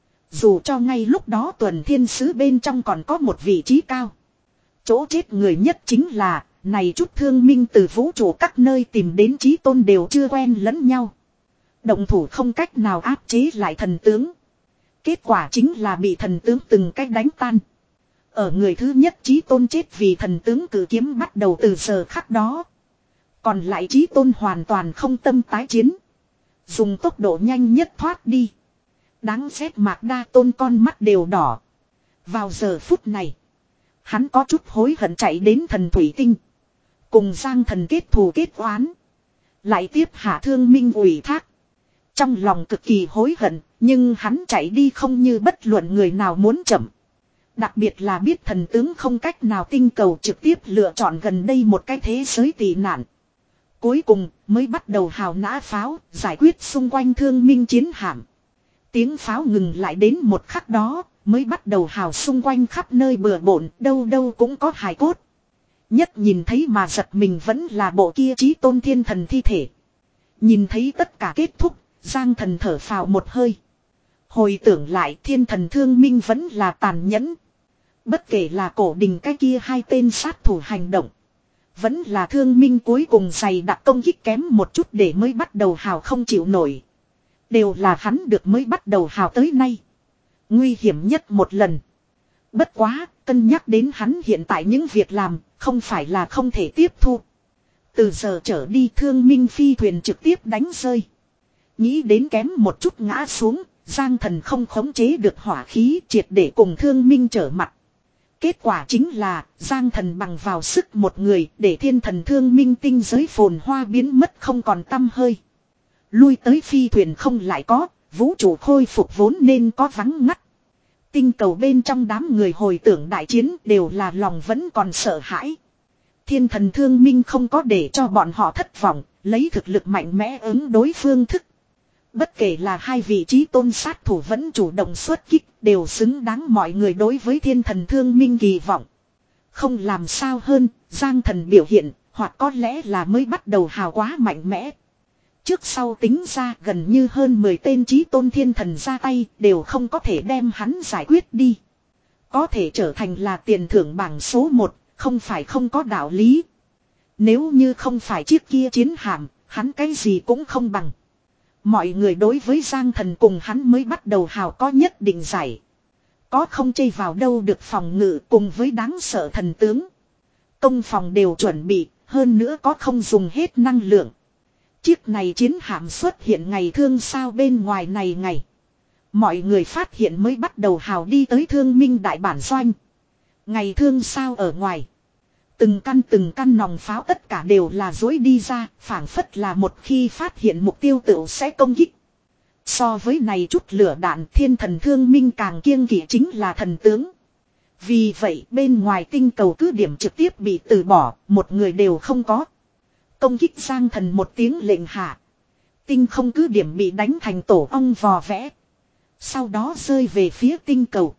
Dù cho ngay lúc đó tuần thiên sứ bên trong còn có một vị trí cao. Chỗ chết người nhất chính là, này chút thương minh từ vũ trụ các nơi tìm đến Chí Tôn đều chưa quen lẫn nhau. Động thủ không cách nào áp chế lại thần tướng. Kết quả chính là bị thần tướng từng cách đánh tan. Ở người thứ nhất Chí Tôn chết vì thần tướng cử kiếm bắt đầu từ giờ khắc đó. Còn lại Chí Tôn hoàn toàn không tâm tái chiến. Dùng tốc độ nhanh nhất thoát đi. Đáng ghét Mạc Đa Tôn con mắt đều đỏ. Vào giờ phút này. Hắn có chút hối hận chạy đến thần thủy tinh. Cùng Giang Thần kết thù kết oán. Lại tiếp hạ Thương Minh ủy thác. Trong lòng cực kỳ hối hận. Nhưng hắn chạy đi không như bất luận người nào muốn chậm. Đặc biệt là biết thần tướng không cách nào tinh cầu trực tiếp lựa chọn gần đây một cái thế giới tị nạn. Cuối cùng mới bắt đầu hào nã pháo giải quyết xung quanh Thương Minh chiến hạm. Tiếng pháo ngừng lại đến một khắc đó. Mới bắt đầu hào xung quanh khắp nơi bừa bộn, đâu đâu cũng có hài cốt. Nhất nhìn thấy mà giật mình vẫn là bộ kia Chí Tôn Thiên Thần thi thể. Nhìn thấy tất cả kết thúc, Giang Thần thở phào một hơi. Hồi tưởng lại Thiên Thần Thương Minh vẫn là tàn nhẫn. Bất kể là cổ đình cái kia hai tên sát thủ hành động. Vẫn là Thương Minh cuối cùng dày đặc công kích kém một chút để mới bắt đầu hào không chịu nổi. Đều là hắn được mới bắt đầu hào tới nay. Nguy hiểm nhất một lần. Bất quá, cân nhắc đến hắn hiện tại những việc làm, không phải là không thể tiếp thu. Từ giờ trở đi Thương Minh phi thuyền trực tiếp đánh rơi. Nghĩ đến kém một chút ngã xuống, Giang Thần không khống chế được hỏa khí triệt để cùng Thương Minh trở mặt. Kết quả chính là, Giang Thần bằng vào sức một người để Thiên Thần Thương Minh tinh giới phồn hoa biến mất không còn tăm hơi. Lui tới phi thuyền không lại có. Vũ trụ khôi phục vốn nên có vắng ngắt. Tinh cầu bên trong đám người hồi tưởng đại chiến đều là lòng vẫn còn sợ hãi. Thiên Thần Thương Minh không có để cho bọn họ thất vọng, lấy thực lực mạnh mẽ ứng đối phương thức. Bất kể là hai vị trí tôn sát thủ vẫn chủ động xuất kích, đều xứng đáng mọi người đối với thiên thần thương minh kỳ vọng. Không làm sao hơn, Giang Thần biểu hiện, hoặc có lẽ là mới bắt đầu hào quá mạnh mẽ. Trước sau tính ra gần như hơn mười tên trí tôn thiên thần ra tay, đều không có thể đem hắn giải quyết đi. Có thể trở thành là tiền thưởng bảng số một, không phải không có đạo lý. Nếu như không phải chiếc kia chiến hạm, hắn cái gì cũng không bằng. Mọi người đối với Giang Thần cùng hắn mới bắt đầu hào có nhất định giải. Có không chây vào đâu được phòng ngự cùng với đáng sợ thần tướng. Công phòng đều chuẩn bị, hơn nữa có không dùng hết năng lượng. Chiếc này chiến hạm xuất hiện ngày thương sao bên ngoài này ngày. Mọi người phát hiện mới bắt đầu hào đi tới thương minh đại bản doanh. Ngày thương sao ở ngoài. Từng căn từng căn nòng pháo tất cả đều là dối đi ra, phảng phất là một khi phát hiện mục tiêu tựu sẽ công kích. So với này chút lửa đạn thiên thần thương minh càng kiêng kỵ chính là thần tướng. Vì vậy bên ngoài tinh cầu cứ điểm trực tiếp bị từ bỏ, một người đều không có. Công kích Giang Thần một tiếng lệnh hạ. Tinh không cứ điểm bị đánh thành tổ ong vò vẽ. Sau đó rơi về phía tinh cầu.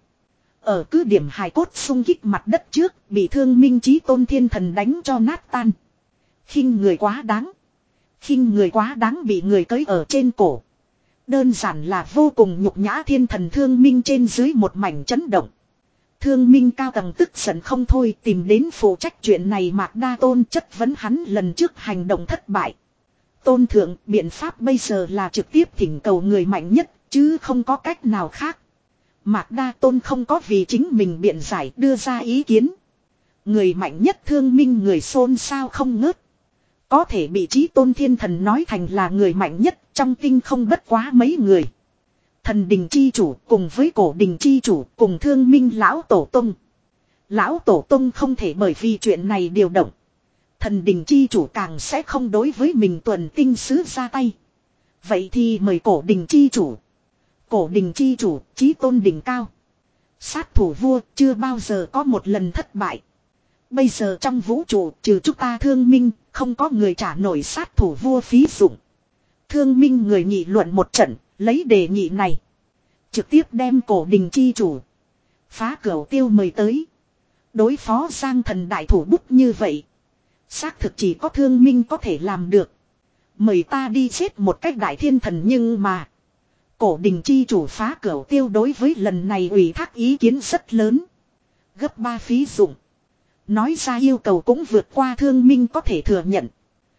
Ở cứ điểm hài cốt xung kích mặt đất trước, bị thương minh chí tôn thiên thần đánh cho nát tan. Khinh người quá đáng. Khinh người quá đáng bị người cưỡi ở trên cổ. Đơn giản là vô cùng nhục nhã thiên thần thương minh trên dưới một mảnh chấn động. Thương minh cao tầng tức giận không thôi tìm đến phụ trách chuyện này Mạc Đa Tôn chất vấn hắn lần trước hành động thất bại. Tôn thượng biện pháp bây giờ là trực tiếp thỉnh cầu người mạnh nhất chứ không có cách nào khác. Mạc Đa Tôn không có vì chính mình biện giải đưa ra ý kiến. Người mạnh nhất thương minh người xôn xao không ngớt. Có thể bị trí tôn thiên thần nói thành là người mạnh nhất trong tinh không bất quá mấy người. Thần đình chi chủ cùng với cổ đình chi chủ cùng thương minh lão tổ tông. Lão tổ tông không thể bởi vì chuyện này điều động. Thần đình chi chủ càng sẽ không đối với mình tuần tinh sứ ra tay. Vậy thì mời cổ đình chi chủ. Cổ đình chi chủ, chí tôn đỉnh cao. Sát thủ vua chưa bao giờ có một lần thất bại. Bây giờ trong vũ trụ trừ chúng ta thương minh, không có người trả nổi sát thủ vua phí dụng. Thương minh người nghị luận một trận, lấy đề nghị này. Trực tiếp đem cổ đình chi chủ. Phá cửu tiêu mời tới. Đối phó Giang Thần đại thủ bút như vậy. Xác thực chỉ có thương minh có thể làm được. Mời ta đi giết một cách đại thiên thần nhưng mà. Cổ đình chi chủ phá cửu tiêu đối với lần này ủy thác ý kiến rất lớn. Gấp ba phí dụng. Nói ra yêu cầu cũng vượt qua thương minh có thể thừa nhận.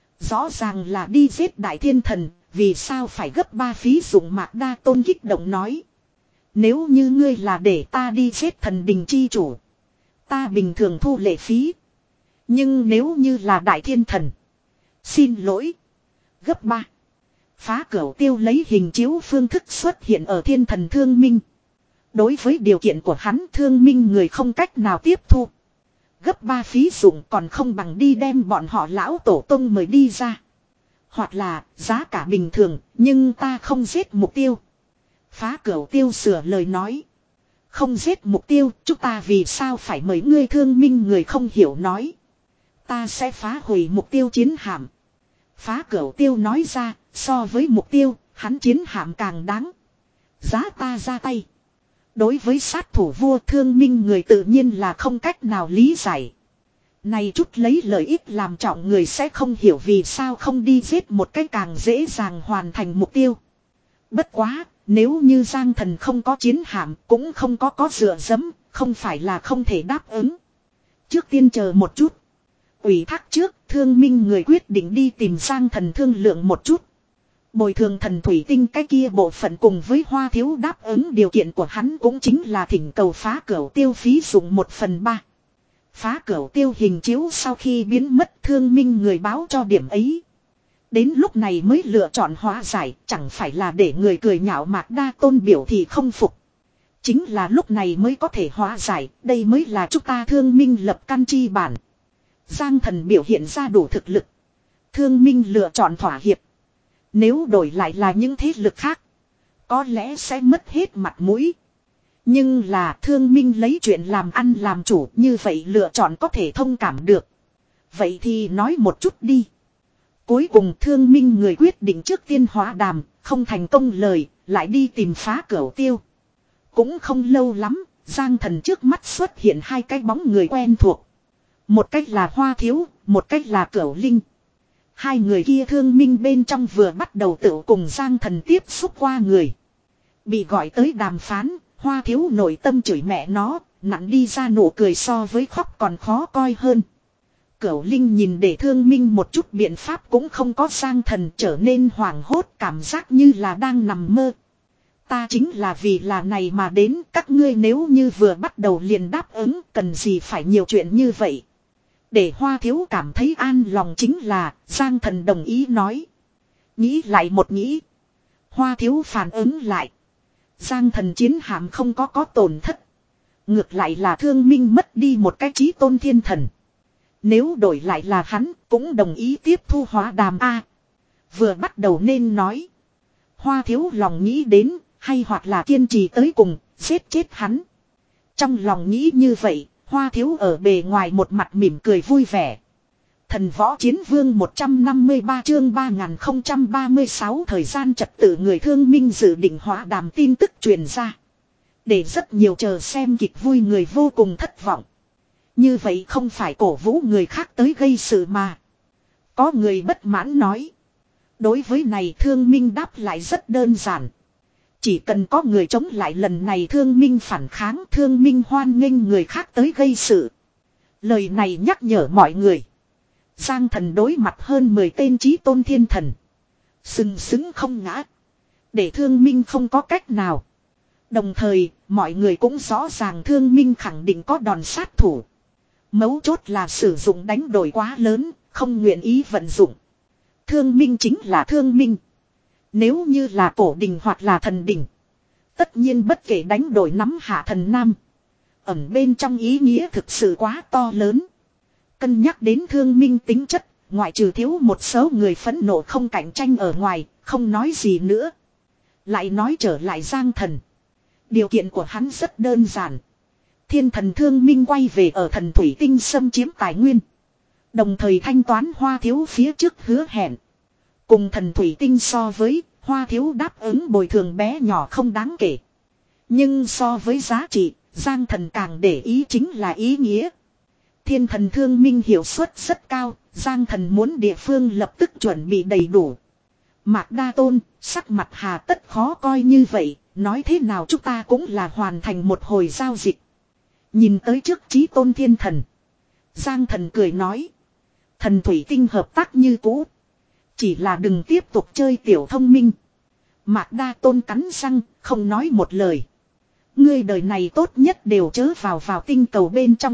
Rõ ràng là đi giết đại thiên thần, vì sao phải gấp ba phí dụng Mạc Đa Tôn kích động nói. Nếu như ngươi là để ta đi giết thần đình chi chủ. Ta bình thường thu lệ phí. Nhưng nếu như là đại thiên thần. Xin lỗi. Gấp ba. Phá cửu tiêu lấy hình chiếu phương thức xuất hiện ở thiên thần thương minh. Đối với điều kiện của hắn thương minh người không cách nào tiếp thu. Gấp ba phí dụng còn không bằng đi đem bọn họ lão tổ tông mời đi ra. Hoặc là giá cả bình thường nhưng ta không giết mục tiêu. Phá cửu tiêu sửa lời nói. Không giết mục tiêu chúng ta vì sao phải mời ngươi thương minh người không hiểu nói. Ta sẽ phá hủy mục tiêu chiến hạm. Phá cửu tiêu nói ra so với mục tiêu hắn chiến hạm càng đáng. Giá ta ra tay. Đối với sát thủ vua thương minh người tự nhiên là không cách nào lý giải. Này chút lấy lợi ích làm trọng người sẽ không hiểu vì sao không đi giết một cách càng dễ dàng hoàn thành mục tiêu. Bất quá, nếu như Giang Thần không có chiến hạm cũng không có có dựa dẫm, không phải là không thể đáp ứng. Trước tiên chờ một chút. Ủy thác trước, thương minh người quyết định đi tìm Giang Thần thương lượng một chút. Bồi thường thần thủy tinh cái kia bộ phận cùng với Hoa Thiếu đáp ứng điều kiện của hắn cũng chính là thỉnh cầu phá cửu tiêu phí dụng một phần ba. Phá cửu tiêu hình chiếu sau khi biến mất thương minh người báo cho điểm ấy. Đến lúc này mới lựa chọn hóa giải, chẳng phải là để người cười nhạo Mạc Đa Tôn biểu thì không phục. Chính là lúc này mới có thể hóa giải, đây mới là chúng ta thương minh lập căn chi bản. Giang Thần biểu hiện ra đủ thực lực. Thương minh lựa chọn thỏa hiệp. Nếu đổi lại là những thế lực khác, có lẽ sẽ mất hết mặt mũi. Nhưng là thương minh lấy chuyện làm ăn làm chủ như vậy lựa chọn có thể thông cảm được. Vậy thì nói một chút đi. Cuối cùng thương minh người quyết định trước tiên hóa đàm, không thành công lời, lại đi tìm phá cửu tiêu. Cũng không lâu lắm, Giang Thần trước mắt xuất hiện hai cái bóng người quen thuộc. Một cách là Hoa Thiếu, một cách là Cửu Linh. Hai người kia thương minh bên trong vừa bắt đầu tự cùng Giang Thần tiếp xúc qua người. Bị gọi tới đàm phán, Hoa Thiếu nội tâm chửi mẹ nó, nặn đi ra nụ cười so với khóc còn khó coi hơn. Cửu Linh nhìn để thương minh một chút biện pháp cũng không có, Giang Thần trở nên hoảng hốt, cảm giác như là đang nằm mơ. Ta chính là vì là này mà đến, các ngươi nếu như vừa bắt đầu liền đáp ứng, cần gì phải nhiều chuyện như vậy. Để Hoa Thiếu cảm thấy an lòng chính là, Giang Thần đồng ý nói. Nghĩ lại một nghĩ. Hoa Thiếu phản ứng lại. Giang Thần chiến hạm không có có tổn thất. Ngược lại là thương minh mất đi một cái chí tôn thiên thần. Nếu đổi lại là hắn, cũng đồng ý tiếp thu hóa đàm A. Vừa bắt đầu nên nói. Hoa Thiếu lòng nghĩ đến, hay hoặc là kiên trì tới cùng, giết chết hắn. Trong lòng nghĩ như vậy, Hoa Thiếu ở bề ngoài một mặt mỉm cười vui vẻ. Thần võ chiến vương một trăm năm mươi ba chương ba nghìn không trăm ba mươi sáu thời gian trật tự người thương minh dự định hóa đàm tin tức truyền ra. Để rất nhiều chờ xem kịch vui người vô cùng thất vọng. Như vậy không phải cổ vũ người khác tới gây sự mà. Có người bất mãn nói. Đối với này thương minh đáp lại rất đơn giản. Chỉ cần có người chống lại lần này thương minh phản kháng, thương minh hoan nghênh người khác tới gây sự. Lời này nhắc nhở mọi người. Giang Thần đối mặt hơn mười tên chí tôn thiên thần. Sừng sững không ngã. Để thương minh không có cách nào. Đồng thời, mọi người cũng rõ ràng thương minh khẳng định có đòn sát thủ. Mấu chốt là sử dụng đánh đổi quá lớn, không nguyện ý vận dụng. Thương minh chính là thương minh. Nếu như là cổ đình hoặc là thần đình. Tất nhiên bất kể đánh đổi nắm hạ thần nam. Ẩn bên trong ý nghĩa thực sự quá to lớn. Cân nhắc đến thương minh tính chất, ngoại trừ thiếu một số người phẫn nộ không cạnh tranh ở ngoài, không nói gì nữa. Lại nói trở lại Giang Thần. Điều kiện của hắn rất đơn giản. Thiên thần thương minh quay về ở thần thủy tinh xâm chiếm tài nguyên. Đồng thời thanh toán Hoa Thiếu phía trước hứa hẹn. Cùng thần thủy tinh so với, Hoa Thiếu đáp ứng bồi thường bé nhỏ không đáng kể. Nhưng so với giá trị, Giang Thần càng để ý chính là ý nghĩa. Thiên thần thương minh hiệu suất rất cao, Giang Thần muốn địa phương lập tức chuẩn bị đầy đủ. Mạc Đa Tôn, sắc mặt hà tất khó coi như vậy, nói thế nào chúng ta cũng là hoàn thành một hồi giao dịch. Nhìn tới trước chí tôn thiên thần. Giang Thần cười nói. Thần thủy tinh hợp tác như cũ. Chỉ là đừng tiếp tục chơi tiểu thông minh. Mạc Đa Tôn cắn răng, không nói một lời. Ngươi đời này tốt nhất đều chớ vào vào tinh cầu bên trong.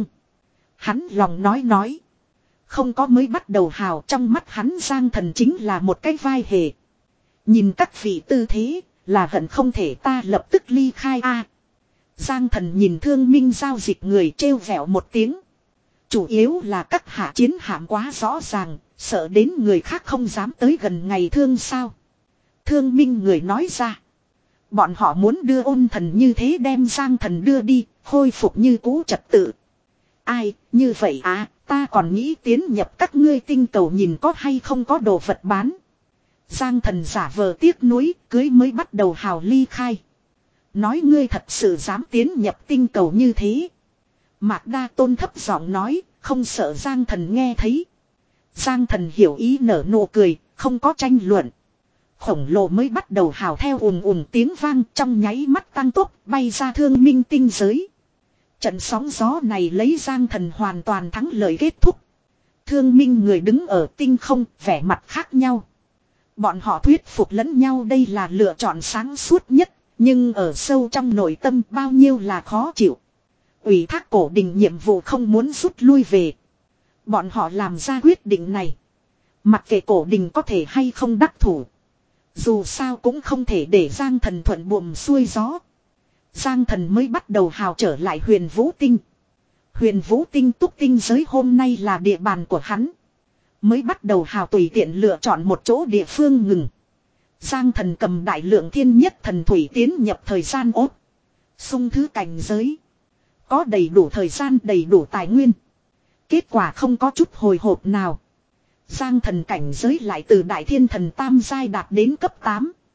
Hắn lòng nói nói. Không có mới bắt đầu hào, trong mắt hắn Giang Thần chính là một cái vai hề. Nhìn các vị tư thế, là hận không thể ta lập tức ly khai a. Giang Thần nhìn thương minh giao dịch người trêu vẹo một tiếng. Chủ yếu là các hạ chiến hạm quá rõ ràng, sợ đến người khác không dám tới gần ngày thương sao. Thương minh người nói ra. Bọn họ muốn đưa ôn thần như thế đem Giang Thần đưa đi, khôi phục như cũ trật tự. Ai, như vậy à, ta còn nghĩ tiến nhập các ngươi tinh cầu nhìn có hay không có đồ vật bán. Giang Thần giả vờ tiếc nuối, cưới mới bắt đầu hào ly khai. Nói ngươi thật sự dám tiến nhập tinh cầu như thế. Mạc Đa Tôn thấp giọng nói, không sợ Giang Thần nghe thấy. Giang Thần hiểu ý nở nụ cười, không có tranh luận. Khổng lồ mới bắt đầu hào theo ùm ùm tiếng vang trong nháy mắt tăng tốc bay ra thương minh tinh giới. Trận sóng gió này lấy Giang Thần hoàn toàn thắng lợi kết thúc. Thương minh người đứng ở tinh không, vẻ mặt khác nhau. Bọn họ thuyết phục lẫn nhau đây là lựa chọn sáng suốt nhất, nhưng ở sâu trong nội tâm bao nhiêu là khó chịu. Ủy thác cổ đình nhiệm vụ không muốn rút lui về. Bọn họ làm ra quyết định này. Mặc kệ cổ đình có thể hay không đắc thủ. Dù sao cũng không thể để Giang Thần thuận buồm xuôi gió. Giang Thần mới bắt đầu hào trở lại huyền vũ tinh. Huyền vũ tinh túc tinh giới hôm nay là địa bàn của hắn. Mới bắt đầu hào tùy tiện lựa chọn một chỗ địa phương ngừng. Giang Thần cầm đại lượng thiên nhất thần thủy tiến nhập thời gian ốt. Xung thứ cảnh giới. Có đầy đủ thời gian, đầy đủ tài nguyên. Kết quả không có chút hồi hộp nào. Giang Thần cảnh giới lại từ đại thiên thần tam giai đạt đến cấp tám.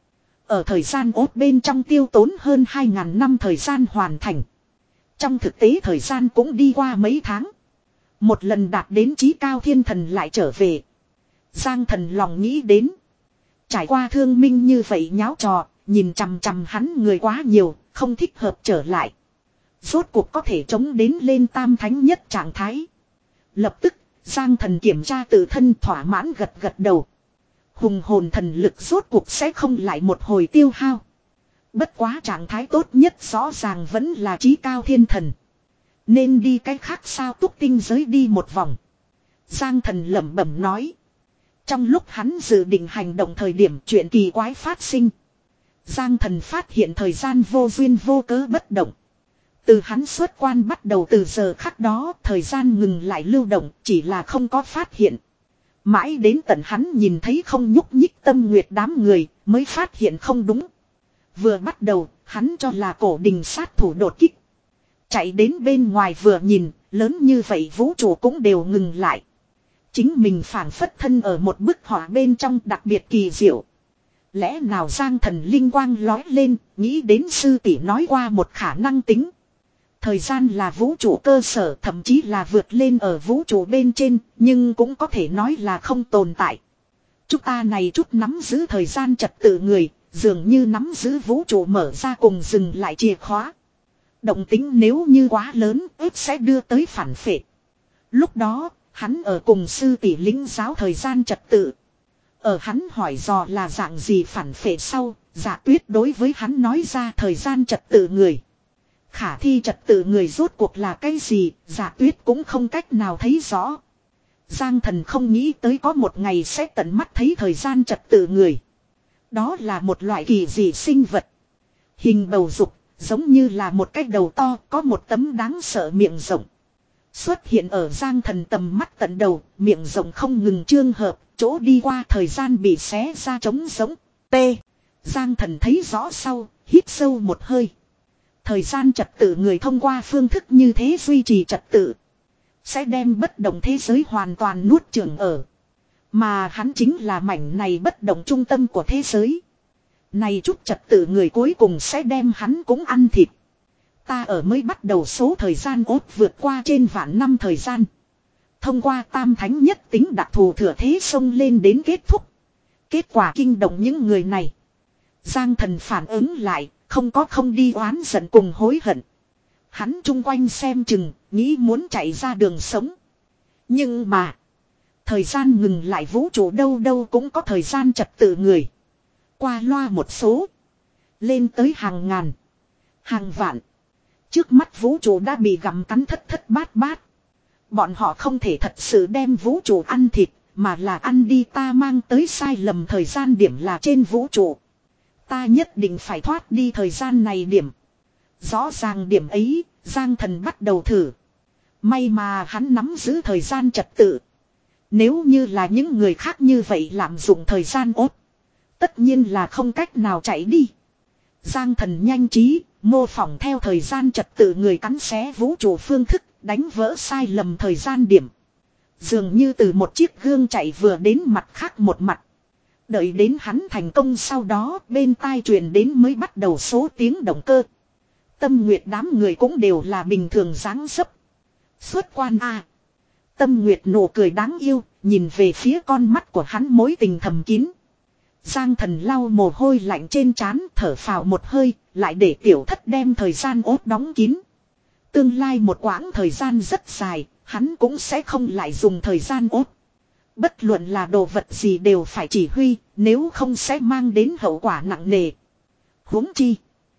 Ở thời gian ốt bên trong tiêu tốn hơn hai ngàn năm thời gian hoàn thành. Trong thực tế thời gian cũng đi qua mấy tháng. Một lần đạt đến chí cao thiên thần lại trở về. Giang Thần lòng nghĩ đến. Trải qua thương minh như vậy nháo trò, nhìn chằm chằm hắn người quá nhiều, không thích hợp trở lại. Rốt cuộc có thể chống đến lên tam thánh nhất trạng thái. Lập tức, Giang Thần kiểm tra tự thân thỏa mãn gật gật đầu. Hùng hồn thần lực rốt cuộc sẽ không lại một hồi tiêu hao. Bất quá trạng thái tốt nhất rõ ràng vẫn là chí cao thiên thần. Nên đi cách khác sao túc tinh giới đi một vòng. Giang Thần lẩm bẩm nói. Trong lúc hắn dự định hành động thời điểm chuyện kỳ quái phát sinh. Giang Thần phát hiện thời gian vô duyên vô cớ bất động. Từ hắn xuất quan bắt đầu từ giờ khắc đó thời gian ngừng lại lưu động chỉ là không có phát hiện. Mãi đến tận hắn nhìn thấy không nhúc nhích Tâm Nguyệt đám người mới phát hiện không đúng. Vừa bắt đầu hắn cho là cổ đình sát thủ đột kích. Chạy đến bên ngoài vừa nhìn lớn như vậy vũ trụ cũng đều ngừng lại. Chính mình phảng phất thân ở một bức họa bên trong đặc biệt kỳ diệu. Lẽ nào Giang Thần linh quang lói lên, nghĩ đến sư tỷ nói qua một khả năng tính. Thời gian là vũ trụ cơ sở, thậm chí là vượt lên ở vũ trụ bên trên, nhưng cũng có thể nói là không tồn tại. Chúng ta này chút nắm giữ thời gian trật tự người, dường như nắm giữ vũ trụ mở ra cùng dừng lại chìa khóa. Động tính nếu như quá lớn, ếp sẽ đưa tới phản phệ. Lúc đó, hắn ở cùng sư tỷ lĩnh giáo thời gian trật tự. Ở hắn hỏi dò là dạng gì phản phệ sau, Dạ Tuyết đối với hắn nói ra thời gian trật tự người. Khả thi trật tự người rốt cuộc là cái gì, Dạ Tuyết cũng không cách nào thấy rõ. Giang Thần không nghĩ tới có một ngày sẽ tận mắt thấy thời gian trật tự người. Đó là một loại kỳ dị sinh vật. Hình bầu dục, giống như là một cái đầu to, có một tấm đáng sợ miệng rộng. Xuất hiện ở Giang Thần tầm mắt tận đầu, miệng rộng không ngừng trương hợp, chỗ đi qua thời gian bị xé ra trống giống. T. Giang Thần thấy rõ sau, hít sâu một hơi. Thời gian trật tự người thông qua phương thức như thế duy trì trật tự. Sẽ đem bất động thế giới hoàn toàn nuốt chửng ở. Mà hắn chính là mảnh này bất động trung tâm của thế giới. Này chút trật tự người cuối cùng sẽ đem hắn cũng ăn thịt. Ta ở mới bắt đầu số thời gian ốt vượt qua trên vạn năm thời gian. Thông qua tam thánh nhất tính đặc thù thừa thế xông lên đến kết thúc. Kết quả kinh động những người này. Giang Thần phản ứng lại, không có không đi oán giận cùng hối hận. Hắn chung quanh xem chừng, nghĩ muốn chạy ra đường sống. Nhưng mà, thời gian ngừng lại vũ trụ đâu đâu cũng có thời gian trật tự người. Qua loa một số, lên tới hàng ngàn, hàng vạn. Trước mắt vũ trụ đã bị gặm cắn thất thất bát bát. Bọn họ không thể thật sự đem vũ trụ ăn thịt, mà là ăn đi ta mang tới sai lầm thời gian điểm là trên vũ trụ. Ta nhất định phải thoát đi thời gian này điểm. Rõ ràng điểm ấy, Giang Thần bắt đầu thử. May mà hắn nắm giữ thời gian trật tự. Nếu như là những người khác như vậy lạm dụng thời gian ốt, tất nhiên là không cách nào chạy đi. Giang Thần nhanh trí, mô phỏng theo thời gian trật tự người cắn xé vũ trụ phương thức, đánh vỡ sai lầm thời gian điểm. Dường như từ một chiếc gương chạy vừa đến mặt khác một mặt. Đợi đến hắn thành công sau đó, bên tai truyền đến mới bắt đầu số tiếng động cơ. Tâm Nguyệt đám người cũng đều là bình thường dáng dấp. Xuất quan a. Tâm Nguyệt nụ cười đáng yêu, nhìn về phía con mắt của hắn mối tình thầm kín. Giang Thần lau mồ hôi lạnh trên trán, thở phào một hơi, lại để tiểu thất đem thời gian ốt đóng kín. Tương lai một quãng thời gian rất dài, hắn cũng sẽ không lại dùng thời gian ốt. Bất luận là đồ vật gì đều phải chỉ huy, nếu không sẽ mang đến hậu quả nặng nề. Huống chi,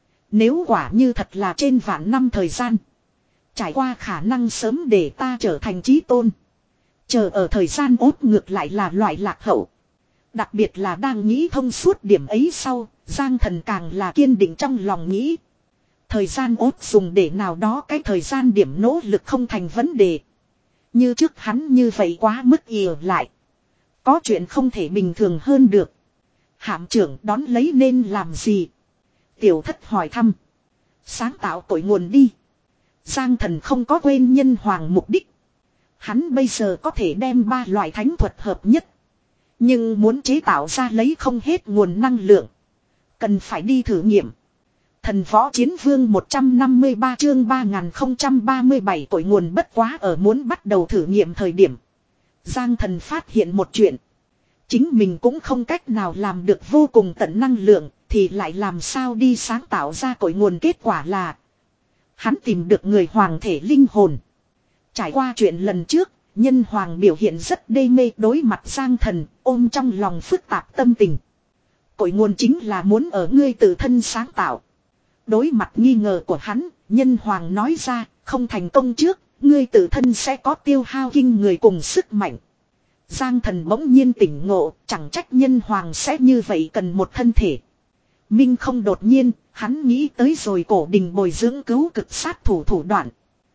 nếu quả như thật là trên vạn năm thời gian, trải qua khả năng sớm để ta trở thành chí tôn. Chờ ở thời gian ốt ngược lại là loại lạc hậu. Đặc biệt là đang nghĩ thông suốt điểm ấy sau, Giang Thần càng là kiên định trong lòng nghĩ. Thời gian ốt dùng để nào đó cái thời gian điểm nỗ lực không thành vấn đề. Như trước hắn như vậy quá mức ỉa lại. Có chuyện không thể bình thường hơn được. Hạm trưởng đón lấy nên làm gì? Tiểu thất hỏi thăm. Sáng tạo cội nguồn đi. Giang Thần không có quên nhân hoàng mục đích. Hắn bây giờ có thể đem ba loại thánh thuật hợp nhất. Nhưng muốn chế tạo ra lấy không hết nguồn năng lượng. Cần phải đi thử nghiệm. Thần võ chiến vương một trăm năm mươi ba chương ba nghìn không trăm ba mươi bảy cội nguồn bất quá ở muốn bắt đầu thử nghiệm thời điểm. Giang thần phát hiện một chuyện. Chính mình cũng không cách nào làm được vô cùng tận năng lượng thì lại làm sao đi sáng tạo ra cội nguồn. Kết quả là hắn tìm được người hoàng thể linh hồn. Trải qua chuyện lần trước, nhân hoàng biểu hiện rất đê mê đối mặt Giang thần, ôm trong lòng phức tạp tâm tình. Cội nguồn chính là muốn ở ngươi tự thân sáng tạo. Đối mặt nghi ngờ của hắn, nhân hoàng nói ra, không thành công trước, ngươi tự thân sẽ có tiêu hao kinh người cùng sức mạnh. Giang thần bỗng nhiên tỉnh ngộ, chẳng trách nhân hoàng sẽ như vậy cần một thân thể. Minh không đột nhiên, hắn nghĩ tới rồi cổ đình bồi dưỡng cứu cực sát thủ thủ đoạn.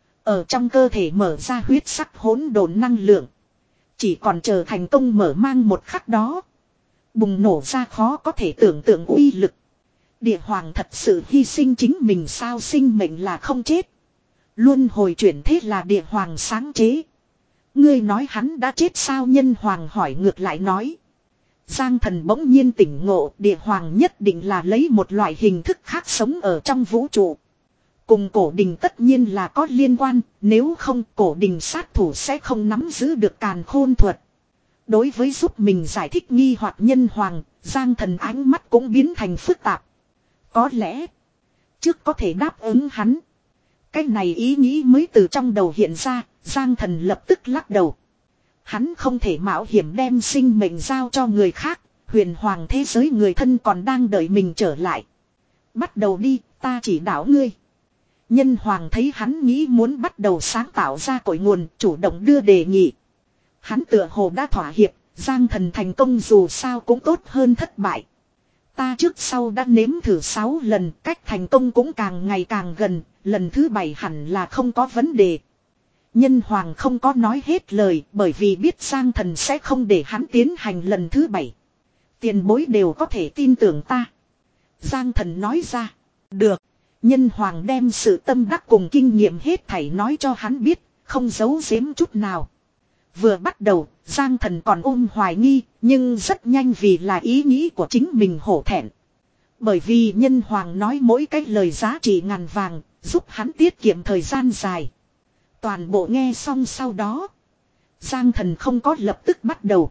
Ở trong cơ thể mở ra huyết sắc hỗn độn năng lượng. Chỉ còn chờ thành công mở mang một khắc đó. Bùng nổ ra khó có thể tưởng tượng uy lực. Địa hoàng thật sự hy sinh chính mình sao? Sinh mệnh là không chết. Luân hồi chuyển thế là địa hoàng sáng chế. Ngươi nói hắn đã chết sao? Nhân hoàng hỏi ngược lại nói. Giang thần bỗng nhiên tỉnh ngộ, địa hoàng nhất định là lấy một loại hình thức khác sống ở trong vũ trụ. Cùng cổ đình tất nhiên là có liên quan, nếu không cổ đình sát thủ sẽ không nắm giữ được càn khôn thuật. Đối với giúp mình giải thích nghi hoặc nhân hoàng, Giang thần ánh mắt cũng biến thành phức tạp. Có lẽ, trước có thể đáp ứng hắn. Cái này ý nghĩ mới từ trong đầu hiện ra, Giang thần lập tức lắc đầu. Hắn không thể mạo hiểm đem sinh mệnh giao cho người khác, huyền hoàng thế giới người thân còn đang đợi mình trở lại. Bắt đầu đi, ta chỉ đạo ngươi. Nhân hoàng thấy hắn nghĩ muốn bắt đầu sáng tạo ra cội nguồn, chủ động đưa đề nghị. Hắn tựa hồ đã thỏa hiệp, Giang thần thành công dù sao cũng tốt hơn thất bại. Ta trước sau đã nếm thử sáu lần, cách thành công cũng càng ngày càng gần, lần thứ bảy hẳn là không có vấn đề. Nhân hoàng không có nói hết lời, bởi vì biết Giang thần sẽ không để hắn tiến hành lần thứ bảy. Tiền bối đều có thể tin tưởng ta. Giang thần nói ra, được. Nhân hoàng đem sự tâm đắc cùng kinh nghiệm hết thảy nói cho hắn biết, không giấu giếm chút nào. Vừa bắt đầu, Giang thần còn ôm hoài nghi, nhưng rất nhanh vì là ý nghĩ của chính mình hổ thẹn. Bởi vì nhân hoàng nói mỗi cái lời giá trị ngàn vàng, giúp hắn tiết kiệm thời gian dài. Toàn bộ nghe xong sau đó, Giang thần không có lập tức bắt đầu,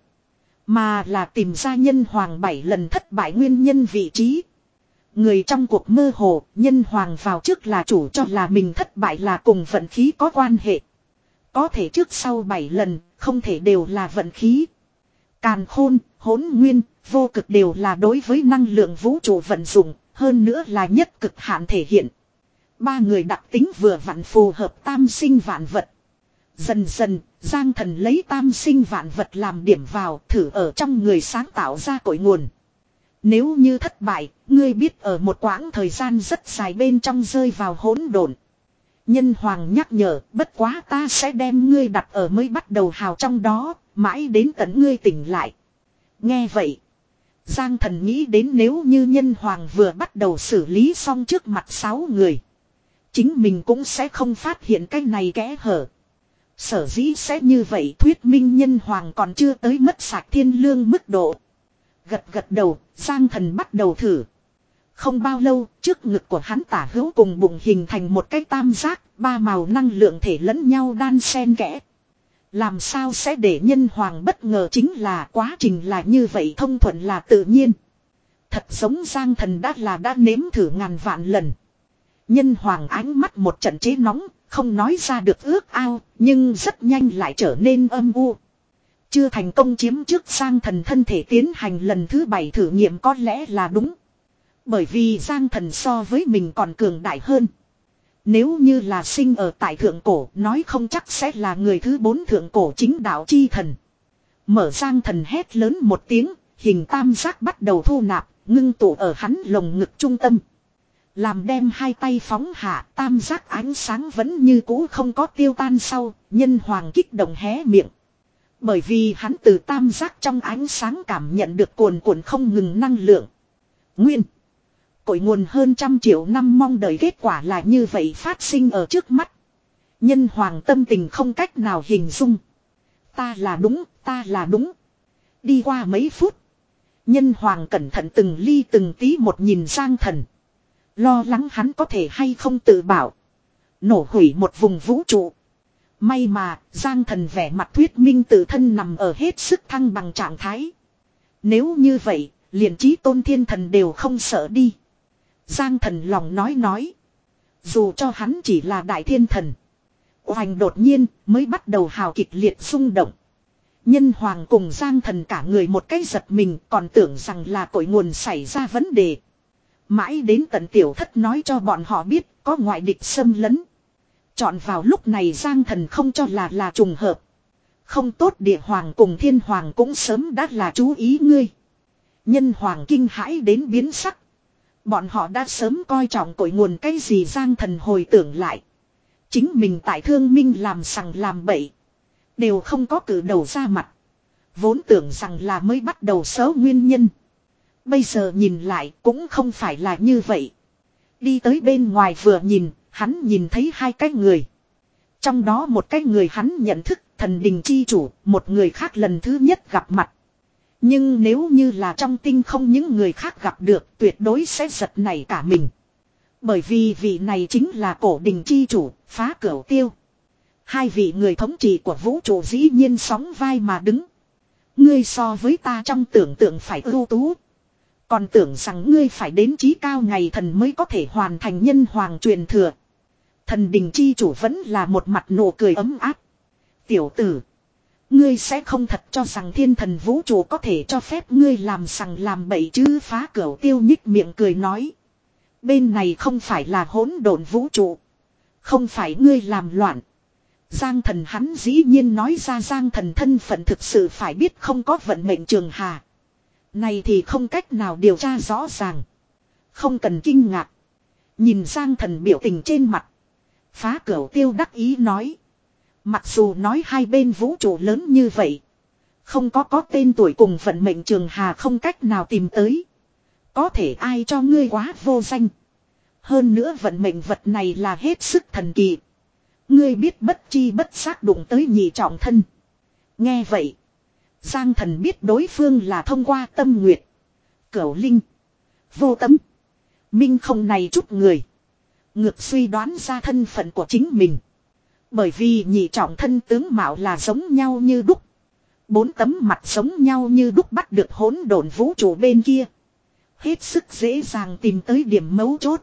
mà là tìm ra nhân hoàng bảy lần thất bại nguyên nhân vị trí. Người trong cuộc mơ hồ, nhân hoàng vào trước là chủ cho là mình thất bại là cùng vận khí có quan hệ. Có thể trước sau bảy lần, không thể đều là vận khí. Càn khôn, hỗn nguyên, vô cực đều là đối với năng lượng vũ trụ vận dụng, hơn nữa là nhất cực hạn thể hiện. Ba người đặc tính vừa vặn phù hợp tam sinh vạn vật. Dần dần, Giang thần lấy tam sinh vạn vật làm điểm vào, thử ở trong người sáng tạo ra cội nguồn. Nếu như thất bại, ngươi biết ở một quãng thời gian rất dài bên trong rơi vào hỗn độn. Nhân hoàng nhắc nhở, bất quá ta sẽ đem ngươi đặt ở mới bắt đầu hào trong đó, mãi đến tận ngươi tỉnh lại. Nghe vậy, Giang thần nghĩ đến nếu như nhân hoàng vừa bắt đầu xử lý xong trước mặt sáu người, chính mình cũng sẽ không phát hiện cái này kẽ hở. Sở dĩ sẽ như vậy thuyết minh nhân hoàng còn chưa tới mất sạch thiên lương mức độ. Gật gật đầu, Giang thần bắt đầu thử. Không bao lâu, trước ngực của hắn tả hữu cùng bụng hình thành một cái tam giác, ba màu năng lượng thể lẫn nhau đan xen kẽ. Làm sao sẽ để nhân hoàng bất ngờ chính là quá trình là như vậy thông thuận là tự nhiên. Thật giống Giang thần đã là đã nếm thử ngàn vạn lần. Nhân hoàng ánh mắt một trận chế nóng, không nói ra được ước ao, nhưng rất nhanh lại trở nên âm u. Chưa thành công chiếm trước Giang thần thân thể tiến hành lần thứ bảy thử nghiệm có lẽ là đúng. Bởi vì Giang thần so với mình còn cường đại hơn. Nếu như là sinh ở tại thượng cổ, nói không chắc sẽ là người thứ bốn thượng cổ chính đạo chi thần. Mở Giang thần hét lớn một tiếng, hình tam giác bắt đầu thu nạp, ngưng tụ ở hắn lồng ngực trung tâm. Làm đem hai tay phóng hạ, tam giác ánh sáng vẫn như cũ không có tiêu tan sau, nhân hoàng kích động hé miệng. Bởi vì hắn từ tam giác trong ánh sáng cảm nhận được cuồn cuộn không ngừng năng lượng. Nguyên. Cội nguồn hơn trăm triệu năm mong đợi kết quả là như vậy phát sinh ở trước mắt. Nhân hoàng tâm tình không cách nào hình dung. Ta là đúng, ta là đúng. Đi qua mấy phút. Nhân hoàng cẩn thận từng ly từng tí một nhìn Giang Thần. Lo lắng hắn có thể hay không tự bảo. Nổ hủy một vùng vũ trụ. May mà Giang Thần vẻ mặt thuyết minh tự thân nằm ở hết sức thăng bằng trạng thái. Nếu như vậy, liền chí tôn thiên thần đều không sợ đi. Giang Thần lòng nói nói. Dù cho hắn chỉ là đại thiên thần. Hoành đột nhiên mới bắt đầu hào kịch liệt xung động. Nhân hoàng cùng Giang Thần cả người một cái giật mình, còn tưởng rằng là cội nguồn xảy ra vấn đề. Mãi đến tận tiểu thất nói cho bọn họ biết có ngoại địch xâm lấn. Chọn vào lúc này Giang Thần không cho là là trùng hợp. Không tốt, địa hoàng cùng thiên hoàng cũng sớm đã là chú ý ngươi. Nhân hoàng kinh hãi đến biến sắc. Bọn họ đã sớm coi trọng cội nguồn cái gì. Giang Thần hồi tưởng lại. Chính mình tại Thương Minh làm sằng làm bậy. Đều không có cử đầu ra mặt. Vốn tưởng rằng là mới bắt đầu xấu nguyên nhân. Bây giờ nhìn lại cũng không phải là như vậy. Đi tới bên ngoài vừa nhìn, hắn nhìn thấy hai cái người. Trong đó một cái người hắn nhận thức, Thần Đình chi chủ, một người khác lần thứ nhất gặp mặt. Nhưng nếu như là trong tinh không những người khác gặp được, tuyệt đối sẽ giật nảy cả mình. Bởi vì vị này chính là Cổ Đình chi chủ, Phá Cửu Tiêu. Hai vị người thống trị của vũ trụ dĩ nhiên sóng vai mà đứng. Ngươi so với ta trong tưởng tượng phải ưu tú. Còn tưởng rằng ngươi phải đến chí cao ngày thần mới có thể hoàn thành nhân hoàng truyền thừa. Thần Đình chi chủ vẫn là một mặt nụ cười ấm áp. Tiểu tử, ngươi sẽ không thật cho rằng thiên thần vũ trụ có thể cho phép ngươi làm sằng làm bậy chứ? Phá Cửu Tiêu nhích miệng cười nói. Bên này không phải là hỗn độn vũ trụ. Không phải ngươi làm loạn. Giang Thần hắn dĩ nhiên nói ra Giang Thần thân phận thực sự phải biết không có vận mệnh trường hà. Này thì không cách nào điều tra rõ ràng. Không cần kinh ngạc. Nhìn Giang Thần biểu tình trên mặt. Phá Cửu Tiêu đắc ý nói. Mặc dù nói hai bên vũ trụ lớn như vậy. Không có có tên tuổi cùng vận mệnh trường hà không cách nào tìm tới. Có thể ai cho ngươi quá vô danh. Hơn nữa vận mệnh vật này là hết sức thần kỳ. Ngươi biết bất chi bất giác đụng tới nhị trọng thân. Nghe vậy. Giang Thần biết đối phương là thông qua Tâm Nguyệt, Cửu Linh, Vô Tâm, Minh không này chút người. Ngược suy đoán ra thân phận của chính mình. Bởi vì nhị trọng thân tướng mạo là giống nhau như đúc. Bốn tấm mặt giống nhau như đúc bắt được hỗn độn vũ trụ bên kia. Hết sức dễ dàng tìm tới điểm mấu chốt.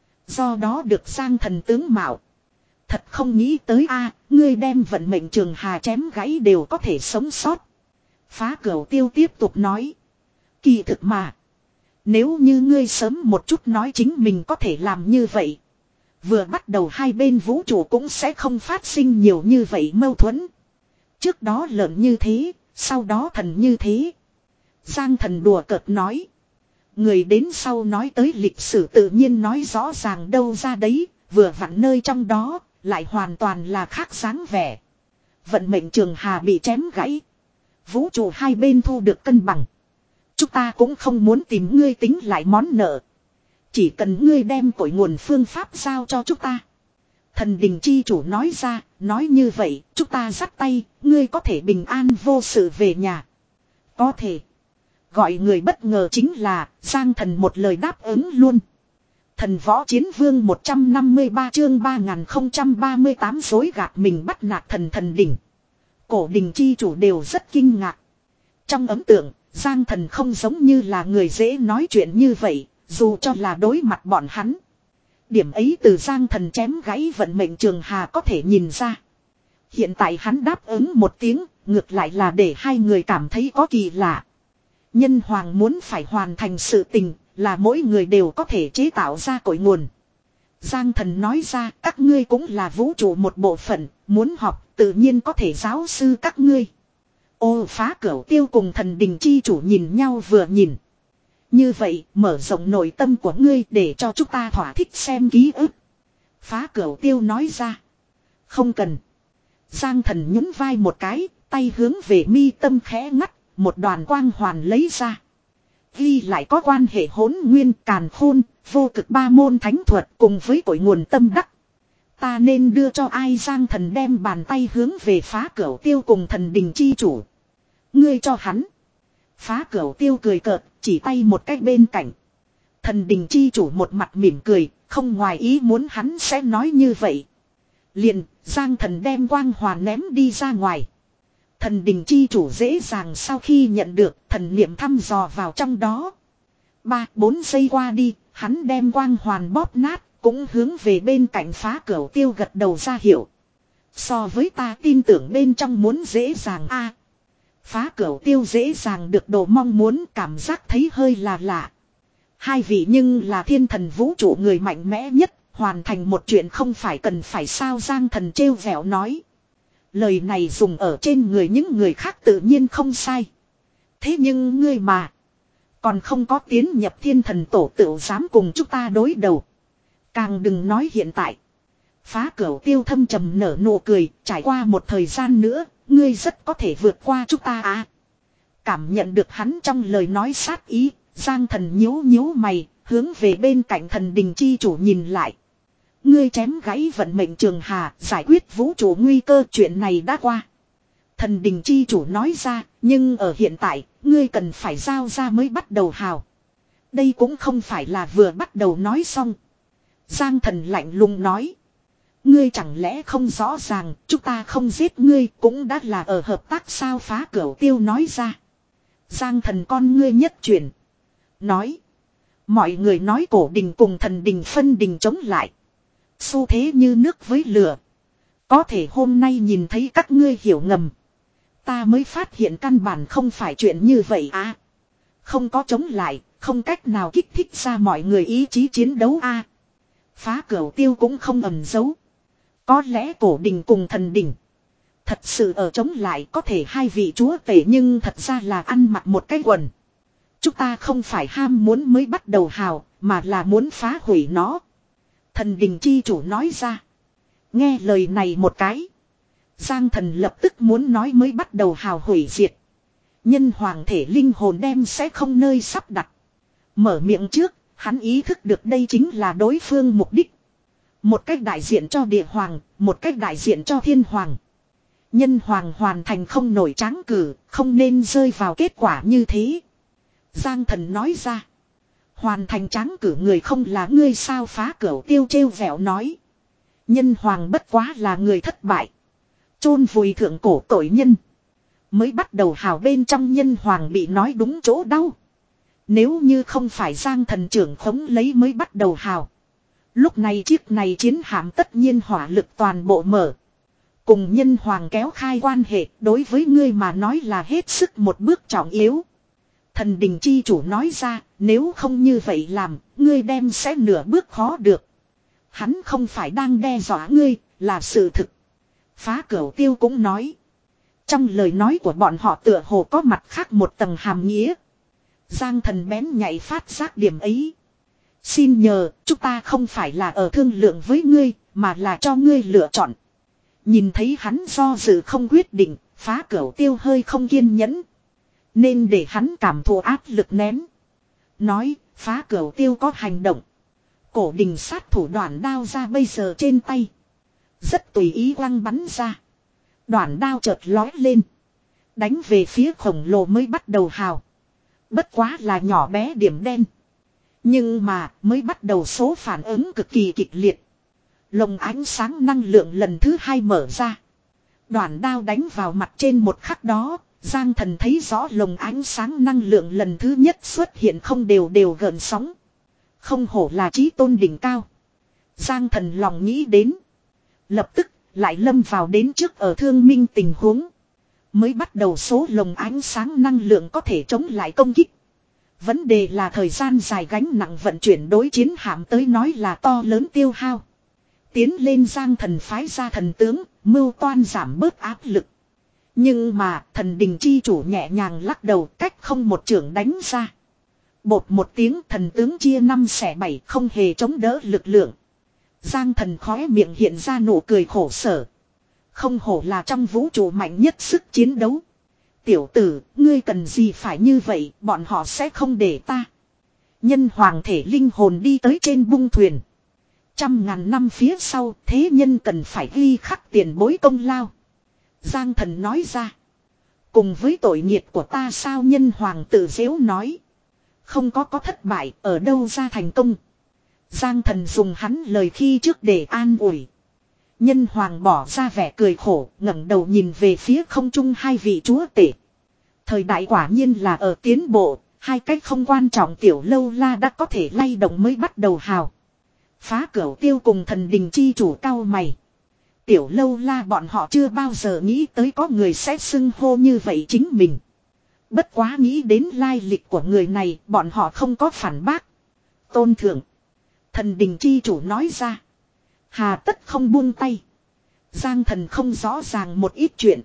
Do đó được Giang Thần tướng mạo. Thật không nghĩ tới a, ngươi đem vận mệnh trường hà chém gãy đều có thể sống sót. Phá Cửu Tiêu tiếp tục nói. Kỳ thực mà. Nếu như ngươi sớm một chút nói chính mình có thể làm như vậy. Vừa bắt đầu hai bên vũ trụ cũng sẽ không phát sinh nhiều như vậy mâu thuẫn. Trước đó lợn như thế, sau đó thần như thế. Giang Thần đùa cợt nói. Người đến sau nói tới lịch sử tự nhiên nói rõ ràng đâu ra đấy, vừa vặn nơi trong đó, lại hoàn toàn là khác dáng vẻ. Vận mệnh trường hà bị chém gãy. Vũ trụ hai bên thu được cân bằng. Chúng ta cũng không muốn tìm ngươi tính lại món nợ. Chỉ cần ngươi đem cội nguồn phương pháp giao cho chúng ta. Thần Đình chi chủ nói ra, nói như vậy, chúng ta dắt tay, ngươi có thể bình an vô sự về nhà. Có thể. Gọi người bất ngờ chính là, Giang Thần một lời đáp ứng luôn. Thần Võ Chiến Vương một trăm năm mươi ba chương ba nghìn không trăm ba mươi tám dối gạt mình bắt nạt thần Thần Đình. Cổ Đình chi chủ đều rất kinh ngạc. Trong ấn tượng, Giang Thần không giống như là người dễ nói chuyện như vậy, dù cho là đối mặt bọn hắn. Điểm ấy từ Giang Thần chém gãy vận mệnh trường hà có thể nhìn ra. Hiện tại hắn đáp ứng một tiếng, ngược lại là để hai người cảm thấy có kỳ lạ. Nhân hoàng muốn phải hoàn thành sự tình, là mỗi người đều có thể chế tạo ra cội nguồn. Giang Thần nói ra, các ngươi cũng là vũ trụ một bộ phận, muốn học tự nhiên có thể giáo sư các ngươi. Ô Phá Cửu Tiêu cùng Thần Đình chi chủ nhìn nhau vừa nhìn. Như vậy, mở rộng nội tâm của ngươi để cho chúng ta thỏa thích xem ký ức. Phá Cửu Tiêu nói ra. Không cần. Giang Thần nhún vai một cái, tay hướng về mi tâm khẽ ngắt, một đoàn quang hoàn lấy ra. Ghi lại có quan hệ hỗn nguyên, càn khôn, vô cực ba môn thánh thuật cùng với cội nguồn tâm đắc. Ta nên đưa cho ai? Giang Thần đem bàn tay hướng về Phá Cửu Tiêu cùng Thần Đình chi chủ. Ngươi cho hắn. Phá Cửu Tiêu cười cợt, chỉ tay một cách bên cạnh. Thần đình chi chủ một mặt mỉm cười, không ngoài ý muốn hắn sẽ nói như vậy. Liền, Giang Thần đem quang hoàn ném đi ra ngoài. Thần đình chi chủ dễ dàng sau khi nhận được, thần niệm thăm dò vào trong đó. Ba, bốn giây qua đi, hắn đem quang hoàn bóp nát, cũng hướng về bên cạnh Phá Cửu Tiêu gật đầu ra hiệu. So với ta tin tưởng bên trong muốn dễ dàng a. Phá Cửu Tiêu dễ dàng được đồ mong muốn, cảm giác thấy hơi là lạ. Hai vị nhưng là thiên thần vũ trụ người mạnh mẽ nhất, hoàn thành một chuyện không phải cần phải sao. Giang Thần trêu vẹo nói. Lời này dùng ở trên người những người khác tự nhiên không sai. Thế nhưng ngươi mà còn không có tiến nhập thiên thần tổ tự dám cùng chúng ta đối đầu. Càng đừng nói hiện tại. Phá Cửu Tiêu thâm trầm nở nụ cười, trải qua một thời gian nữa, ngươi rất có thể vượt qua chúng ta à. Cảm nhận được hắn trong lời nói sát ý, Giang Thần nhíu nhíu mày, hướng về bên cạnh thần đình chi chủ nhìn lại. Ngươi chém gãy vận mệnh trường hà, giải quyết vũ trụ nguy cơ, chuyện này đã qua. Thần đình chi chủ nói ra, nhưng ở hiện tại, ngươi cần phải giao ra mới bắt đầu hào. Đây cũng không phải là vừa bắt đầu nói xong. Giang Thần lạnh lùng nói. Ngươi chẳng lẽ không rõ ràng, chúng ta không giết ngươi cũng đã là ở hợp tác sao? Phá Cửu Tiêu nói ra. Giang Thần con ngươi nhất chuyển. Nói. Mọi người nói cổ đình cùng thần đình phân đình chống lại. Xu thế như nước với lửa. Có thể hôm nay nhìn thấy các ngươi hiểu ngầm. Ta mới phát hiện căn bản không phải chuyện như vậy à. Không có chống lại, không cách nào kích thích ra mọi người ý chí chiến đấu à. Phá Cửu Tiêu cũng không ẩn giấu. Có lẽ cổ đình cùng thần đình thật sự ở chống lại, có thể hai vị chúa tể nhưng thật ra là ăn mặc một cái quần. Chúng ta không phải ham muốn mới bắt đầu hào, mà là muốn phá hủy nó. Thần đình chi chủ nói ra. Nghe lời này một cái. Giang Thần lập tức muốn nói mới bắt đầu hào hủy diệt. Nhân hoàng thể linh hồn đem sẽ không nơi sắp đặt. Mở miệng trước, hắn ý thức được đây chính là đối phương mục đích. Một cách đại diện cho địa hoàng, một cách đại diện cho thiên hoàng. Nhân hoàng hoàn thành không nổi tráng cử, không nên rơi vào kết quả như thế. Giang Thần nói ra. Hoàn thành tráng cử người không là ngươi sao? Phá Cửu Tiêu trêu vẹo nói. Nhân hoàng bất quá là người thất bại. Chôn vùi thượng cổ tội nhân. Mới bắt đầu hào bên trong nhân hoàng bị nói đúng chỗ đau. Nếu như không phải Giang Thần trưởng khống lấy mới bắt đầu hào. Lúc này chiếc này chiến hạm tất nhiên hỏa lực toàn bộ mở. Cùng nhân hoàng kéo khai quan hệ đối với ngươi mà nói là hết sức một bước trọng yếu. Thần đình chi chủ nói ra, nếu không như vậy làm, ngươi đem sẽ nửa bước khó được. Hắn không phải đang đe dọa ngươi, là sự thực. Phá Cửu Tiêu cũng nói. Trong lời nói của bọn họ tựa hồ có mặt khác một tầng hàm nghĩa. Giang Thần bén nhạy phát giác điểm ấy. Xin nhờ, chúng ta không phải là ở thương lượng với ngươi, mà là cho ngươi lựa chọn. Nhìn thấy hắn do dự không quyết định, Phá Cửu Tiêu hơi không kiên nhẫn. Nên để hắn cảm thụ áp lực nén. Nói, Phá Cửu Tiêu có hành động. Cổ đình sát thủ đoạn đao ra bây giờ trên tay. Rất tùy ý quăng bắn ra. Đoạn đao chợt lói lên. Đánh về phía khổng lồ mới bắt đầu hào. Bất quá là nhỏ bé điểm đen. Nhưng mà mới bắt đầu số phản ứng cực kỳ kịch liệt. Lồng ánh sáng năng lượng lần thứ hai mở ra. Đoạn đao đánh vào mặt trên một khắc đó. Giang Thần thấy rõ lồng ánh sáng năng lượng lần thứ nhất xuất hiện không đều đều gợn sóng. Không hổ là chí tôn đỉnh cao. Giang Thần lòng nghĩ đến. Lập tức lại lâm vào đến trước ở thương minh tình huống. Mới bắt đầu số lồng ánh sáng năng lượng có thể chống lại công kích. Vấn đề là thời gian dài gánh nặng vận chuyển đối chiến hạm tới nói là to lớn tiêu hao. Tiến lên Giang Thần phái ra thần tướng, mưu toan giảm bớt áp lực. Nhưng mà thần đình chi chủ nhẹ nhàng lắc đầu cách không một trưởng đánh ra. Bột một tiếng thần tướng chia năm xẻ bảy không hề chống đỡ lực lượng. Giang Thần khóe miệng hiện ra nụ cười khổ sở. Không hổ là trong vũ trụ mạnh nhất sức chiến đấu. Tiểu tử, ngươi cần gì phải như vậy, bọn họ sẽ không để ta. Nhân hoàng thể linh hồn đi tới trên bung thuyền. Trăm ngàn năm phía sau, thế nhân cần phải ghi khắc tiền bối công lao. Giang Thần nói ra. Cùng với tội nghiệt của ta sao Nhân Hoàng tự dễu nói. Không có có thất bại ở đâu ra thành công. Giang Thần dùng hắn lời khi trước để an ủi. Nhân Hoàng bỏ ra vẻ cười khổ, ngẩng đầu nhìn về phía không trung hai vị chúa tể. Thời đại quả nhiên là ở tiến bộ, hai cách không quan trọng tiểu lâu la đã có thể lay động mới bắt đầu hào. Phá Cửu Tiêu cùng Thần Đình chi chủ cao mày. Tiểu lâu la bọn họ chưa bao giờ nghĩ tới có người sẽ xưng hô như vậy chính mình. Bất quá nghĩ đến lai lịch của người này, bọn họ không có phản bác. Tôn thượng. Thần Đình chi chủ nói ra. Hà tất không buông tay. Giang Thần không rõ ràng một ít chuyện.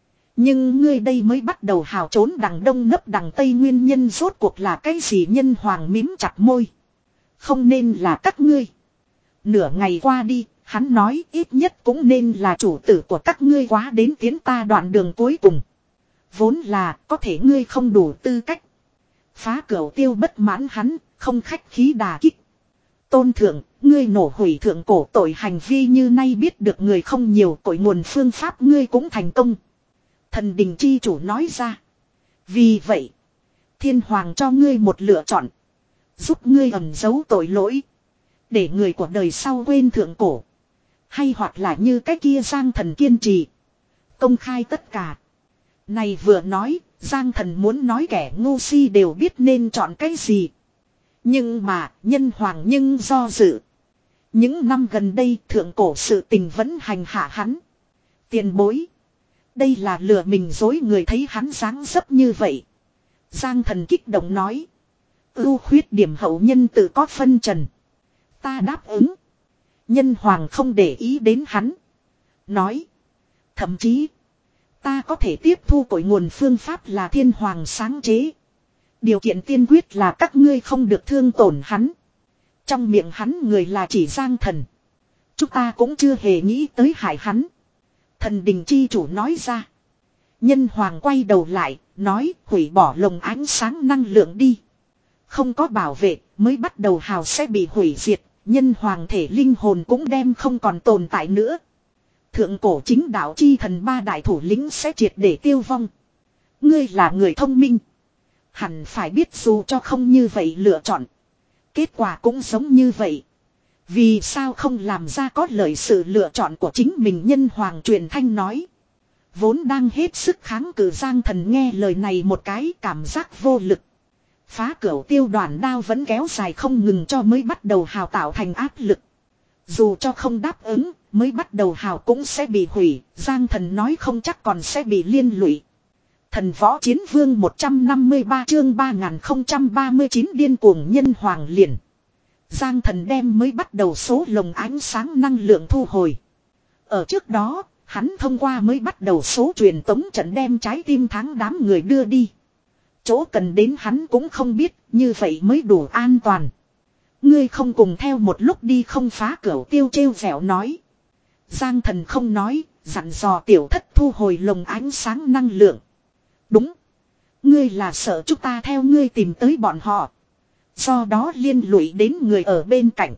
Nhưng ngươi đây mới bắt đầu hào trốn đằng đông nấp đằng tây, nguyên nhân rốt cuộc là cái gì? Nhân Hoàng mím chặt môi. Không nên là các ngươi. Nửa ngày qua đi, hắn nói ít nhất cũng nên là chủ tử của các ngươi quá đến tiến ta đoạn đường cuối cùng. Vốn là có thể ngươi không đủ tư cách. Phá Cửu Tiêu bất mãn hắn, không khách khí đà kích. Tôn thượng, ngươi nổ hủy thượng cổ tội hành vi như nay biết được người không nhiều, cội nguồn phương pháp ngươi cũng thành công. Thần Đình chi chủ nói ra. Vì vậy, Thiên Hoàng cho ngươi một lựa chọn. Giúp ngươi ẩn giấu tội lỗi. Để người của đời sau quên thượng cổ. Hay hoặc là như cái kia Giang Thần kiên trì. Công khai tất cả. Này vừa nói, Giang Thần muốn nói kẻ ngu si đều biết nên chọn cái gì. Nhưng mà, Nhân Hoàng nhưng do dự. Những năm gần đây thượng cổ sự tình vẫn hành hạ hắn. Tiền bối. Đây là lừa mình dối người, thấy hắn dáng dấp như vậy. Giang Thần kích động nói. Ưu khuyết điểm hậu nhân tự có phân trần. Ta đáp ứng. Nhân Hoàng không để ý đến hắn. Nói. Thậm chí. Ta có thể tiếp thu cội nguồn phương pháp là Thiên Hoàng sáng chế. Điều kiện tiên quyết là các ngươi không được thương tổn hắn. Trong miệng hắn người là chỉ Giang Thần. Chúng ta cũng chưa hề nghĩ tới hại hắn. Thần Đình chi chủ nói ra. Nhân Hoàng quay đầu lại, nói hủy bỏ lồng ánh sáng năng lượng đi. Không có bảo vệ, mới bắt đầu hào sẽ bị hủy diệt. Nhân Hoàng thể linh hồn cũng đem không còn tồn tại nữa. Thượng cổ chính đạo chi thần ba đại thủ lĩnh sẽ triệt để tiêu vong. Ngươi là người thông minh. Hẳn phải biết dù cho không như vậy lựa chọn. Kết quả cũng giống như vậy. Vì sao không làm ra có lợi sự lựa chọn của chính mình? Nhân Hoàng truyền thanh nói. Vốn đang hết sức kháng cự Giang Thần nghe lời này một cái cảm giác vô lực. Phá Cửu Tiêu đoàn đao vẫn kéo dài không ngừng cho mới bắt đầu hào tạo thành áp lực. Dù cho không đáp ứng, mới bắt đầu hào cũng sẽ bị hủy. Giang Thần nói không chắc còn sẽ bị liên lụy. Thần Võ Chiến Vương một trăm năm mươi ba chương ba nghìn không trăm ba mươi chín điên cuồng Nhân Hoàng liền. Giang Thần đem mới bắt đầu số lồng ánh sáng năng lượng thu hồi. Ở trước đó, hắn thông qua mới bắt đầu số truyền tống trận đem trái tim tháng đám người đưa đi. Chỗ cần đến hắn cũng không biết, như vậy mới đủ an toàn. Ngươi không cùng theo một lúc đi không? Phá Cửu Tiêu trêu vẻo nói. Giang Thần không nói, dặn dò tiểu thất thu hồi lồng ánh sáng năng lượng. Đúng. Ngươi là sợ chúng ta theo ngươi tìm tới bọn họ. Do đó liên lụy đến người ở bên cạnh.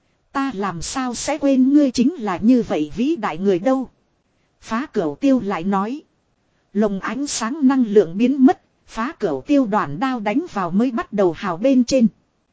Ta làm sao sẽ quên ngươi chính là như vậy vĩ đại người đâu. Phá Cửu Tiêu lại nói. Lồng ánh sáng năng lượng biến mất. Phá Cửu Tiêu đoàn đao đánh vào mới bắt đầu hào bên trên.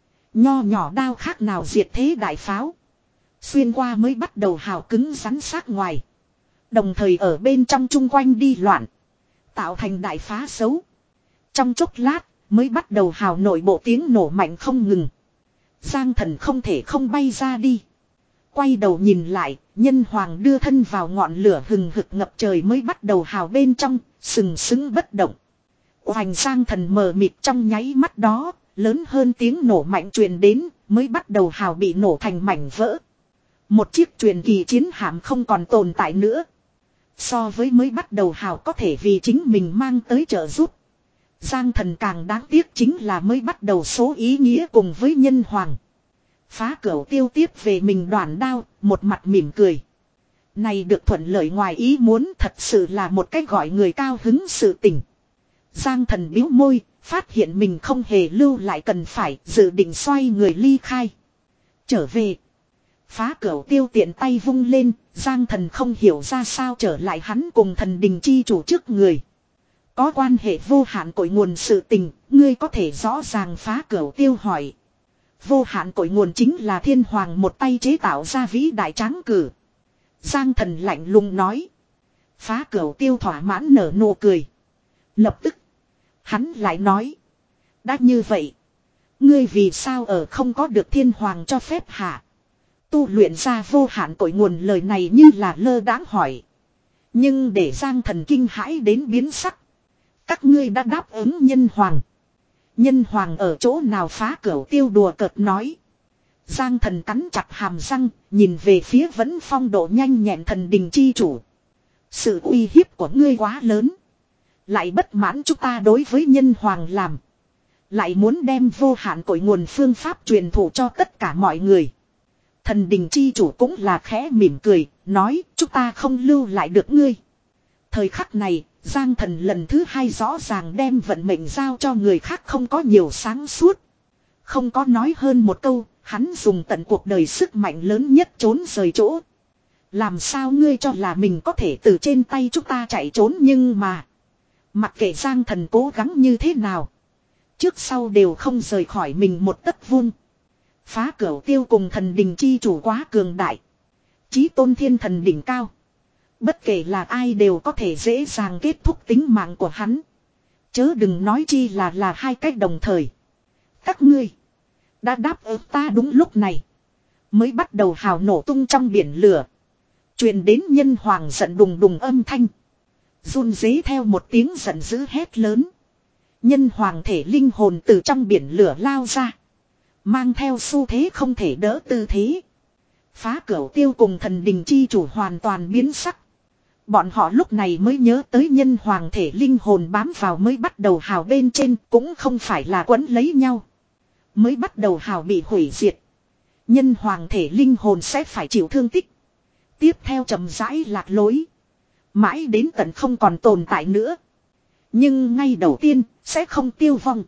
Nho nhỏ đao khác nào diệt thế đại pháo. Xuyên qua mới bắt đầu hào cứng rắn sát ngoài. Đồng thời ở bên trong chung quanh đi loạn. Tạo thành đại phá xấu. Trong chốc lát mới bắt đầu hào nội bộ tiếng nổ mạnh không ngừng. Giang Thần không thể không bay ra đi. Quay đầu nhìn lại, Nhân Hoàng đưa thân vào ngọn lửa hừng hực ngập trời mới bắt đầu hào bên trong, sừng sững bất động. Hoành Giang Thần mờ mịt trong nháy mắt đó, lớn hơn tiếng nổ mạnh truyền đến, mới bắt đầu hào bị nổ thành mảnh vỡ. Một chiếc truyền kỳ chiến hạm không còn tồn tại nữa. So với mới bắt đầu hào có thể vì chính mình mang tới trợ giúp. Giang Thần càng đáng tiếc chính là mới bắt đầu số ý nghĩa cùng với Nhân Hoàng. Phá Cửu Tiêu tiếp về mình đoàn đao, một mặt mỉm cười. Này được thuận lợi ngoài ý muốn, thật sự là một cách gọi người cao hứng sự tình. Giang Thần biếu môi, phát hiện mình không hề lưu lại cần phải, dự định xoay người ly khai. Trở về. Phá Cửu Tiêu tiện tay vung lên, Giang Thần không hiểu ra sao trở lại hắn cùng Thần Đình chi chủ trước người. Có quan hệ vô hạn cội nguồn sự tình, ngươi có thể rõ ràng phá cửu tiêu hỏi. Vô hạn cội nguồn chính là thiên hoàng một tay chế tạo ra vĩ đại tráng cử. Giang thần lạnh lùng nói. Phá cửu tiêu thỏa mãn nở nụ cười. Lập tức, hắn lại nói. Đã như vậy, ngươi vì sao ở không có được thiên hoàng cho phép hả? Tu luyện ra vô hạn cội nguồn lời này như là lơ đãng hỏi. Nhưng để Giang thần kinh hãi đến biến sắc. Các ngươi đã đáp ứng nhân hoàng. Nhân hoàng ở chỗ nào phá cửu tiêu đùa cợt nói. Giang thần cắn chặt hàm răng, nhìn về phía vẫn phong độ nhanh nhẹn thần đình chi chủ. Sự uy hiếp của ngươi quá lớn. Lại bất mãn chúng ta đối với nhân hoàng làm. Lại muốn đem vô hạn cội nguồn phương pháp truyền thụ cho tất cả mọi người. Thần đình chi chủ cũng là khẽ mỉm cười, nói chúng ta không lưu lại được ngươi. Thời khắc này, Giang thần lần thứ hai rõ ràng đem vận mệnh giao cho người khác không có nhiều sáng suốt. Không có nói hơn một câu, hắn dùng tận cuộc đời sức mạnh lớn nhất trốn rời chỗ. Làm sao ngươi cho là mình có thể từ trên tay chúng ta chạy trốn nhưng mà. Mặc kệ Giang thần cố gắng như thế nào. Trước sau đều không rời khỏi mình một tấc vuông. Phá cửu tiêu cùng thần đình chi chủ quá cường đại. Chí tôn thiên thần đỉnh cao. Bất kể là ai đều có thể dễ dàng kết thúc tính mạng của hắn. Chớ đừng nói chi là là hai cách đồng thời. Các ngươi đã đáp ứng ta đúng lúc này. Mới bắt đầu hào nổ tung trong biển lửa. Truyền đến nhân hoàng giận đùng đùng âm thanh. Run rế theo một tiếng giận dữ hét lớn. Nhân hoàng thể linh hồn từ trong biển lửa lao ra. Mang theo xu thế không thể đỡ tư thế. Phá cửu tiêu cùng thần đình chi chủ hoàn toàn biến sắc. Bọn họ lúc này mới nhớ tới nhân hoàng thể linh hồn bám vào mới bắt đầu hào bên trên cũng không phải là quấn lấy nhau. Mới bắt đầu hào bị hủy diệt. Nhân hoàng thể linh hồn sẽ phải chịu thương tích. Tiếp theo chậm rãi lạc lối. Mãi đến tận không còn tồn tại nữa. Nhưng ngay đầu tiên sẽ không tiêu vong.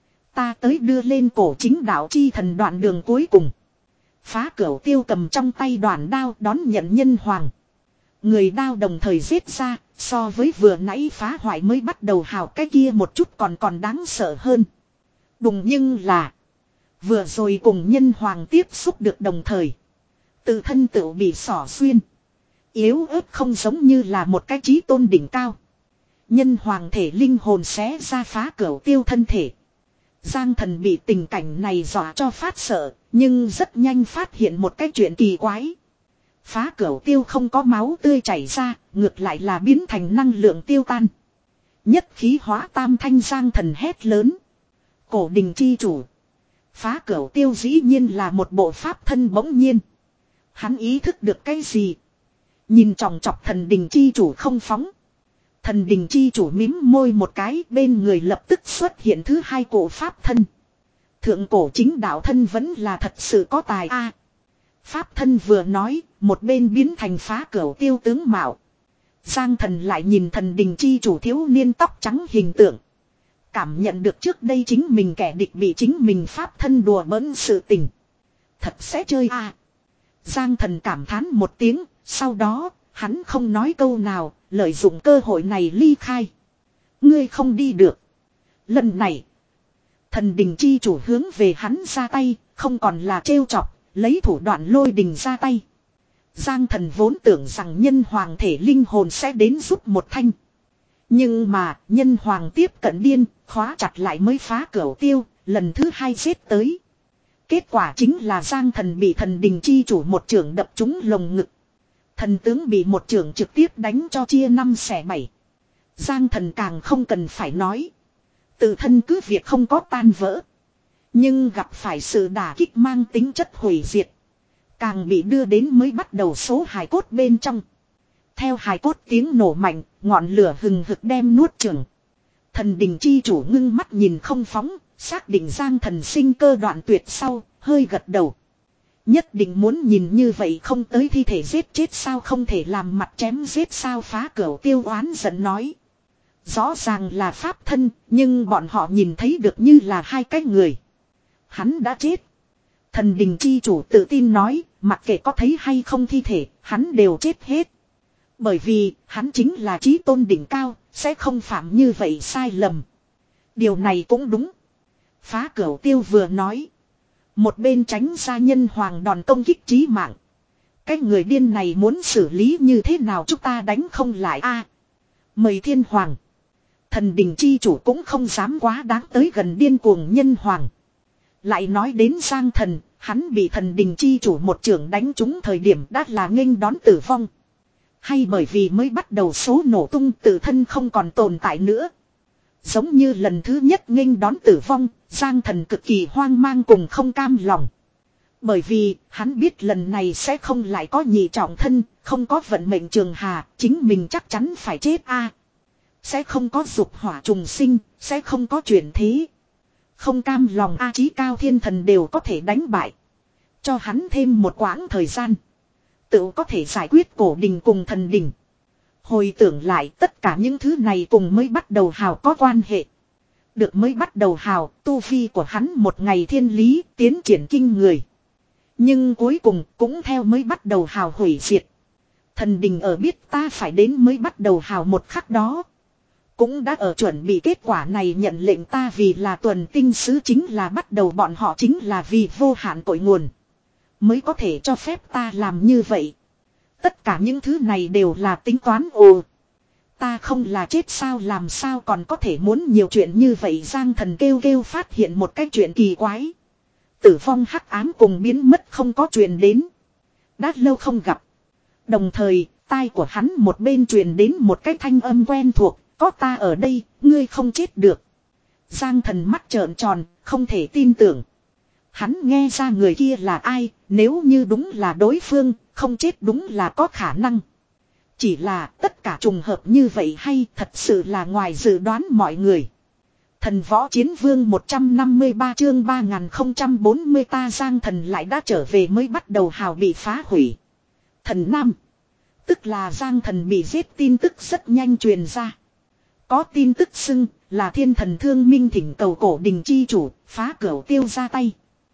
Ta tới đưa lên cổ chính đạo chi thần đoạn đường cuối cùng. Phá cửu tiêu cầm trong tay đoạn đao đón nhận nhân hoàng. Người đao đồng thời giết ra, so với vừa nãy phá hoại mới bắt đầu hào cái kia một chút còn còn đáng sợ hơn. Đùng nhưng là, vừa rồi cùng nhân hoàng tiếp xúc được đồng thời. Tự thân tự bị xỏ xuyên. Yếu ớt không giống như là một cái chí tôn đỉnh cao. Nhân hoàng thể linh hồn xé ra phá cửu tiêu thân thể. Giang thần bị tình cảnh này dọa cho phát sợ, nhưng rất nhanh phát hiện một cái chuyện kỳ quái. Phá cửu tiêu không có máu tươi chảy ra, ngược lại là biến thành năng lượng tiêu tan. Nhất khí hóa tam thanh Giang thần hét lớn. Cổ đình chi chủ. Phá cửu tiêu dĩ nhiên là một bộ pháp thân bỗng nhiên. Hắn ý thức được cái gì? Nhìn tròng trọc thần đình chi chủ không phóng. Thần đình chi chủ mím môi một cái, bên người lập tức xuất hiện thứ hai cổ pháp thân. Thượng cổ chính đạo thân vẫn là thật sự có tài a. Pháp thân vừa nói, một bên biến thành phá cửu tiêu tướng mạo. Giang thần lại nhìn thần đình chi chủ thiếu niên tóc trắng hình tượng. Cảm nhận được trước đây chính mình kẻ địch bị chính mình pháp thân đùa bỡn sự tình. Thật sẽ chơi a. Giang thần cảm thán một tiếng, sau đó, hắn không nói câu nào, lợi dụng cơ hội này ly khai. Ngươi không đi được. Lần này, thần đình chi chủ hướng về hắn ra tay, không còn là trêu chọc, lấy thủ đoạn lôi đình ra tay. Giang thần vốn tưởng rằng nhân hoàng thể linh hồn sẽ đến giúp một thanh. Nhưng mà, nhân hoàng tiếp cận điên, khóa chặt lại mới phá cửu tiêu, lần thứ hai giết tới. Kết quả chính là Giang thần bị thần đình chi chủ một chưởng đập trúng lồng ngực. Thần tướng bị một chưởng trực tiếp đánh cho chia năm xẻ bảy. Giang thần càng không cần phải nói. Tự thân cứ việc không có tan vỡ. Nhưng gặp phải sự đả kích mang tính chất hủy diệt. Càng bị đưa đến mới bắt đầu số hài cốt bên trong. Theo hài cốt tiếng nổ mạnh, ngọn lửa hừng hực đem nuốt chửng. Thần đình chi chủ ngưng mắt nhìn không phóng, xác định Giang thần sinh cơ đoạn tuyệt sau, hơi gật đầu. Nhất định muốn nhìn như vậy không tới thi thể giết chết sao không thể làm mặt chém giết sao phá cửu tiêu oán giận nói. Rõ ràng là pháp thân, nhưng bọn họ nhìn thấy được như là hai cái người. Hắn đã chết. Thần đình chi chủ tự tin nói, mặc kệ có thấy hay không thi thể, hắn đều chết hết. Bởi vì hắn chính là chí tôn đỉnh cao, sẽ không phạm như vậy sai lầm. Điều này cũng đúng. Phá Cửu Tiêu vừa nói. Một bên tránh ra nhân hoàng đòn công kích chí mạng. Cái người điên này muốn xử lý như thế nào chúng ta đánh không lại a? Mời thiên hoàng. Thần đình chi chủ cũng không dám quá đáng tới gần điên cuồng nhân hoàng. Lại nói đến Giang Thần, hắn bị thần đình chi chủ một trưởng đánh trúng thời điểm đã là nghênh đón tử vong. Hay bởi vì mới bắt đầu số nổ tung tự thân không còn tồn tại nữa. Giống như lần thứ nhất nghênh đón tử vong, Giang Thần cực kỳ hoang mang cùng không cam lòng. Bởi vì hắn biết lần này sẽ không lại có nhị trọng thân, không có vận mệnh trường hà, chính mình chắc chắn phải chết a. Sẽ không có dục hỏa trùng sinh, sẽ không có chuyển thế. Không cam lòng a, chí cao thiên thần đều có thể đánh bại. Cho hắn thêm một quãng thời gian. Tự có thể giải quyết cổ đình cùng thần đình. Hồi tưởng lại tất cả những thứ này cùng mới bắt đầu hào có quan hệ. Được mới bắt đầu hào, tu vi của hắn một ngày thiên lý tiến triển kinh người. Nhưng cuối cùng cũng theo mới bắt đầu hào hủy diệt. Thần đình ở biết ta phải đến mới bắt đầu hào một khắc đó. Cũng đã ở chuẩn bị kết quả này, nhận lệnh ta vì là tuần tinh sứ chính là bắt đầu bọn họ chính là vì vô hạn cội nguồn. Mới có thể cho phép ta làm như vậy. Tất cả những thứ này đều là tính toán ồ. Ta không là chết sao, làm sao còn có thể muốn nhiều chuyện như vậy. Giang Thần kêu kêu phát hiện một cái chuyện kỳ quái. Tử vong hắc ám cùng biến mất không có truyền đến. Đã lâu không gặp. Đồng thời tai của hắn một bên truyền đến một cái thanh âm quen thuộc. Có ta ở đây, ngươi không chết được. Giang Thần mắt trợn tròn, không thể tin tưởng. Hắn nghe ra người kia là ai, nếu như đúng là đối phương, không chết đúng là có khả năng. Chỉ là tất cả trùng hợp như vậy hay thật sự là ngoài dự đoán mọi người. Thần Võ Chiến Vương một trăm năm mươi ba chương ba nghìn không trăm bốn mươi ta Giang Thần lại đã trở về mới bắt đầu hào bị phá hủy. Thần Nam, tức là Giang Thần bị giết tin tức rất nhanh truyền ra. Có tin tức xưng là thiên thần Thương Minh thỉnh cầu cổ đình chi chủ Phá Cửu Tiêu ra tay.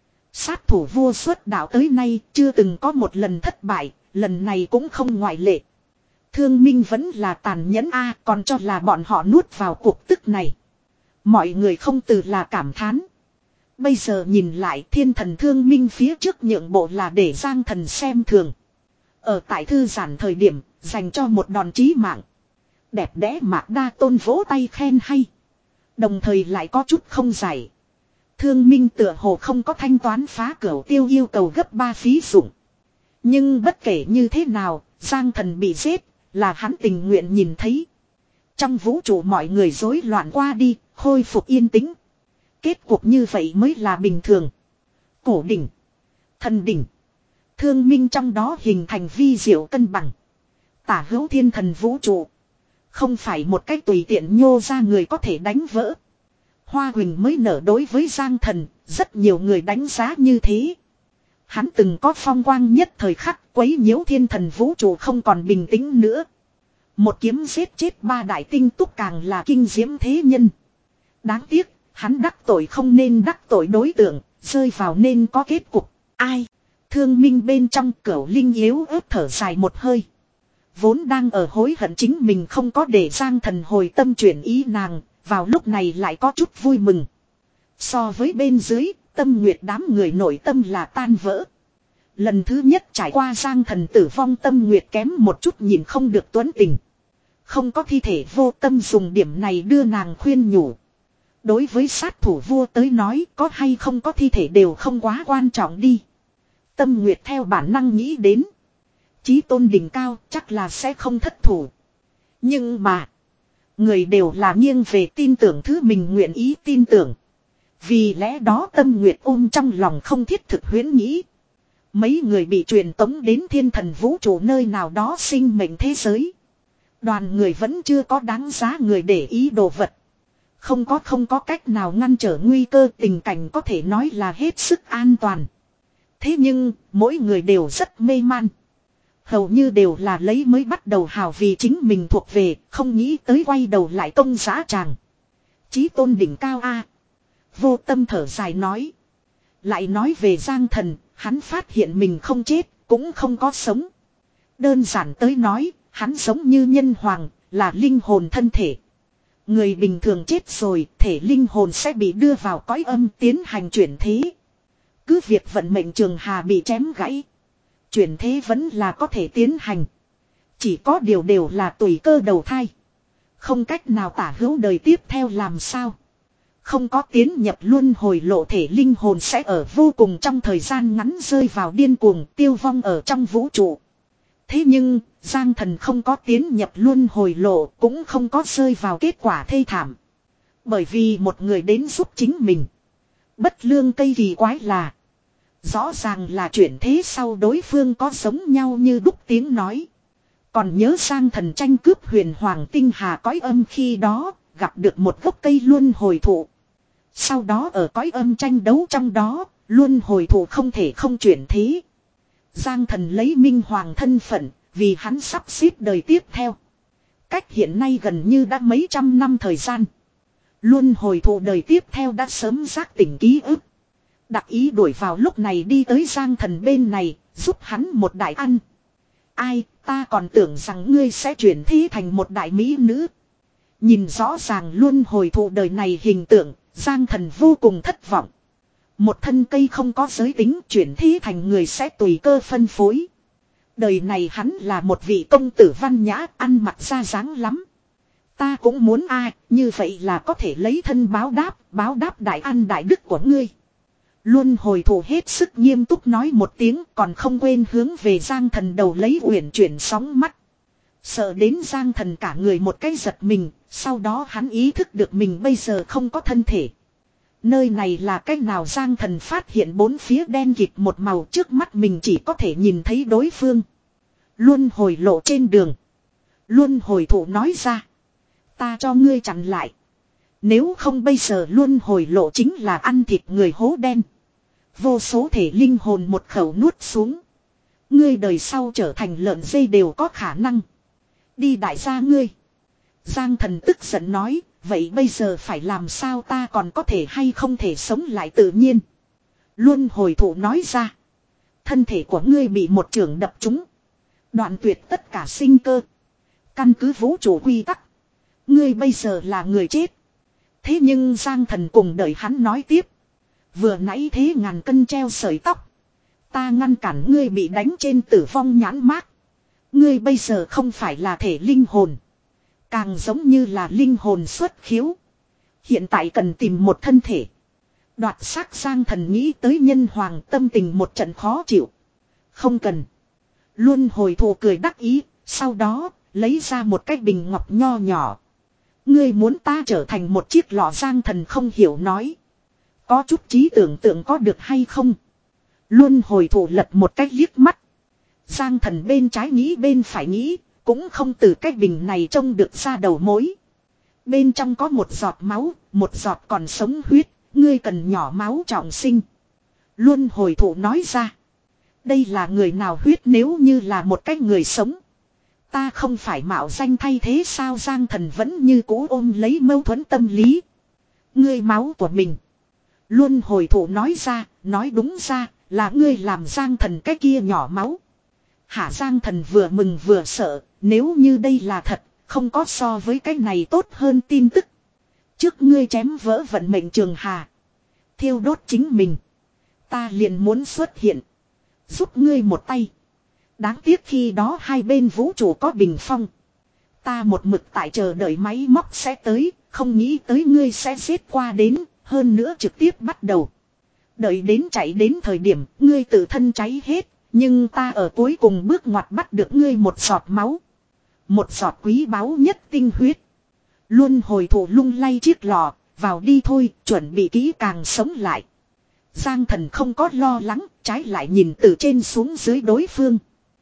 Sát thủ vua xuất đạo tới nay chưa từng có một lần thất bại, lần này cũng không ngoại lệ. Thương Minh vẫn là tàn nhẫn a, còn cho là bọn họ nuốt vào cuộc tức này. Mọi người không từ là cảm thán. Bây giờ nhìn lại thiên thần Thương Minh phía trước nhượng bộ là để Giang Thần xem thường. Ở tại thư giãn thời điểm, dành cho một đòn chí mạng. Đẹp đẽ Mạc Đa Tôn vỗ tay khen hay. Đồng thời lại có chút không giải. Thương Minh tựa hồ không có thanh toán Phá Cửu Tiêu yêu cầu gấp ba phí dụng. Nhưng bất kể như thế nào, Giang Thần bị giết, là hắn tình nguyện nhìn thấy. Trong vũ trụ mọi người rối loạn qua đi, khôi phục yên tĩnh. Kết cục như vậy mới là bình thường. Cổ đỉnh, thần đỉnh, Thương Minh trong đó hình thành vi diệu cân bằng. Tả hữu thiên thần vũ trụ. Không phải một cách tùy tiện nhô ra người có thể đánh vỡ. Hoa Huỳnh mới nở đối với Giang Thần, rất nhiều người đánh giá như thế. Hắn từng có phong quang nhất thời khắc, quấy nhiễu thiên thần vũ trụ không còn bình tĩnh nữa. Một kiếm giết chết ba đại tinh túc càng là kinh diễm thế nhân. Đáng tiếc, hắn đắc tội không nên đắc tội đối tượng, rơi vào nên có kết cục. Ai? Thương Minh bên trong Cửu Linh yếu ớt thở dài một hơi. Vốn đang ở hối hận chính mình không có để Giang Thần hồi tâm chuyển ý nàng, vào lúc này lại có chút vui mừng. So với bên dưới, Tâm Nguyệt đám người nội tâm là tan vỡ. Lần thứ nhất trải qua Giang Thần tử vong, Tâm Nguyệt kém một chút nhìn không được tuấn tình. Không có thi thể vô tâm dùng điểm này đưa nàng khuyên nhủ. Đối với sát thủ vua tới nói, có hay không có thi thể đều không quá quan trọng đi. Tâm Nguyệt theo bản năng nghĩ đến. Chí tôn đỉnh cao chắc là sẽ không thất thủ. Nhưng mà, người đều là nghiêng về tin tưởng thứ mình nguyện ý tin tưởng. Vì lẽ đó Tâm Nguyệt ôm trong lòng không thiết thực huyễn nghĩ. Mấy người bị truyền tống đến thiên thần vũ trụ nơi nào đó sinh mệnh thế giới. Đoàn người vẫn chưa có đáng giá người để ý đồ vật. Không có không có cách nào ngăn trở nguy cơ, tình cảnh có thể nói là hết sức an toàn. Thế nhưng, mỗi người đều rất mê man. Hầu như đều là lấy mới bắt đầu hào vì chính mình thuộc về, không nghĩ tới quay đầu lại công giá tràng. Chí tôn đỉnh cao a. Vô tâm thở dài nói. Lại nói về Giang Thần, hắn phát hiện mình không chết, cũng không có sống. Đơn giản tới nói, hắn giống như nhân hoàng, là linh hồn thân thể. Người bình thường chết rồi, thể linh hồn sẽ bị đưa vào cõi âm tiến hành chuyển thế. Cứ việc vận mệnh trường hà bị chém gãy, chuyển thế vẫn là có thể tiến hành. Chỉ có điều đều là tùy cơ đầu thai. Không cách nào tả hữu đời tiếp theo làm sao. Không có tiến nhập luân hồi lộ thể linh hồn sẽ ở vô cùng trong thời gian ngắn rơi vào điên cuồng tiêu vong ở trong vũ trụ. Thế nhưng, Giang Thần không có tiến nhập luân hồi lộ cũng không có rơi vào kết quả thê thảm. Bởi vì một người đến giúp chính mình. Bất lương cây kỳ quái là. Rõ ràng là chuyển thế sau đối phương có giống nhau như đúc tiếng nói. Còn nhớ Giang Thần tranh cướp huyền hoàng tinh hà cõi âm khi đó, gặp được một gốc cây luân hồi thụ. Sau đó ở cõi âm tranh đấu trong đó, luân hồi thụ không thể không chuyển thế. Giang Thần lấy minh hoàng thân phận, vì hắn sắp xếp đời tiếp theo. Cách hiện nay gần như đã mấy trăm năm thời gian. Luân hồi thụ đời tiếp theo đã sớm giác tỉnh ký ức. Đặc ý đuổi vào lúc này đi tới Giang Thần bên này, giúp hắn một đại ăn. Ai, ta còn tưởng rằng ngươi sẽ chuyển thế thành một đại mỹ nữ. Nhìn rõ ràng luân hồi thụ đời này hình tượng, Giang Thần vô cùng thất vọng. Một thân cây không có giới tính chuyển thế thành người sẽ tùy cơ phân phối. Đời này hắn là một vị công tử văn nhã ăn mặc ra dáng lắm. Ta cũng muốn ai, như vậy là có thể lấy thân báo đáp, báo đáp đại ăn đại đức của ngươi. Luân hồi thụ hết sức nghiêm túc nói một tiếng còn không quên hướng về Giang Thần đầu lấy uyển chuyển sóng mắt. Sợ đến Giang Thần cả người một cái giật mình, sau đó hắn ý thức được mình bây giờ không có thân thể. Nơi này là cách nào Giang Thần phát hiện bốn phía đen kịt một màu trước mắt mình chỉ có thể nhìn thấy đối phương. Luân hồi lộ trên đường. Luân hồi thụ nói ra. Ta cho ngươi chặn lại. Nếu không bây giờ luân hồi lộ chính là ăn thịt người hố đen. Vô số thể linh hồn một khẩu nuốt xuống. Ngươi đời sau trở thành lợn dây đều có khả năng. Đi đại gia ngươi. Giang Thần tức giận nói. Vậy bây giờ phải làm sao ta còn có thể hay không thể sống lại tự nhiên. Luân hồi thụ nói ra. Thân thể của ngươi bị một chưởng đập trúng. Đoạn tuyệt tất cả sinh cơ. Căn cứ vũ trụ quy tắc. Ngươi bây giờ là người chết. Thế nhưng Giang Thần cùng đợi hắn nói tiếp. Vừa nãy thế ngàn cân treo sợi tóc. Ta ngăn cản ngươi bị đánh trên tử vong nhãn mác. Ngươi bây giờ không phải là thể linh hồn. Càng giống như là linh hồn xuất khiếu. Hiện tại cần tìm một thân thể. Đoạt xác Giang Thần nghĩ tới nhân hoàng tâm tình một trận khó chịu. Không cần. Luân hồi thù cười đắc ý. Sau đó lấy ra một cái bình ngọc nho nhỏ. Ngươi muốn ta trở thành một chiếc lọ Giang Thần không hiểu nói. Có chút trí tưởng tượng có được hay không. Luân hồi thù lật một cái liếc mắt. Giang Thần bên trái nghĩ bên phải nghĩ. Cũng không từ cái bình này trông được ra đầu mối. Bên trong có một giọt máu, một giọt còn sống huyết, ngươi cần nhỏ máu trọng sinh. Luân hồi thụ nói ra. Đây là người nào huyết nếu như là một cái người sống. Ta không phải mạo danh thay thế sao Giang Thần vẫn như cũ ôm lấy mâu thuẫn tâm lý. Ngươi máu của mình. Luân hồi thụ nói ra, nói đúng ra, là ngươi làm Giang Thần cái kia nhỏ máu. Hả Giang Thần vừa mừng vừa sợ, nếu như đây là thật, không có so với cái này tốt hơn tin tức. Trước ngươi chém vỡ vận mệnh trường hà. Thiêu đốt chính mình. Ta liền muốn xuất hiện. Giúp ngươi một tay. Đáng tiếc khi đó hai bên vũ trụ có bình phong. Ta một mực tại chờ đợi máy móc sẽ tới, không nghĩ tới ngươi sẽ giết qua đến, hơn nữa trực tiếp bắt đầu. Đợi đến chạy đến thời điểm, ngươi tự thân cháy hết. Nhưng ta ở cuối cùng bước ngoặt bắt được ngươi một giọt máu. Một giọt quý báu nhất tinh huyết. Luân hồi thụ lung lay chiếc lọ. Vào đi thôi, chuẩn bị kỹ càng sống lại. Giang Thần không có lo lắng, trái lại nhìn từ trên xuống dưới đối phương.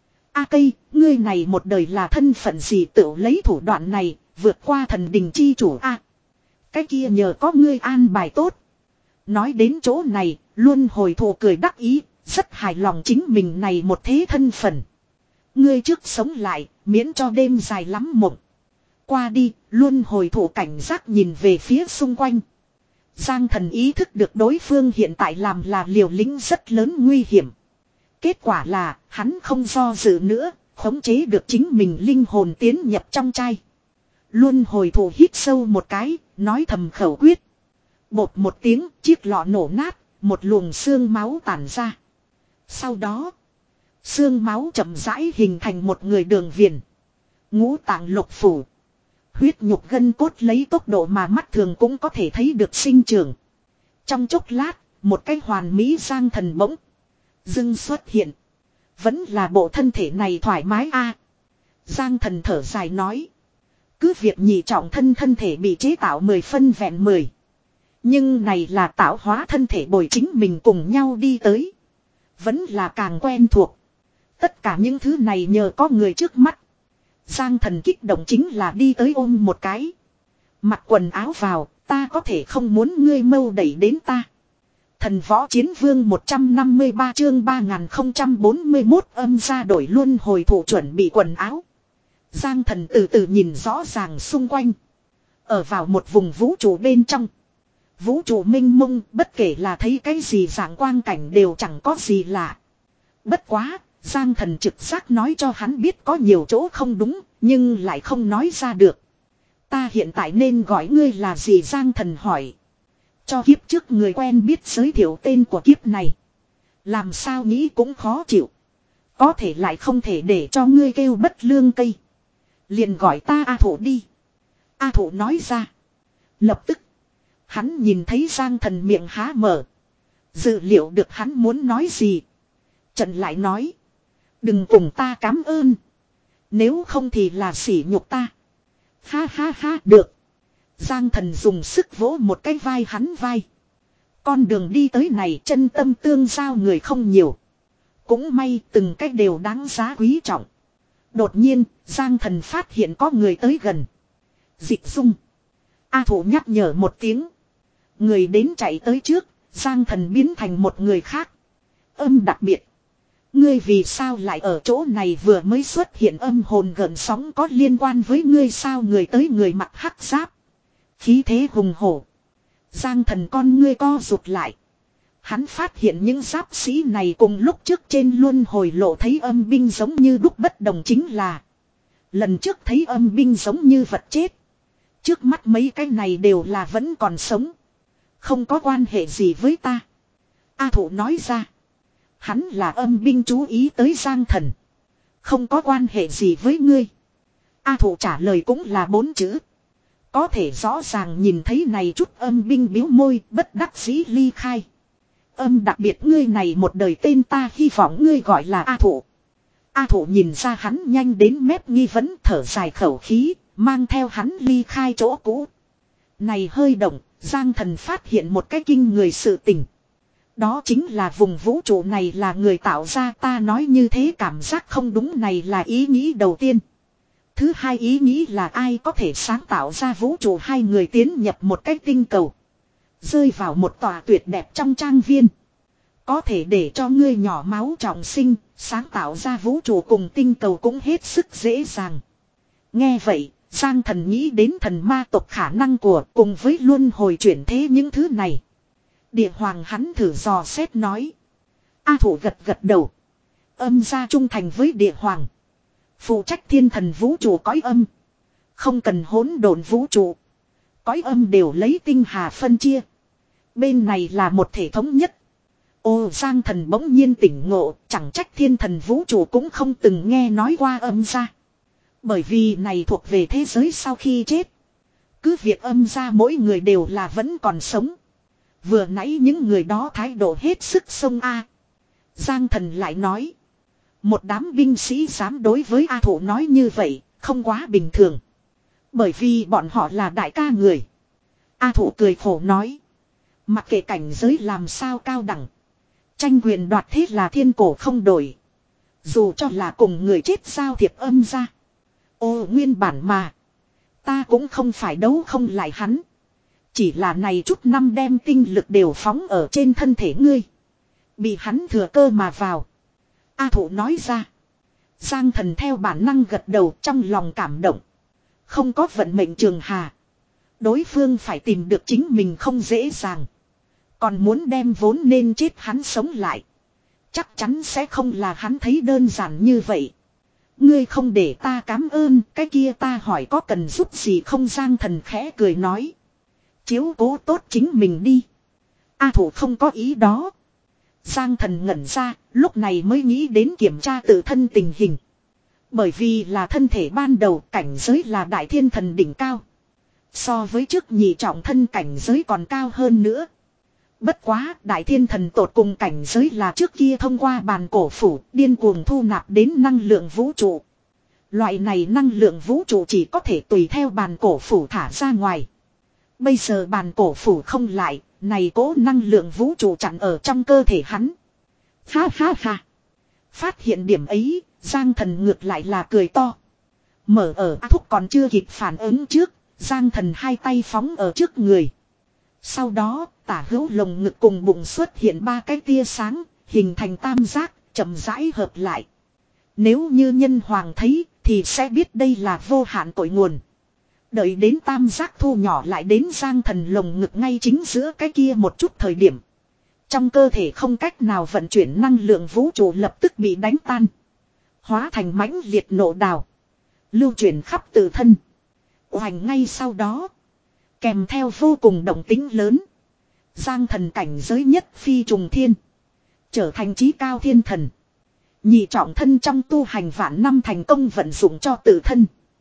A cây, ngươi này một đời là thân phận gì tự lấy thủ đoạn này, vượt qua thần đình chi chủ a. Cái kia nhờ có ngươi an bài tốt. Nói đến chỗ này, luân hồi thụ cười đắc ý. Rất hài lòng chính mình này một thế thân phận. Ngươi trước sống lại, miễn cho đêm dài lắm mộng. Qua đi, luôn hồi thủ cảnh giác nhìn về phía xung quanh. Giang Thần ý thức được đối phương hiện tại làm là liều lĩnh rất lớn nguy hiểm. Kết quả là, hắn không do dự nữa, Khống chế được chính mình linh hồn tiến nhập trong chai. Luân hồi thủ hít sâu một cái, nói thầm khẩu quyết. Bột một tiếng, chiếc lọ nổ nát, một luồng xương máu tản ra. Sau đó, xương máu chậm rãi hình thành một người đường viền. Ngũ tạng lục phủ. Huyết nhục gân cốt lấy tốc độ mà mắt thường cũng có thể thấy được sinh trưởng. Trong chốc lát, một cái hoàn mỹ Giang Thần bỗng dưng xuất hiện. Vẫn là bộ thân thể này thoải mái a. Giang Thần thở dài nói. Cứ việc nhị trọng thân thân thể bị chế tạo mười phân vẹn mười. Nhưng này là tạo hóa thân thể bồi chính mình cùng nhau đi tới. Vẫn là càng quen thuộc. Tất cả những thứ này nhờ có người trước mắt. Giang Thần kích động chính là đi tới ôm một cái. Mặc quần áo vào, ta có thể không muốn ngươi mâu đẩy đến ta. Thần võ chiến vương một trăm năm mươi ba chương ba nghìn không trăm bốn mươi mốt âm ra đổi luân hồi thủ chuẩn bị quần áo. Giang Thần từ từ nhìn rõ ràng xung quanh. Ở vào một vùng vũ trụ bên trong. Vũ trụ minh mông, bất kể là thấy cái gì dạng quang cảnh đều chẳng có gì lạ. Bất quá, Giang Thần trực giác nói cho hắn biết có nhiều chỗ không đúng, nhưng lại không nói ra được. Ta hiện tại nên gọi ngươi là gì? Giang Thần hỏi. Cho kiếp trước người quen biết giới thiệu tên của kiếp này. Làm sao nghĩ cũng khó chịu. Có thể lại không thể để cho ngươi kêu bất lương cây. Liền gọi ta A Thụ đi. A Thụ nói ra. Lập tức. Hắn nhìn thấy Giang Thần miệng há mở. Dự liệu được hắn muốn nói gì. Trần lại nói. Đừng cùng ta cảm ơn. Nếu không thì là sỉ nhục ta. Ha ha ha được. Giang Thần dùng sức vỗ một cái vai hắn vai. Con đường đi tới này chân tâm tương giao người không nhiều. Cũng may từng cách đều đáng giá quý trọng. Đột nhiên Giang Thần phát hiện có người tới gần. Dịch Dung. A Thụ nhắc nhở một tiếng. Người đến chạy tới trước. Giang Thần biến thành một người khác. Âm đặc biệt. Ngươi vì sao lại ở chỗ này vừa mới xuất hiện âm hồn gợn sóng có liên quan với ngươi sao? Người tới người mặc hắc giáp. Khí thế hùng hổ. Giang Thần con ngươi co rụt lại. Hắn phát hiện những giáp sĩ này cùng lúc trước trên luân hồi lộ thấy âm binh giống như đúc bất đồng chính là. Lần trước thấy âm binh giống như vật chết. Trước mắt mấy cái này đều là vẫn còn sống. Không có quan hệ gì với ta. A Thụ nói ra. Hắn là âm binh chú ý tới Giang Thần. Không có quan hệ gì với ngươi. A Thụ trả lời cũng là bốn chữ. Có thể rõ ràng nhìn thấy này chút âm binh biếu môi bất đắc dĩ ly khai. Âm đặc biệt ngươi này một đời tên ta hy vọng ngươi gọi là A Thụ. A Thụ nhìn ra hắn nhanh đến mép nghi vấn thở dài khẩu khí, mang theo hắn ly khai chỗ cũ. Này hơi động, Giang Thần phát hiện một cái kinh người sự tình. Đó chính là vùng vũ trụ này là người tạo ra, ta nói như thế cảm giác không đúng, này là ý nghĩ đầu tiên. Thứ hai ý nghĩ là ai có thể sáng tạo ra vũ trụ, hai người tiến nhập một cái tinh cầu. Rơi vào một tòa tuyệt đẹp trong trang viên. Có thể để cho ngươi nhỏ máu trọng sinh, sáng tạo ra vũ trụ cùng tinh cầu cũng hết sức dễ dàng. Nghe vậy, Giang Thần nghĩ đến thần ma tộc khả năng của cùng với luân hồi chuyển thế những thứ này. Địa Hoàng hắn thử dò xét nói. A Thụ gật gật đầu. Âm gia trung thành với Địa Hoàng. Phụ trách thiên thần vũ trụ cõi âm. Không cần hỗn độn vũ trụ. Cõi âm đều lấy tinh hà phân chia. Bên này là một thể thống nhất. Ô Giang Thần bỗng nhiên tỉnh ngộ. Chẳng trách thiên thần vũ trụ cũng không từng nghe nói qua âm gia. Bởi vì này thuộc về thế giới sau khi chết. Cứ việc âm gia mỗi người đều là vẫn còn sống. Vừa nãy những người đó thái độ hết sức sông A. Giang Thần lại nói. Một đám binh sĩ dám đối với A Thụ nói như vậy, không quá bình thường. Bởi vì bọn họ là đại ca người. A Thụ cười khổ nói. Mặc kệ cảnh giới làm sao cao đẳng. Tranh quyền đoạt thế là thiên cổ không đổi. Dù cho là cùng người chết giao thiệp âm ra. Ô nguyên bản mà. Ta cũng không phải đấu không lại hắn. Chỉ là này chút năm đem tinh lực đều phóng ở trên thân thể ngươi. Bị hắn thừa cơ mà vào. A Thụ nói ra. Giang Thần theo bản năng gật đầu trong lòng cảm động. Không có vận mệnh trường hà. Đối phương phải tìm được chính mình không dễ dàng. Còn muốn đem vốn nên chết hắn sống lại. Chắc chắn sẽ không là hắn thấy đơn giản như vậy. Ngươi không để ta cảm ơn, cái kia ta hỏi có cần giúp gì không? Giang Thần khẽ cười nói. Chiếu cố tốt chính mình đi. A Thủ không có ý đó. Giang Thần ngẩn ra, lúc này mới nghĩ đến kiểm tra tự thân tình hình. Bởi vì là thân thể ban đầu, cảnh giới là đại thiên thần đỉnh cao. So với trước nhị trọng thân cảnh giới còn cao hơn nữa. Bất quá, đại thiên thần tột cùng cảnh giới là trước kia thông qua bàn cổ phủ, điên cuồng thu nạp đến năng lượng vũ trụ. Loại này năng lượng vũ trụ chỉ có thể tùy theo bàn cổ phủ thả ra ngoài. Bây giờ bàn cổ phủ không lại, này cố năng lượng vũ trụ chặn ở trong cơ thể hắn. Ha ha ha. Phát hiện điểm ấy, Giang Thần ngược lại là cười to. Mở ở A Thúc còn chưa kịp phản ứng trước, Giang Thần hai tay phóng ở trước người. Sau đó, tả hữu lồng ngực cùng bụng xuất hiện ba cái tia sáng, hình thành tam giác, chậm rãi hợp lại. Nếu như nhân hoàng thấy, thì sẽ biết đây là vô hạn cội nguồn. Đợi đến tam giác thu nhỏ lại đến Giang Thần lồng ngực ngay chính giữa cái kia một chút thời điểm. Trong cơ thể không cách nào vận chuyển năng lượng vũ trụ lập tức bị đánh tan. Hóa thành mãnh liệt nổ đào. Lưu chuyển khắp tự thân. Hoành ngay sau đó. Kèm theo vô cùng động tính lớn. Giang Thần cảnh giới nhất phi trùng thiên. Trở thành chí cao thiên thần. Nhị trọng thân trong tu hành vạn năm thành công vận dụng cho tự thân.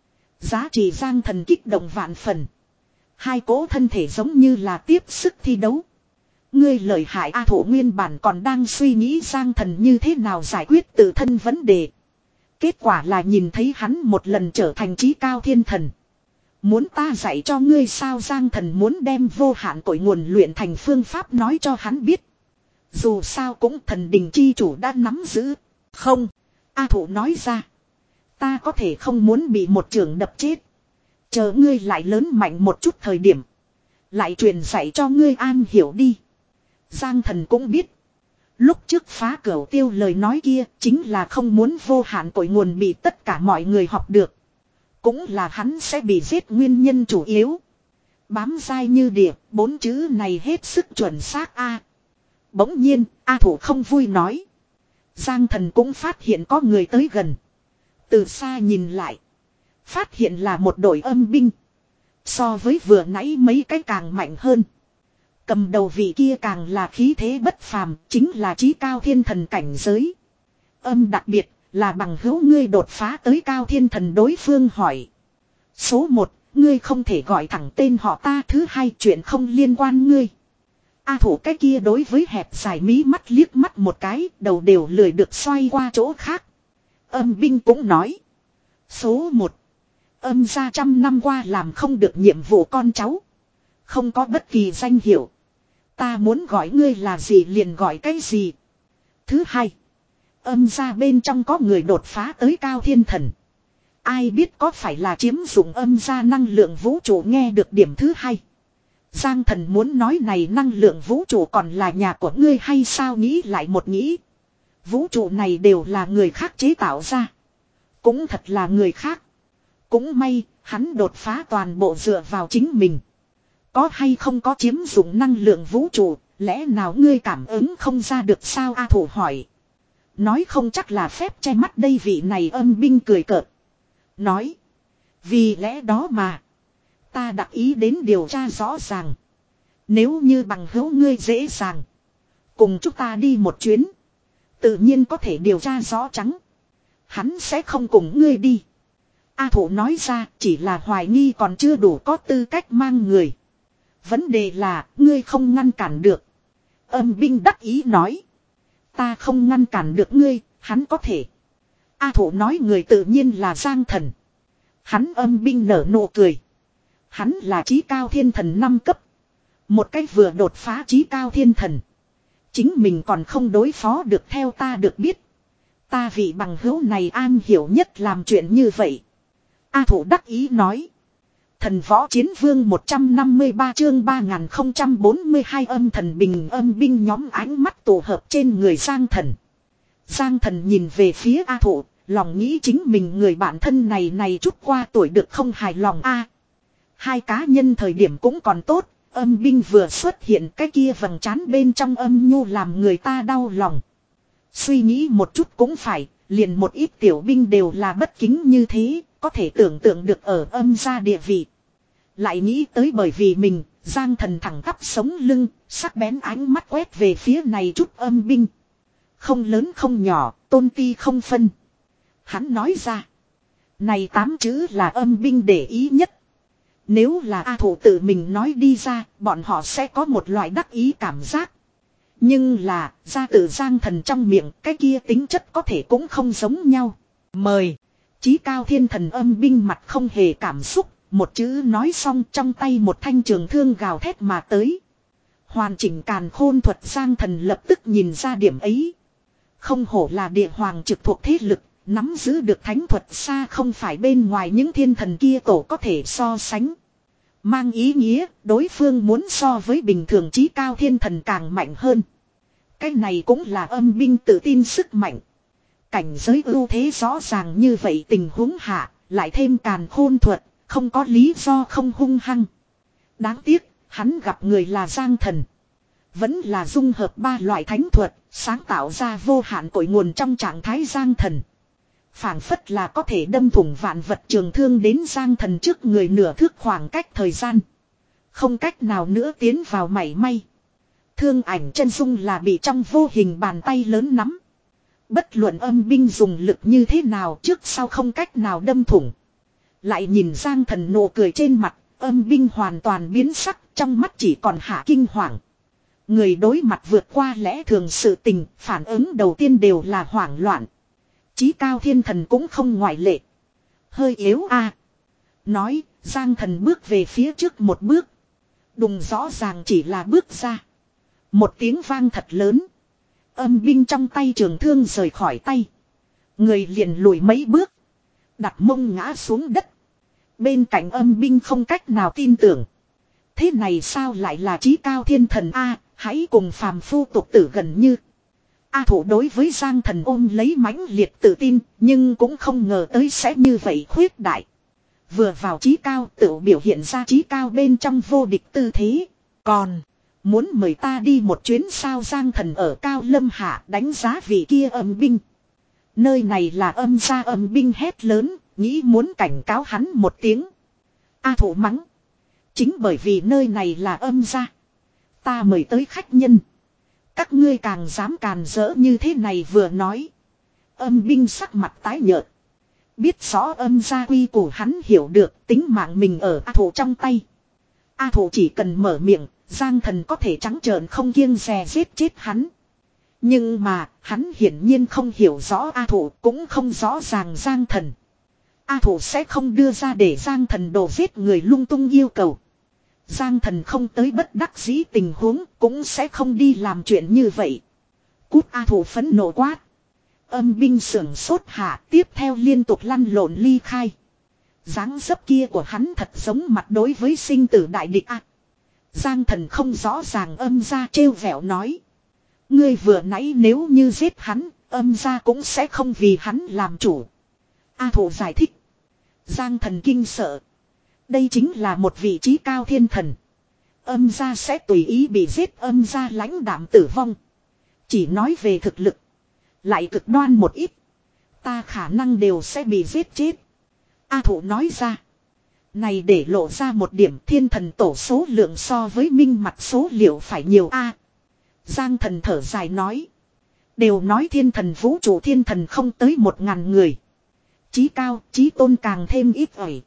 Giá trị Giang Thần kích động vạn phần. Hai cỗ thân thể giống như là tiếp sức thi đấu. Ngươi lợi hại A Thủ nguyên bản còn đang suy nghĩ Giang Thần như thế nào giải quyết tự thân vấn đề. Kết quả là nhìn thấy hắn một lần trở thành chí cao thiên thần. Muốn ta dạy cho ngươi sao? Giang Thần muốn đem vô hạn cội nguồn luyện thành phương pháp nói cho hắn biết. Dù sao cũng thần đình chi chủ đã nắm giữ. Không. A Thủ nói ra. Ta có thể không muốn bị một trường đập chết. Chờ ngươi lại lớn mạnh một chút thời điểm. Lại truyền dạy cho ngươi an hiểu đi. Giang Thần cũng biết. Lúc trước phá cửu tiêu lời nói kia chính là không muốn vô hạn cội nguồn bị tất cả mọi người học được. Cũng là hắn sẽ bị giết nguyên nhân chủ yếu. Bám dai như địa, bốn chữ này hết sức chuẩn xác a. Bỗng nhiên, A Thủ không vui nói. Giang Thần cũng phát hiện có người tới gần. Từ xa nhìn lại. Phát hiện là một đội âm binh. So với vừa nãy mấy cái càng mạnh hơn. Cầm đầu vị kia càng là khí thế bất phàm, chính là chí cao thiên thần cảnh giới. Âm đặc biệt là bằng hữu ngươi đột phá tới cao thiên thần. Đối phương hỏi. Số một, ngươi không thể gọi thẳng tên họ ta. Thứ hai, chuyện không liên quan ngươi. A Thủ cái kia đối với hẹp dài mí mắt liếc mắt một cái, đầu đều lười được xoay qua chỗ khác. Âm binh cũng nói. Số một. Âm gia trăm năm qua làm không được nhiệm vụ con cháu. Không có bất kỳ danh hiệu. Ta muốn gọi ngươi là gì liền gọi cái gì. Thứ hai. Âm gia bên trong có người đột phá tới cao thiên thần. Ai biết có phải là chiếm dụng âm gia năng lượng vũ trụ. Nghe được điểm thứ hai. Giang Thần muốn nói này năng lượng vũ trụ còn là nhà của ngươi hay sao? Nghĩ lại một nghĩ. Vũ trụ này đều là người khác chế tạo ra. Cũng thật là người khác. Cũng may, hắn đột phá toàn bộ dựa vào chính mình. Có hay không có chiếm dụng năng lượng vũ trụ, lẽ nào ngươi cảm ứng không ra được sao? A Thủ hỏi. Nói không chắc là phép che mắt đây. Vị này âm binh cười cợt. Nói. Vì lẽ đó mà. Ta đặc ý đến điều tra rõ ràng. Nếu như bằng hữu ngươi dễ dàng. Cùng chúng ta đi một chuyến. Tự nhiên có thể điều tra rõ trắng. Hắn sẽ không cùng ngươi đi. A Thủ nói ra chỉ là hoài nghi còn chưa đủ có tư cách mang người. Vấn đề là ngươi không ngăn cản được. Âm binh đắc ý nói. Ta không ngăn cản được ngươi, hắn có thể. A Thủ nói người tự nhiên là Giang Thần. Hắn âm binh nở nụ cười. Hắn là chí cao thiên thần năm cấp. Một cách vừa đột phá chí cao thiên thần. Chính mình còn không đối phó được. Theo ta được biết. Ta vị bằng hữu này an hiểu nhất làm chuyện như vậy. A Thủ đắc ý nói. Thần võ chiến vương một trăm năm mươi ba chương ba nghìn không trăm bốn mươi hai âm thần bình âm binh nhóm ánh mắt tổ hợp trên người Giang Thần. Giang Thần nhìn về phía A Thủ, lòng nghĩ chính mình người bạn thân này này chút qua tuổi được không hài lòng a. Hai cá nhân thời điểm cũng còn tốt, âm binh vừa xuất hiện cái kia vầng trán bên trong âm nhu làm người ta đau lòng. Suy nghĩ một chút cũng phải, liền một ít tiểu binh đều là bất kính như thế, có thể tưởng tượng được ở âm gia địa vị. Lại nghĩ tới bởi vì mình, Giang Thần thẳng tắp sống lưng, sắc bén ánh mắt quét về phía này chút âm binh. Không lớn không nhỏ, tôn ti không phân. Hắn nói ra. Này tám chữ là âm binh để ý nhất. Nếu là A Thủ tự mình nói đi ra, bọn họ sẽ có một loại đắc ý cảm giác. Nhưng là, ra từ Giang Thần trong miệng, cái kia tính chất có thể cũng không giống nhau. Mời. Chí cao thiên thần âm binh mặt không hề cảm xúc, một chữ nói xong trong tay một thanh trường thương gào thét mà tới. Hoàn chỉnh càn khôn thuật Giang Thần lập tức nhìn ra điểm ấy. Không hổ là địa hoàng trực thuộc thế lực, nắm giữ được thánh thuật xa không phải bên ngoài những thiên thần kia tổ có thể so sánh. Mang ý nghĩa đối phương muốn so với bình thường chí cao thiên thần càng mạnh hơn. Cái này cũng là âm binh tự tin sức mạnh. Cảnh giới ưu thế rõ ràng như vậy tình huống hạ, lại thêm càn khôn thuật, không có lý do không hung hăng. Đáng tiếc, hắn gặp người là Giang Thần. Vẫn là dung hợp ba loại thánh thuật, sáng tạo ra vô hạn cội nguồn trong trạng thái Giang Thần. Phảng phất là có thể đâm thủng vạn vật trường thương đến Giang Thần trước người nửa thước khoảng cách thời gian. Không cách nào nữa tiến vào mảy may. Thương ảnh chân dung là bị trong vô hình bàn tay lớn nắm. Bất luận âm binh dùng lực như thế nào trước sau không cách nào đâm thủng. Lại nhìn Giang Thần nụ cười trên mặt, âm binh hoàn toàn biến sắc, trong mắt chỉ còn hạ kinh hoàng. Người đối mặt vượt qua lẽ thường sự tình, phản ứng đầu tiên đều là hoảng loạn. Chí cao thiên thần cũng không ngoại lệ. Hơi yếu a. Nói, Giang Thần bước về phía trước một bước. Đùng rõ ràng chỉ là bước ra. Một tiếng vang thật lớn. Âm binh trong tay trường thương rời khỏi tay. Người liền lùi mấy bước. Đặt mông ngã xuống đất. Bên cạnh âm binh không cách nào tin tưởng. Thế này sao lại là chí cao thiên thần a? Hãy cùng phàm phu tục tử gần như. A Thủ đối với Giang Thần ôm lấy mãnh liệt tự tin, nhưng cũng không ngờ tới sẽ như vậy khuyết đại. Vừa vào chí cao tự biểu hiện ra chí cao bên trong vô địch tư thế. Còn, muốn mời ta đi một chuyến sao? Giang Thần ở Cao Lâm Hạ đánh giá vị kia âm binh. Nơi này là âm gia âm binh hét lớn, nghĩ muốn cảnh cáo hắn một tiếng. A Thủ mắng. Chính bởi vì nơi này là âm gia. Ta mời tới khách nhân. Các ngươi càng dám càn rỡ như thế này vừa nói. Âm binh sắc mặt tái nhợt. Biết rõ âm gia quy củ hắn hiểu được tính mạng mình ở A Thủ trong tay. A Thủ chỉ cần mở miệng, Giang Thần có thể trắng trợn không kiêng dè giết chết hắn. Nhưng mà, hắn hiển nhiên không hiểu rõ A Thủ, cũng không rõ ràng Giang Thần. A Thủ sẽ không đưa ra để Giang Thần đổ giết người lung tung yêu cầu. Giang Thần không tới bất đắc dĩ tình huống, cũng sẽ không đi làm chuyện như vậy. Cút! A Thủ phẫn nộ quát. Âm binh sưởng sốt hạ, tiếp theo liên tục lăn lộn ly khai. Dáng dấp kia của hắn thật giống mặt đối với sinh tử đại địch a. Giang Thần không rõ ràng âm gia trêu vẻo nói. Ngươi vừa nãy nếu như giết hắn, âm gia cũng sẽ không vì hắn làm chủ. A Thủ giải thích. Giang Thần kinh sợ. Đây chính là một vị trí cao thiên thần. Âm gia sẽ tùy ý bị giết, âm gia lãnh đạm tử vong. Chỉ nói về thực lực. Lại cực đoan một ít. Ta khả năng đều sẽ bị giết chết. A Thủ nói ra. Này để lộ ra một điểm, thiên thần tổ số lượng so với minh mặt số liệu phải nhiều a. Giang Thần thở dài nói. Đều nói thiên thần vũ trụ thiên thần không tới một ngàn người. Chí cao, chí tôn càng thêm ít ỏi.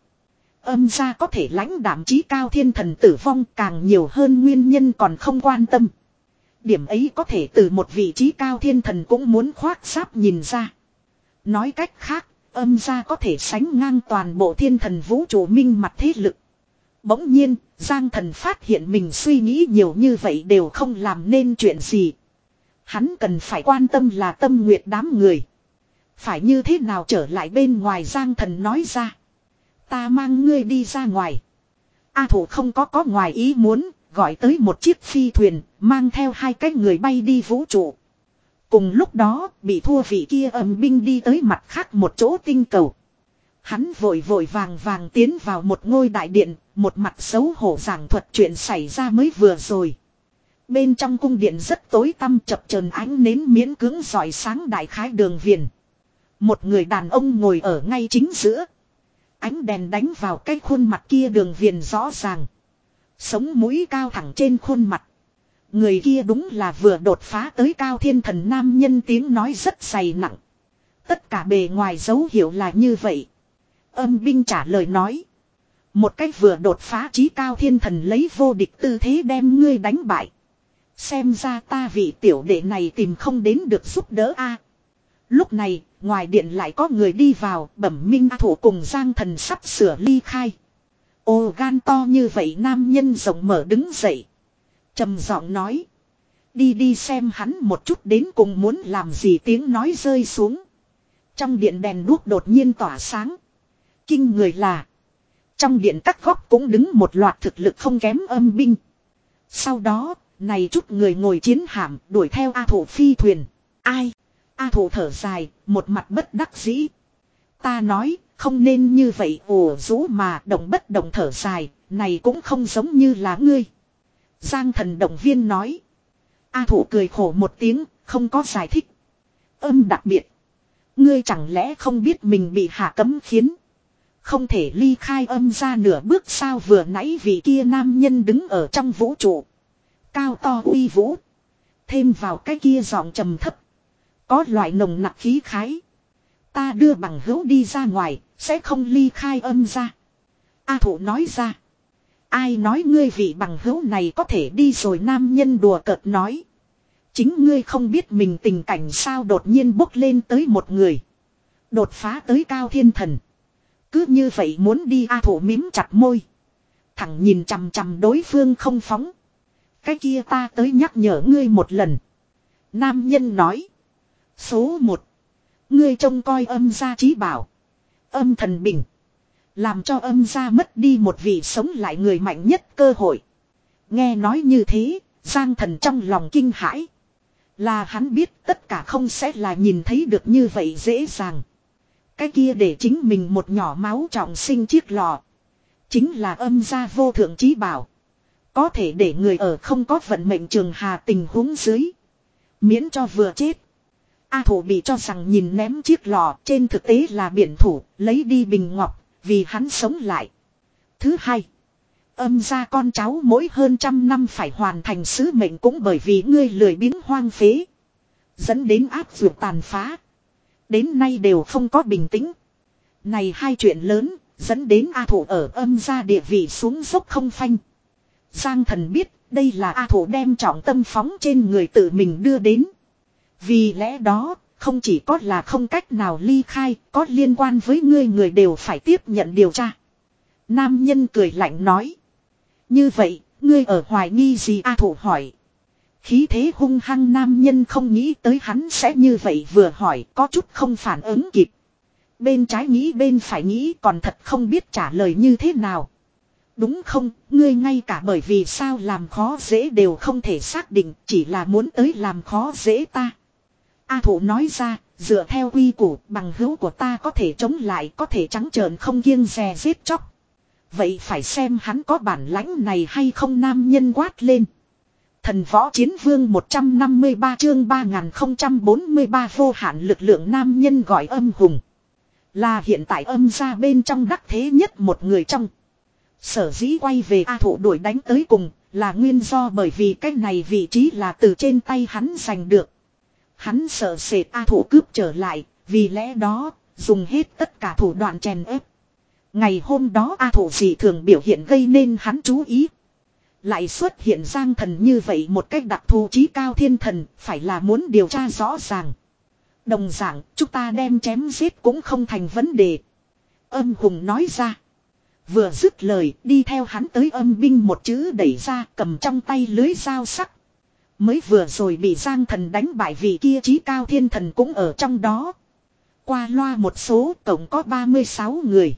Âm gia có thể lãnh đảm chí cao thiên thần tử vong càng nhiều hơn nguyên nhân còn không quan tâm. Điểm ấy có thể từ một vị trí cao thiên thần cũng muốn khoác sáp nhìn ra. Nói cách khác, âm gia có thể sánh ngang toàn bộ thiên thần vũ trụ minh mặt thế lực. Bỗng nhiên, Giang Thần phát hiện mình suy nghĩ nhiều như vậy đều không làm nên chuyện gì. Hắn cần phải quan tâm là tâm nguyện đám người. Phải như thế nào trở lại bên ngoài? Giang Thần nói ra. Ta mang ngươi đi ra ngoài. A Thủ không có có ngoài ý muốn, gọi tới một chiếc phi thuyền, mang theo hai cái người bay đi vũ trụ. Cùng lúc đó, bị thua vị kia âm binh đi tới mặt khác một chỗ tinh cầu. Hắn vội vội vàng vàng tiến vào một ngôi đại điện, một mặt xấu hổ giảng thuật chuyện xảy ra mới vừa rồi. Bên trong cung điện rất tối tăm, chập chờn ánh nến miễn cưỡng rọi sáng đại khái đường viền. Một người đàn ông ngồi ở ngay chính giữa. Ánh đèn đánh vào cái khuôn mặt kia đường viền rõ ràng. Sống mũi cao thẳng trên khuôn mặt. Người kia đúng là vừa đột phá tới Cao Thiên Thần nam nhân, tiếng nói rất dày nặng. Tất cả bề ngoài dấu hiệu là như vậy. Âm binh trả lời nói. Một cách vừa đột phá chí Cao Thiên Thần lấy vô địch tư thế đem ngươi đánh bại. Xem ra ta vị tiểu đệ này tìm không đến được giúp đỡ a. Lúc này, ngoài điện lại có người đi vào, Bẩm Minh Thủ cùng Giang Thần sắp sửa ly khai. Ồ, gan to như vậy nam nhân rộng mở đứng dậy. Trầm giọng nói. Đi đi xem hắn một chút đến cùng muốn làm gì, tiếng nói rơi xuống. Trong điện đèn đuốc đột nhiên tỏa sáng. Kinh người là. Trong điện các góc cũng đứng một loạt thực lực không kém âm binh. Sau đó, này chút người ngồi chiến hạm đuổi theo A Thủ phi thuyền. Ai? A Thủ thở dài, một mặt bất đắc dĩ. Ta nói, không nên như vậy ồ rũ mà động bất động thở dài, này cũng không giống như là ngươi. Giang Thần động viên nói. A Thủ cười khổ một tiếng, không có giải thích. Âm đặc biệt. Ngươi chẳng lẽ không biết mình bị hạ cấm khiến. Không thể ly khai âm ra nửa bước sao, vừa nãy vị kia nam nhân đứng ở trong vũ trụ. Cao to uy vũ. Thêm vào cái kia giọng trầm thấp. Có loại nồng nặc khí khái. Ta đưa bằng hữu đi ra ngoài, sẽ không ly khai âm ra. A Thủ nói ra. Ai nói ngươi vị bằng hữu này có thể đi rồi, nam nhân đùa cợt nói. Chính ngươi không biết mình tình cảnh sao, đột nhiên bốc lên tới một người. Đột phá tới Cao Thiên Thần. Cứ như vậy muốn đi. A Thủ mím chặt môi. Thẳng nhìn chằm chằm đối phương không phóng. Cái kia ta tới nhắc nhở ngươi một lần. Nam nhân nói. Số một. Ngươi trông coi âm gia chí bảo. Âm thần bình. Làm cho âm gia mất đi một vị sống lại người mạnh nhất cơ hội. Nghe nói như thế, Giang Thần trong lòng kinh hãi. Là hắn biết tất cả không sẽ là nhìn thấy được như vậy dễ dàng. Cái kia để chính mình một nhỏ máu trọng sinh chiếc lò. Chính là âm gia vô thượng chí bảo. Có thể để người ở không có vận mệnh trường hà tình huống dưới. Miễn cho vừa chết. A Thủ bị cho rằng nhìn ném chiếc lò, trên thực tế là biển thủ, lấy đi bình ngọc, vì hắn sống lại. Thứ hai. Âm gia con cháu mỗi hơn trăm năm phải hoàn thành sứ mệnh cũng bởi vì ngươi lười biếng hoang phế. Dẫn đến áp dụng tàn phá. Đến nay đều không có bình tĩnh. Này hai chuyện lớn, dẫn đến A Thủ ở âm gia địa vị xuống dốc không phanh. Giang Thần biết, đây là A Thủ đem trọng tâm phóng trên người tự mình đưa đến. Vì lẽ đó, không chỉ có là không cách nào ly khai, có liên quan với ngươi người đều phải tiếp nhận điều tra. Nam nhân cười lạnh nói. Như vậy, ngươi ở hoài nghi gì? A Thủ hỏi. Khí thế hung hăng nam nhân không nghĩ tới hắn sẽ như vậy, vừa hỏi có chút không phản ứng kịp. Bên trái nghĩ bên phải nghĩ còn thật không biết trả lời như thế nào. Đúng không, ngươi ngay cả bởi vì sao làm khó dễ đều không thể xác định, chỉ là muốn tới làm khó dễ ta. A Thủ nói ra, dựa theo quy củ, bằng hữu của ta có thể chống lại, có thể trắng trợn không kiêng dè giết chóc. Vậy phải xem hắn có bản lãnh này hay không, nam nhân quát lên. Thần võ chiến vương một trăm năm mươi ba chương ba nghìn không trăm bốn mươi ba vô hạn lực lượng, nam nhân gọi Âm Hùng. Là hiện tại âm gia bên trong đắc thế nhất một người trong. Sở dĩ quay về A Thủ đuổi đánh tới cùng, là nguyên do bởi vì cái này vị trí là từ trên tay hắn giành được. Hắn sợ sệt A Thủ cướp trở lại, vì lẽ đó, dùng hết tất cả thủ đoạn chèn ép. Ngày hôm đó A Thủ dị thường biểu hiện gây nên hắn chú ý. Lại xuất hiện Giang Thần như vậy một cách đặc thù chí Cao Thiên Thần, phải là muốn điều tra rõ ràng. Đồng dạng, chúng ta đem chém giết cũng không thành vấn đề. Âm Hùng nói ra. Vừa dứt lời, đi theo hắn tới âm binh một chữ đẩy ra, cầm trong tay lưới dao sắc. Mới vừa rồi bị Giang Thần đánh bại, vị kia chí Cao Thiên Thần cũng ở trong đó. Qua loa một số, tổng có ba mươi sáu người.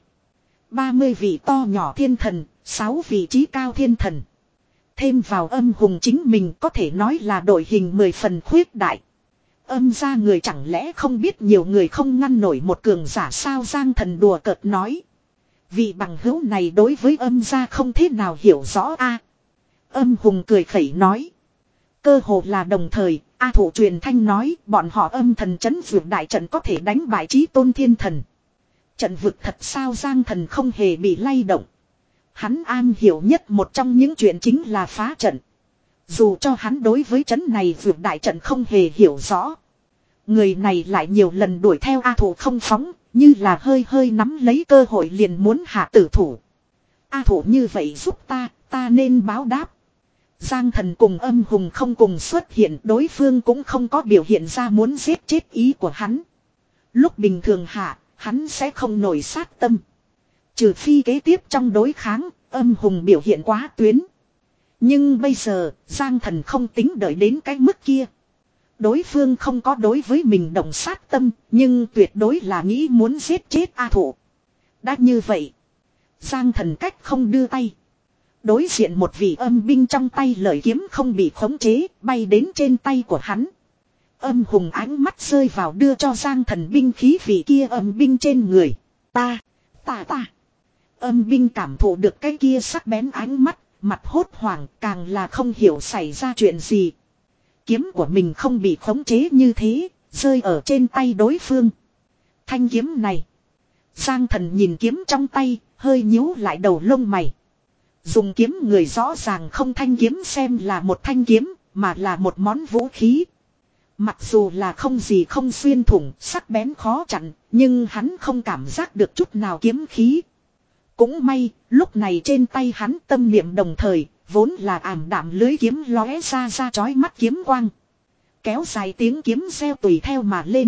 ba mươi vị to nhỏ thiên thần, sáu vị chí Cao Thiên Thần. Thêm vào Âm Hùng chính mình, có thể nói là đội hình mười phần khuyết đại. Âm ra người chẳng lẽ không biết nhiều người không ngăn nổi một cường giả sao, Giang Thần đùa cợt nói. Vị bằng hữu này đối với âm gia không thế nào hiểu rõ a. Âm Hùng cười khẩy nói. Cơ hồ là đồng thời, A Thụ truyền thanh nói bọn họ âm thần trấn vượt đại trận có thể đánh bại Chí Tôn Thiên Thần. Trận vực thật sao Giang Thần không hề bị lay động. Hắn am hiểu nhất một trong những chuyện chính là phá trận. Dù cho hắn đối với trấn này vượt đại trận không hề hiểu rõ. Người này lại nhiều lần đuổi theo A Thụ không phóng, như là hơi hơi nắm lấy cơ hội liền muốn hạ tử thủ. A Thụ như vậy giúp ta, ta nên báo đáp. Giang Thần cùng Âm Hùng không cùng xuất hiện, đối phương cũng không có biểu hiện ra muốn giết chết ý của hắn. Lúc bình thường hạ, hắn sẽ không nổi sát tâm. Trừ phi kế tiếp trong đối kháng, Âm Hùng biểu hiện quá tuyến. Nhưng bây giờ, Giang Thần không tính đợi đến cái mức kia. Đối phương không có đối với mình động sát tâm, nhưng tuyệt đối là nghĩ muốn giết chết A Thụ. Đã như vậy, Giang Thần cách không đưa tay. Đối diện một vị âm binh trong tay lợi kiếm không bị khống chế, bay đến trên tay của hắn. Âm Hùng ánh mắt rơi vào đưa cho Giang Thần binh khí vị kia âm binh trên người. Ta, ta ta. Âm binh cảm thụ được cái kia sắc bén ánh mắt, mặt hốt hoảng, càng là không hiểu xảy ra chuyện gì. Kiếm của mình không bị khống chế như thế, rơi ở trên tay đối phương. Thanh kiếm này. Giang Thần nhìn kiếm trong tay, hơi nhíu lại đầu lông mày. Dùng kiếm người rõ ràng không thanh kiếm xem là một thanh kiếm, mà là một món vũ khí. Mặc dù là không gì không xuyên thủng, sắc bén khó chặn, nhưng hắn không cảm giác được chút nào kiếm khí. Cũng may, lúc này trên tay hắn tâm niệm đồng thời, vốn là ảm đạm lưới kiếm lóe ra ra chói mắt kiếm quang. Kéo dài tiếng kiếm reo tùy theo mà lên.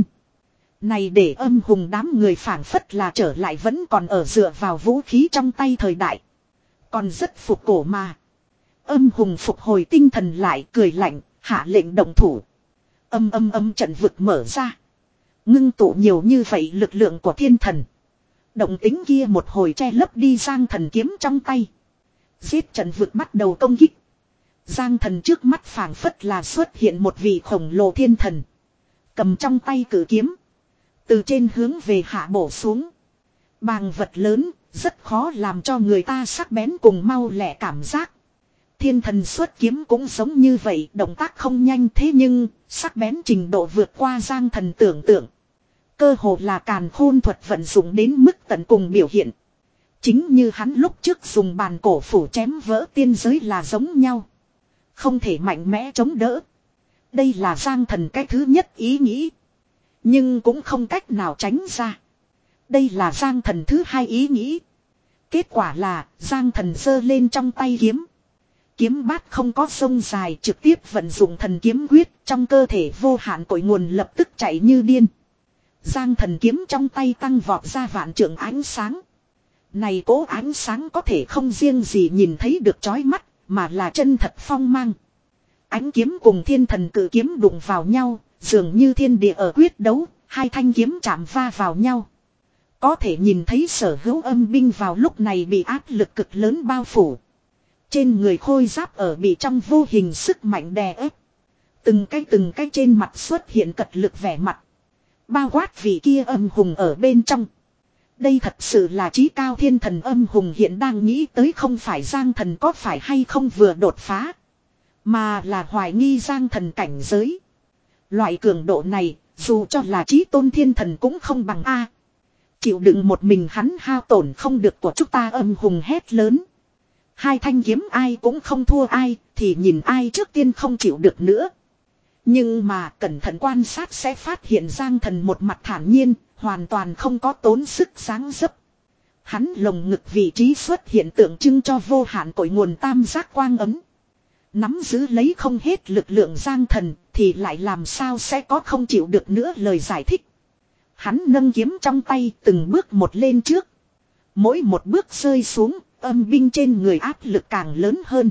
Này để Âm Hùng đám người phảng phất là trở lại vẫn còn ở dựa vào vũ khí trong tay thời đại. Còn rất phục cổ mà. Âm Hùng phục hồi tinh thần lại cười lạnh, hạ lệnh động thủ. Âm âm âm trận vực mở ra. Ngưng tụ nhiều như vậy lực lượng của thiên thần. Động tính kia một hồi che lấp đi Giang Thần kiếm trong tay. Giết trận vực bắt đầu công kích. Giang Thần trước mắt phảng phất là xuất hiện một vị khổng lồ thiên thần. Cầm trong tay cử kiếm. Từ trên hướng về hạ bổ xuống. Bàng vật lớn, rất khó làm cho người ta sắc bén cùng mau lẹ cảm giác. Thiên thần xuất kiếm cũng giống như vậy, động tác không nhanh thế nhưng, sắc bén trình độ vượt qua Giang Thần tưởng tượng. Cơ hồ là càn khôn thuật vận dụng đến mức tận cùng biểu hiện. Chính như hắn lúc trước dùng bàn cổ phủ chém vỡ tiên giới là giống nhau. Không thể mạnh mẽ chống đỡ. Đây là Giang Thần cái thứ nhất ý nghĩ. Nhưng cũng không cách nào tránh ra. Đây là Giang Thần thứ hai ý nghĩ. Kết quả là Giang Thần giơ lên trong tay kiếm. Kiếm bát không có sông dài, trực tiếp vận dụng thần kiếm quyết, trong cơ thể vô hạn cội nguồn lập tức chạy như điên. Giang Thần kiếm trong tay tăng vọt ra vạn trượng ánh sáng. Này cố ánh sáng có thể không riêng gì nhìn thấy được chói mắt, mà là chân thật phong mang. Ánh kiếm cùng thiên thần cự kiếm đụng vào nhau, dường như thiên địa ở quyết đấu, hai thanh kiếm chạm va vào nhau. Có thể nhìn thấy sở hữu âm binh vào lúc này bị áp lực cực lớn bao phủ. Trên người khôi giáp ở bị trong vô hình sức mạnh đè ép. Từng cái từng cái trên mặt xuất hiện cật lực vẻ mặt. Bao quát vị kia Âm Hùng ở bên trong. Đây thật sự là chí cao thiên thần. Âm Hùng hiện đang nghĩ tới không phải Giang Thần có phải hay không vừa đột phá. Mà là hoài nghi Giang Thần cảnh giới. Loại cường độ này, dù cho là chí tôn thiên thần cũng không bằng A. Chịu đựng một mình hắn hao tổn không được của chúng ta. Âm Hùng hét lớn. Hai thanh kiếm ai cũng không thua ai, thì nhìn ai trước tiên không chịu được nữa. Nhưng mà cẩn thận quan sát sẽ phát hiện Giang Thần một mặt thản nhiên, hoàn toàn không có tốn sức sáng dấp. Hắn lồng ngực vị trí xuất hiện tượng trưng cho vô hạn cội nguồn tam giác quang ấm. Nắm giữ lấy không hết lực lượng Giang Thần thì lại làm sao sẽ có không chịu được nữa lời giải thích. Hắn nâng kiếm trong tay từng bước một lên trước. Mỗi một bước rơi xuống, âm binh trên người áp lực càng lớn hơn.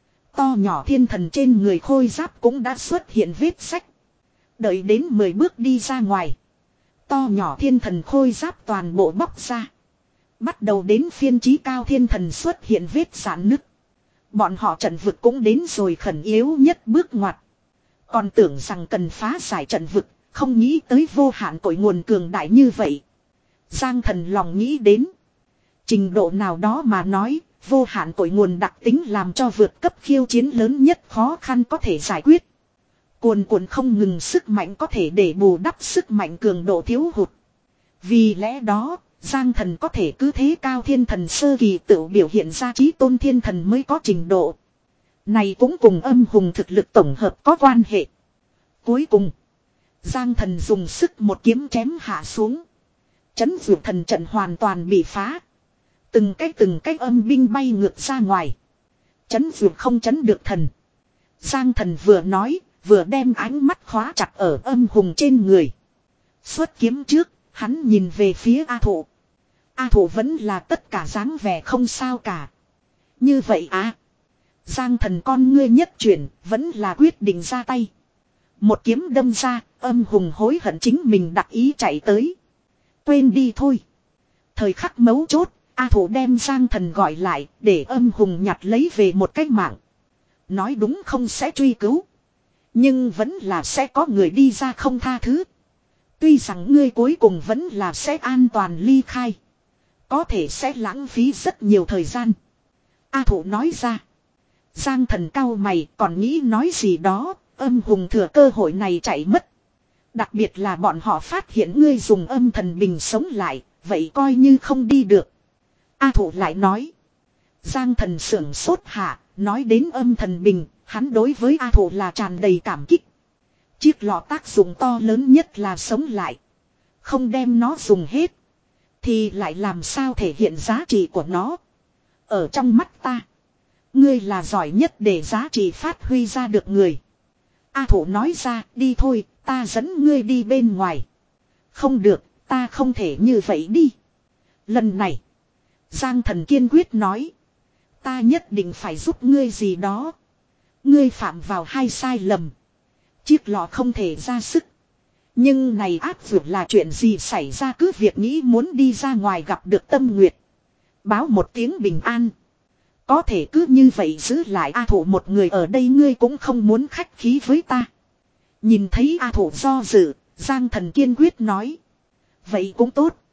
To nhỏ thiên thần trên người khôi giáp cũng đã xuất hiện vết sách. Đợi đến mười bước đi ra ngoài. To nhỏ thiên thần khôi giáp toàn bộ bóc ra. Bắt đầu đến phiên chí cao thiên thần xuất hiện vết giãn nứt. Bọn họ trận vực cũng đến rồi khẩn yếu nhất bước ngoặt. Còn tưởng rằng cần phá giải trận vực, không nghĩ tới vô hạn cội nguồn cường đại như vậy. Giang Thần lòng nghĩ đến. Trình độ nào đó mà nói, vô hạn cội nguồn đặc tính làm cho vượt cấp khiêu chiến lớn nhất khó khăn có thể giải quyết. Cuồn cuộn không ngừng sức mạnh có thể để bù đắp sức mạnh cường độ thiếu hụt. Vì lẽ đó, Giang Thần có thể cứ thế cao thiên thần sơ kỳ tự biểu hiện ra chí tôn thiên thần mới có trình độ. Này cũng cùng âm hùng thực lực tổng hợp có quan hệ. Cuối cùng, Giang Thần dùng sức một kiếm chém hạ xuống. Chấn vượt thần trận hoàn toàn bị phá. Từng cái từng cái âm binh bay ngược ra ngoài. Chấn vượt không chấn được thần. Giang Thần vừa nói, vừa đem ánh mắt khóa chặt ở âm hùng trên người. Xuất kiếm trước, hắn nhìn về phía A Thụ. A Thụ vẫn là tất cả dáng vẻ không sao cả. Như vậy à? Giang Thần con ngươi nhất chuyển, vẫn là quyết định ra tay. Một kiếm đâm ra, âm hùng hối hận chính mình đặc ý chạy tới. Quên đi thôi. Thời khắc mấu chốt, A Thụ đem Giang Thần gọi lại, để âm hùng nhặt lấy về một cái mạng. Nói đúng không sẽ truy cứu. Nhưng vẫn là sẽ có người đi ra không tha thứ. Tuy rằng ngươi cuối cùng vẫn là sẽ an toàn ly khai. Có thể sẽ lãng phí rất nhiều thời gian. A Thụ nói ra. Giang Thần cau mày còn nghĩ nói gì đó. Âm hùng thừa cơ hội này chạy mất. Đặc biệt là bọn họ phát hiện ngươi dùng âm thần bình sống lại. Vậy coi như không đi được. A Thụ lại nói. Giang Thần sưởng sốt hạ. Nói đến âm thần bình. Hắn đối với A Thụ là tràn đầy cảm kích. Chiếc lọ tác dụng to lớn nhất là sống lại. Không đem nó dùng hết. Thì lại làm sao thể hiện giá trị của nó. Ở trong mắt ta. Ngươi là giỏi nhất để giá trị phát huy ra được người. A Thụ nói ra đi thôi. Ta dẫn ngươi đi bên ngoài. Không được. Ta không thể như vậy đi. Lần này. Giang Thần kiên quyết nói. Ta nhất định phải giúp ngươi gì đó. Ngươi phạm vào hai sai lầm. Chiếc lọ không thể ra sức. Nhưng này áp dụng là chuyện gì xảy ra cứ việc nghĩ muốn đi ra ngoài gặp được Tâm Nguyệt. Báo một tiếng bình an. Có thể cứ như vậy giữ lại A Thụ một người ở đây ngươi cũng không muốn khách khí với ta. Nhìn thấy A Thụ do dự, Giang Thần kiên quyết nói. Vậy cũng tốt.